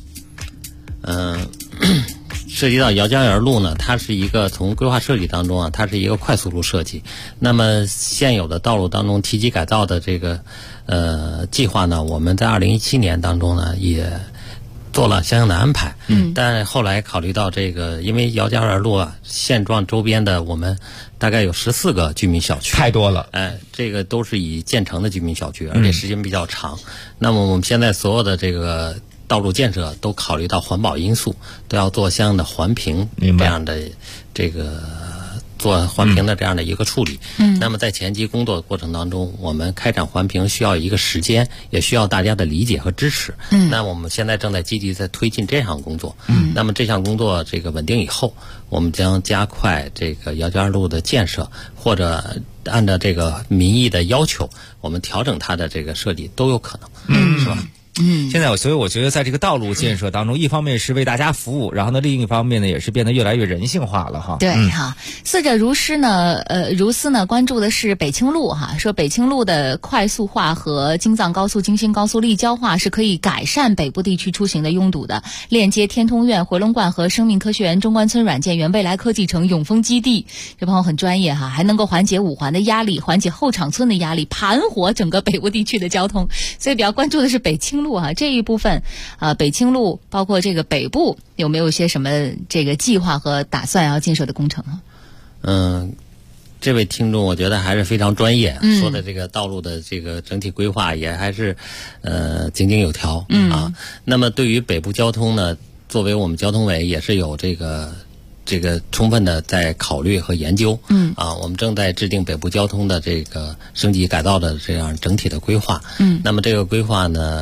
涉及到姚家园路呢，它是一个从规划设计当中啊，它是一个快速路设计。那么现有的道路当中提级改造的这个计划呢，我们在2017年当中呢也做了相应的安排。但后来考虑到这个，因为姚家园路啊现状周边的我们大概有14个居民小区， 太多了。 这个都是已建成的居民小区，而且时间比较长。那么我们现在所有的这个道路建设都考虑到环保因素，都要做相应的环评这样的这个做环评的这样的一个处理。那么在前期工作的过程当中，我们开展环评需要一个时间，也需要大家的理解和支持。那我们现在正在积极在推进这项工作。那么这项工作这个稳定以后，我们将加快这个姚家园路的建设，或者按照这个民意的要求，我们调整它的这个设计都有可能。是吧？ 现在所以我觉得在这个道路建设当中，一方面是为大家服务，然后呢另一方面呢也是变得越来越人性化了哈。 对哈，四者如斯呢关注的是北清路哈，说北清路的快速化和京藏高速、京新高速立交化是可以改善北部地区出行的拥堵的，链接天通苑、回龙观和生命科学园、中关村软件园、未来科技城、永丰基地。这朋友很专业哈，还能够缓解5环的压力，缓解后场村的压力，盘活整个北部地区的交通。所以比较关注的是北清路啊，这一部分北清路包括这个北部有没有一些什么这个计划和打算要建设的工程啊？ 这位听众我觉得还是非常专业，说的这个道路的这个整体规划也还是井井有条啊。那么对于北部交通呢，作为我们交通委也是有这个充分的在考虑和研究。我们正在制定北部交通的这个升级改造的这样整体的规划。那么这个规划呢，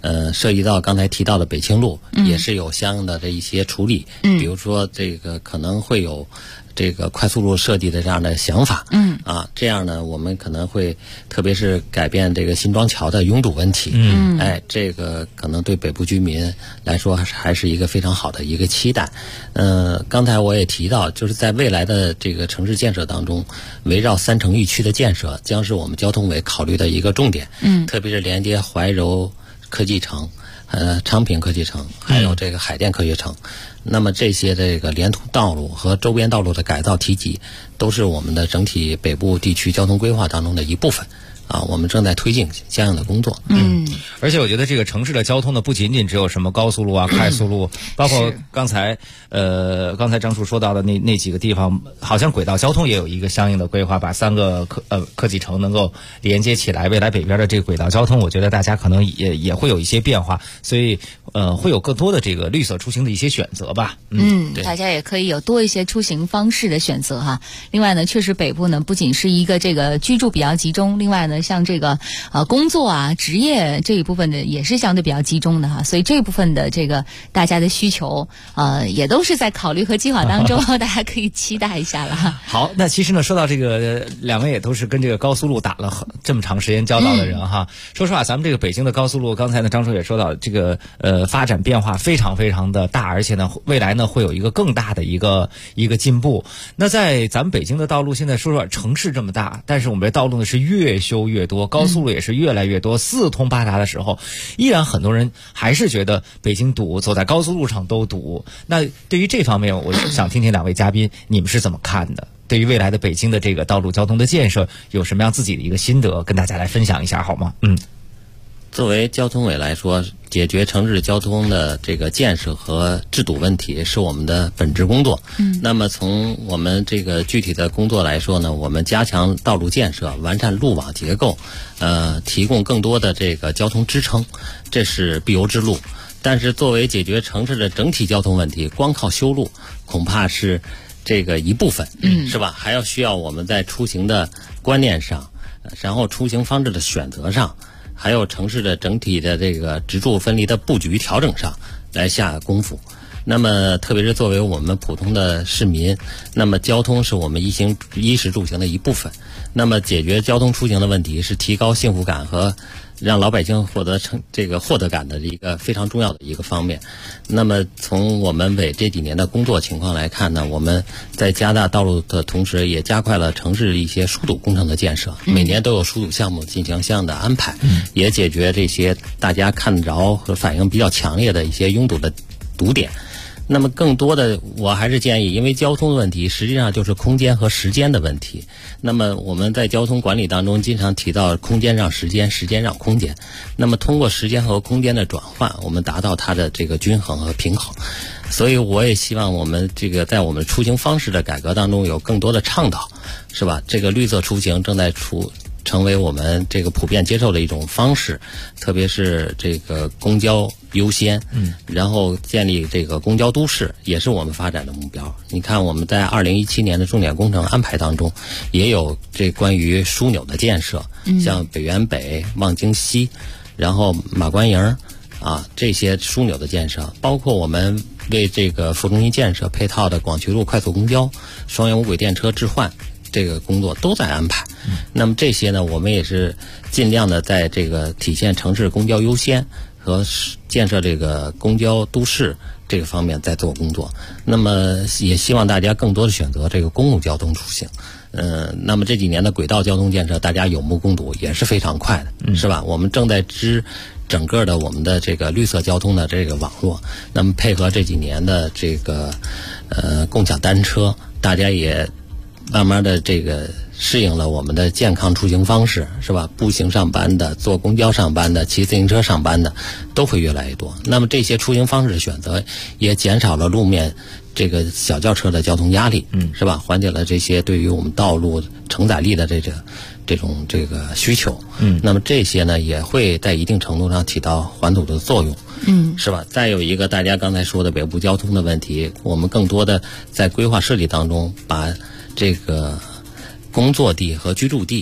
涉及到刚才提到的北清路，也是有相应的这一些处理，比如说这个可能会有这个快速路设计的这样的想法，这样呢，我们可能会特别是改变这个新庄桥的拥堵问题，这个可能对北部居民来说还是一个非常好的一个期待。刚才我也提到，就是在未来的这个城市建设当中，围绕3城1区的建设将是我们交通委考虑的一个重点，特别是连接怀柔科技城、昌平科技城，还有这个海淀科学城。那么这些这个连通道路和周边道路的改造提及，都是我们的整体北部地区交通规划当中的一部分。我们正在推进相应的工作。 而且我觉得这个城市的交通呢，不仅仅只有什么高速路啊、快速路，包括刚才张叔说到的那几个地方，好像轨道交通也有一个相应的规划，把3个科技城能够连接起来。未来北边的这个轨道交通，我觉得大家可能也会有一些变化，所以会有更多的这个绿色出行的一些选择吧。 大家也可以有多一些出行方式的选择哈。另外呢，确实北部呢不仅是一个这个居住比较集中，另外呢像这个工作啊、职业这一部分的也是相对比较集中的哈，所以这部分的这个大家的需求也都是在考虑和计划当中，大家可以期待一下了。 好，那其实呢，说到这个，两位也都是跟这个高速路打了这么长时间交道的人哈。说实话，咱们这个北京的高速路，刚才呢张叔也说到，这个发展变化非常非常的大，而且呢未来呢会有一个更大的一个进步。那在咱们北京的道路，现在说实话，城市这么大，但是我们这道路呢是越修越多，高速路也是越来越多，四通八达的时候，依然很多人还是觉得北京堵，走在高速路上都堵。那对于这方面，我想听听两位嘉宾你们是怎么看的？对于未来的北京的这个道路交通的建设，有什么样自己的一个心得，跟大家来分享一下好吗？ 作为交通委来说，解决城市交通的这个建设和治堵问题是我们的本职工作。那么从我们这个具体的工作来说呢，我们加强道路建设，完善路网结构，提供更多的这个交通支撑，这是必由之路。但是作为解决城市的整体交通问题，光靠修路恐怕是这个一部分，是吧？还要需要我们在出行的观念上，然后出行方式的选择上，还有城市的整体的这个直住分离的布局调整上来下功夫。那么特别是作为我们普通的市民，那么交通是我们衣食住行的一部分。那么解决交通出行的问题，是提高幸福感和让老百姓获得获得感的一个非常重要的一个方面。那么从我们委这几年的工作情况来看呢，我们在加大道路的同时，也加快了城市一些疏堵工程的建设，每年都有疏堵项目进行相应的安排，也解决这些大家看得着和反应比较强烈的一些拥堵的堵点。那么更多的我还是建议，因为交通的问题实际上就是空间和时间的问题。那么我们在交通管理当中经常提到空间让时间，时间让空间。那么通过时间和空间的转换，我们达到它的这个均衡和平衡。所以我也希望我们这个在我们出行方式的改革当中有更多的倡导，是吧？这个绿色出行正在成为我们这个普遍接受的一种方式，特别是这个公交优先，然后建立这个公交都市也是我们发展的目标。你看我们在2017年的重点工程安排当中，也有这关于枢纽的建设，像北园北、望京西，然后马关营这些枢纽的建设，包括我们为这个副中心建设配套的广渠路快速公交、双元无轨电车置换这个工作都在安排。那么这些呢，我们也是尽量的在这个体现城市公交优先和建设这个公交都市这个方面在做工作。那么也希望大家更多的选择这个公共交通出行。那么这几年的轨道交通建设，大家有目共睹，也是非常快的，是吧？我们正在织整个的我们的这个绿色交通的这个网络。那么配合这几年的这个共享单车，大家也慢慢的这个适应了我们的健康出行方式，是吧？步行上班的、坐公交上班的、骑自行车上班的都会越来越多。那么这些出行方式的选择也减少了路面这个小轿车的交通压力，是吧？缓解了这些对于我们道路承载力的这种需求。那么这些呢也会在一定程度上起到缓堵的作用。是吧？再有一个大家刚才说的北部交通的问题，我们更多的在规划设计当中把这个工作地和居住地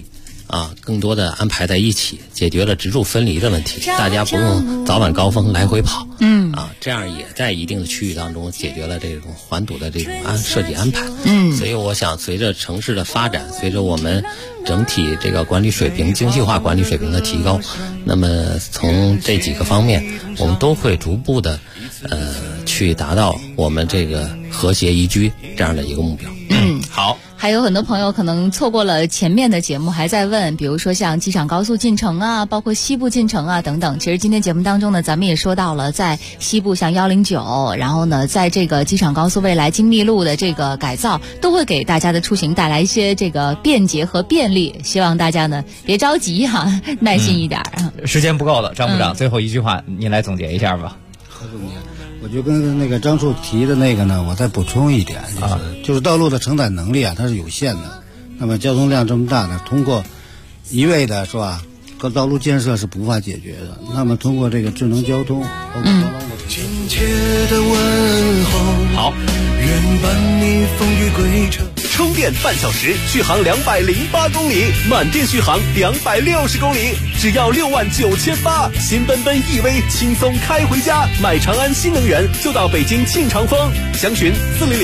更多的安排在一起，解决了直住分离的问题，大家不用早晚高峰来回跑，这样也在一定的区域当中解决了这种环堵的这种设计安排。所以我想随着城市的发展，随着我们整体这个管理水平、精细化管理水平的提高，那么从这几个方面，我们都会逐步的去达到我们这个和谐宜居这样的一个目标。 好。 还有很多朋友可能错过了前面的节目，还在问，比如说像机场高速进程啊，包括西部进程啊等等。其实今天节目当中呢，咱们也说到了，在西部像109，然后呢，在这个机场高速未来金密路的这个改造，都会给大家的出行带来一些这个便捷和便利。希望大家呢别着急哈，耐心一点时间不够了，张部长，最后一句话您来总结一下吧。 我就跟那个张处提的那个呢，我再补充一点，就是道路的承载能力它是有限的。那么交通量这么大呢，通过一味的是吧，各道路建设是无法解决的。那么通过这个智能交通， 亲切的问候， 好， 愿伴你风雨归程。 充电半小时，续航208公里，满电续航260公里，只要69800，新奔奔 EV 轻松开回家。买长安新能源就到北京庆长丰，详询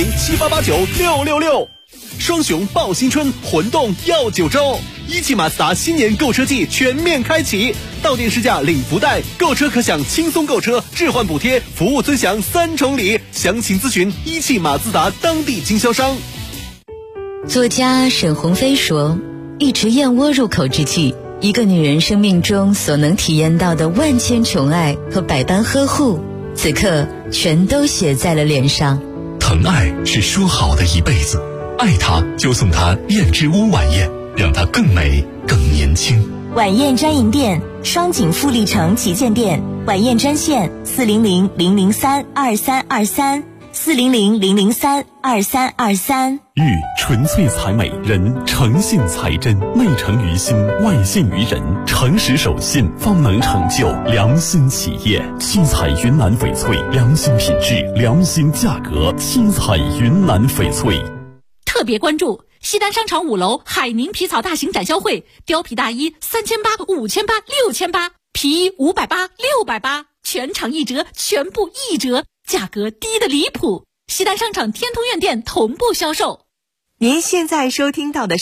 40078896666。双雄报新春，魂动要9周。一汽马自达新年购车季全面开启，到店试驾领福袋，购车可享轻松购车、置换补贴、服务尊享3重礼。详情咨询一汽马自达当地经销商。 作家沈鸿飞说，一池燕窝入口之际，一个女人生命中所能体验到的万千宠爱和百般呵护，此刻全都写在了脸上。 疼爱是说好的一辈子，爱她就送她燕之屋晚宴，让她更美更年轻。 晚宴专营店，双井富力城旗舰店，晚宴专线400-003-2323，400-003-2323。 玉纯粹才美，人诚信才真，内诚于心，外信于人，诚实守信，方能成就良心企业。七彩云南翡翠，良心品质，良心价格。七彩云南翡翠。 特别关注西单商场5楼海宁皮草大型展销会，貂皮大衣3800、5800、6800，皮衣580、680，全场1折，全部1折，价格低得离谱。西单商场天通苑店同步销售。 您现在收听到的是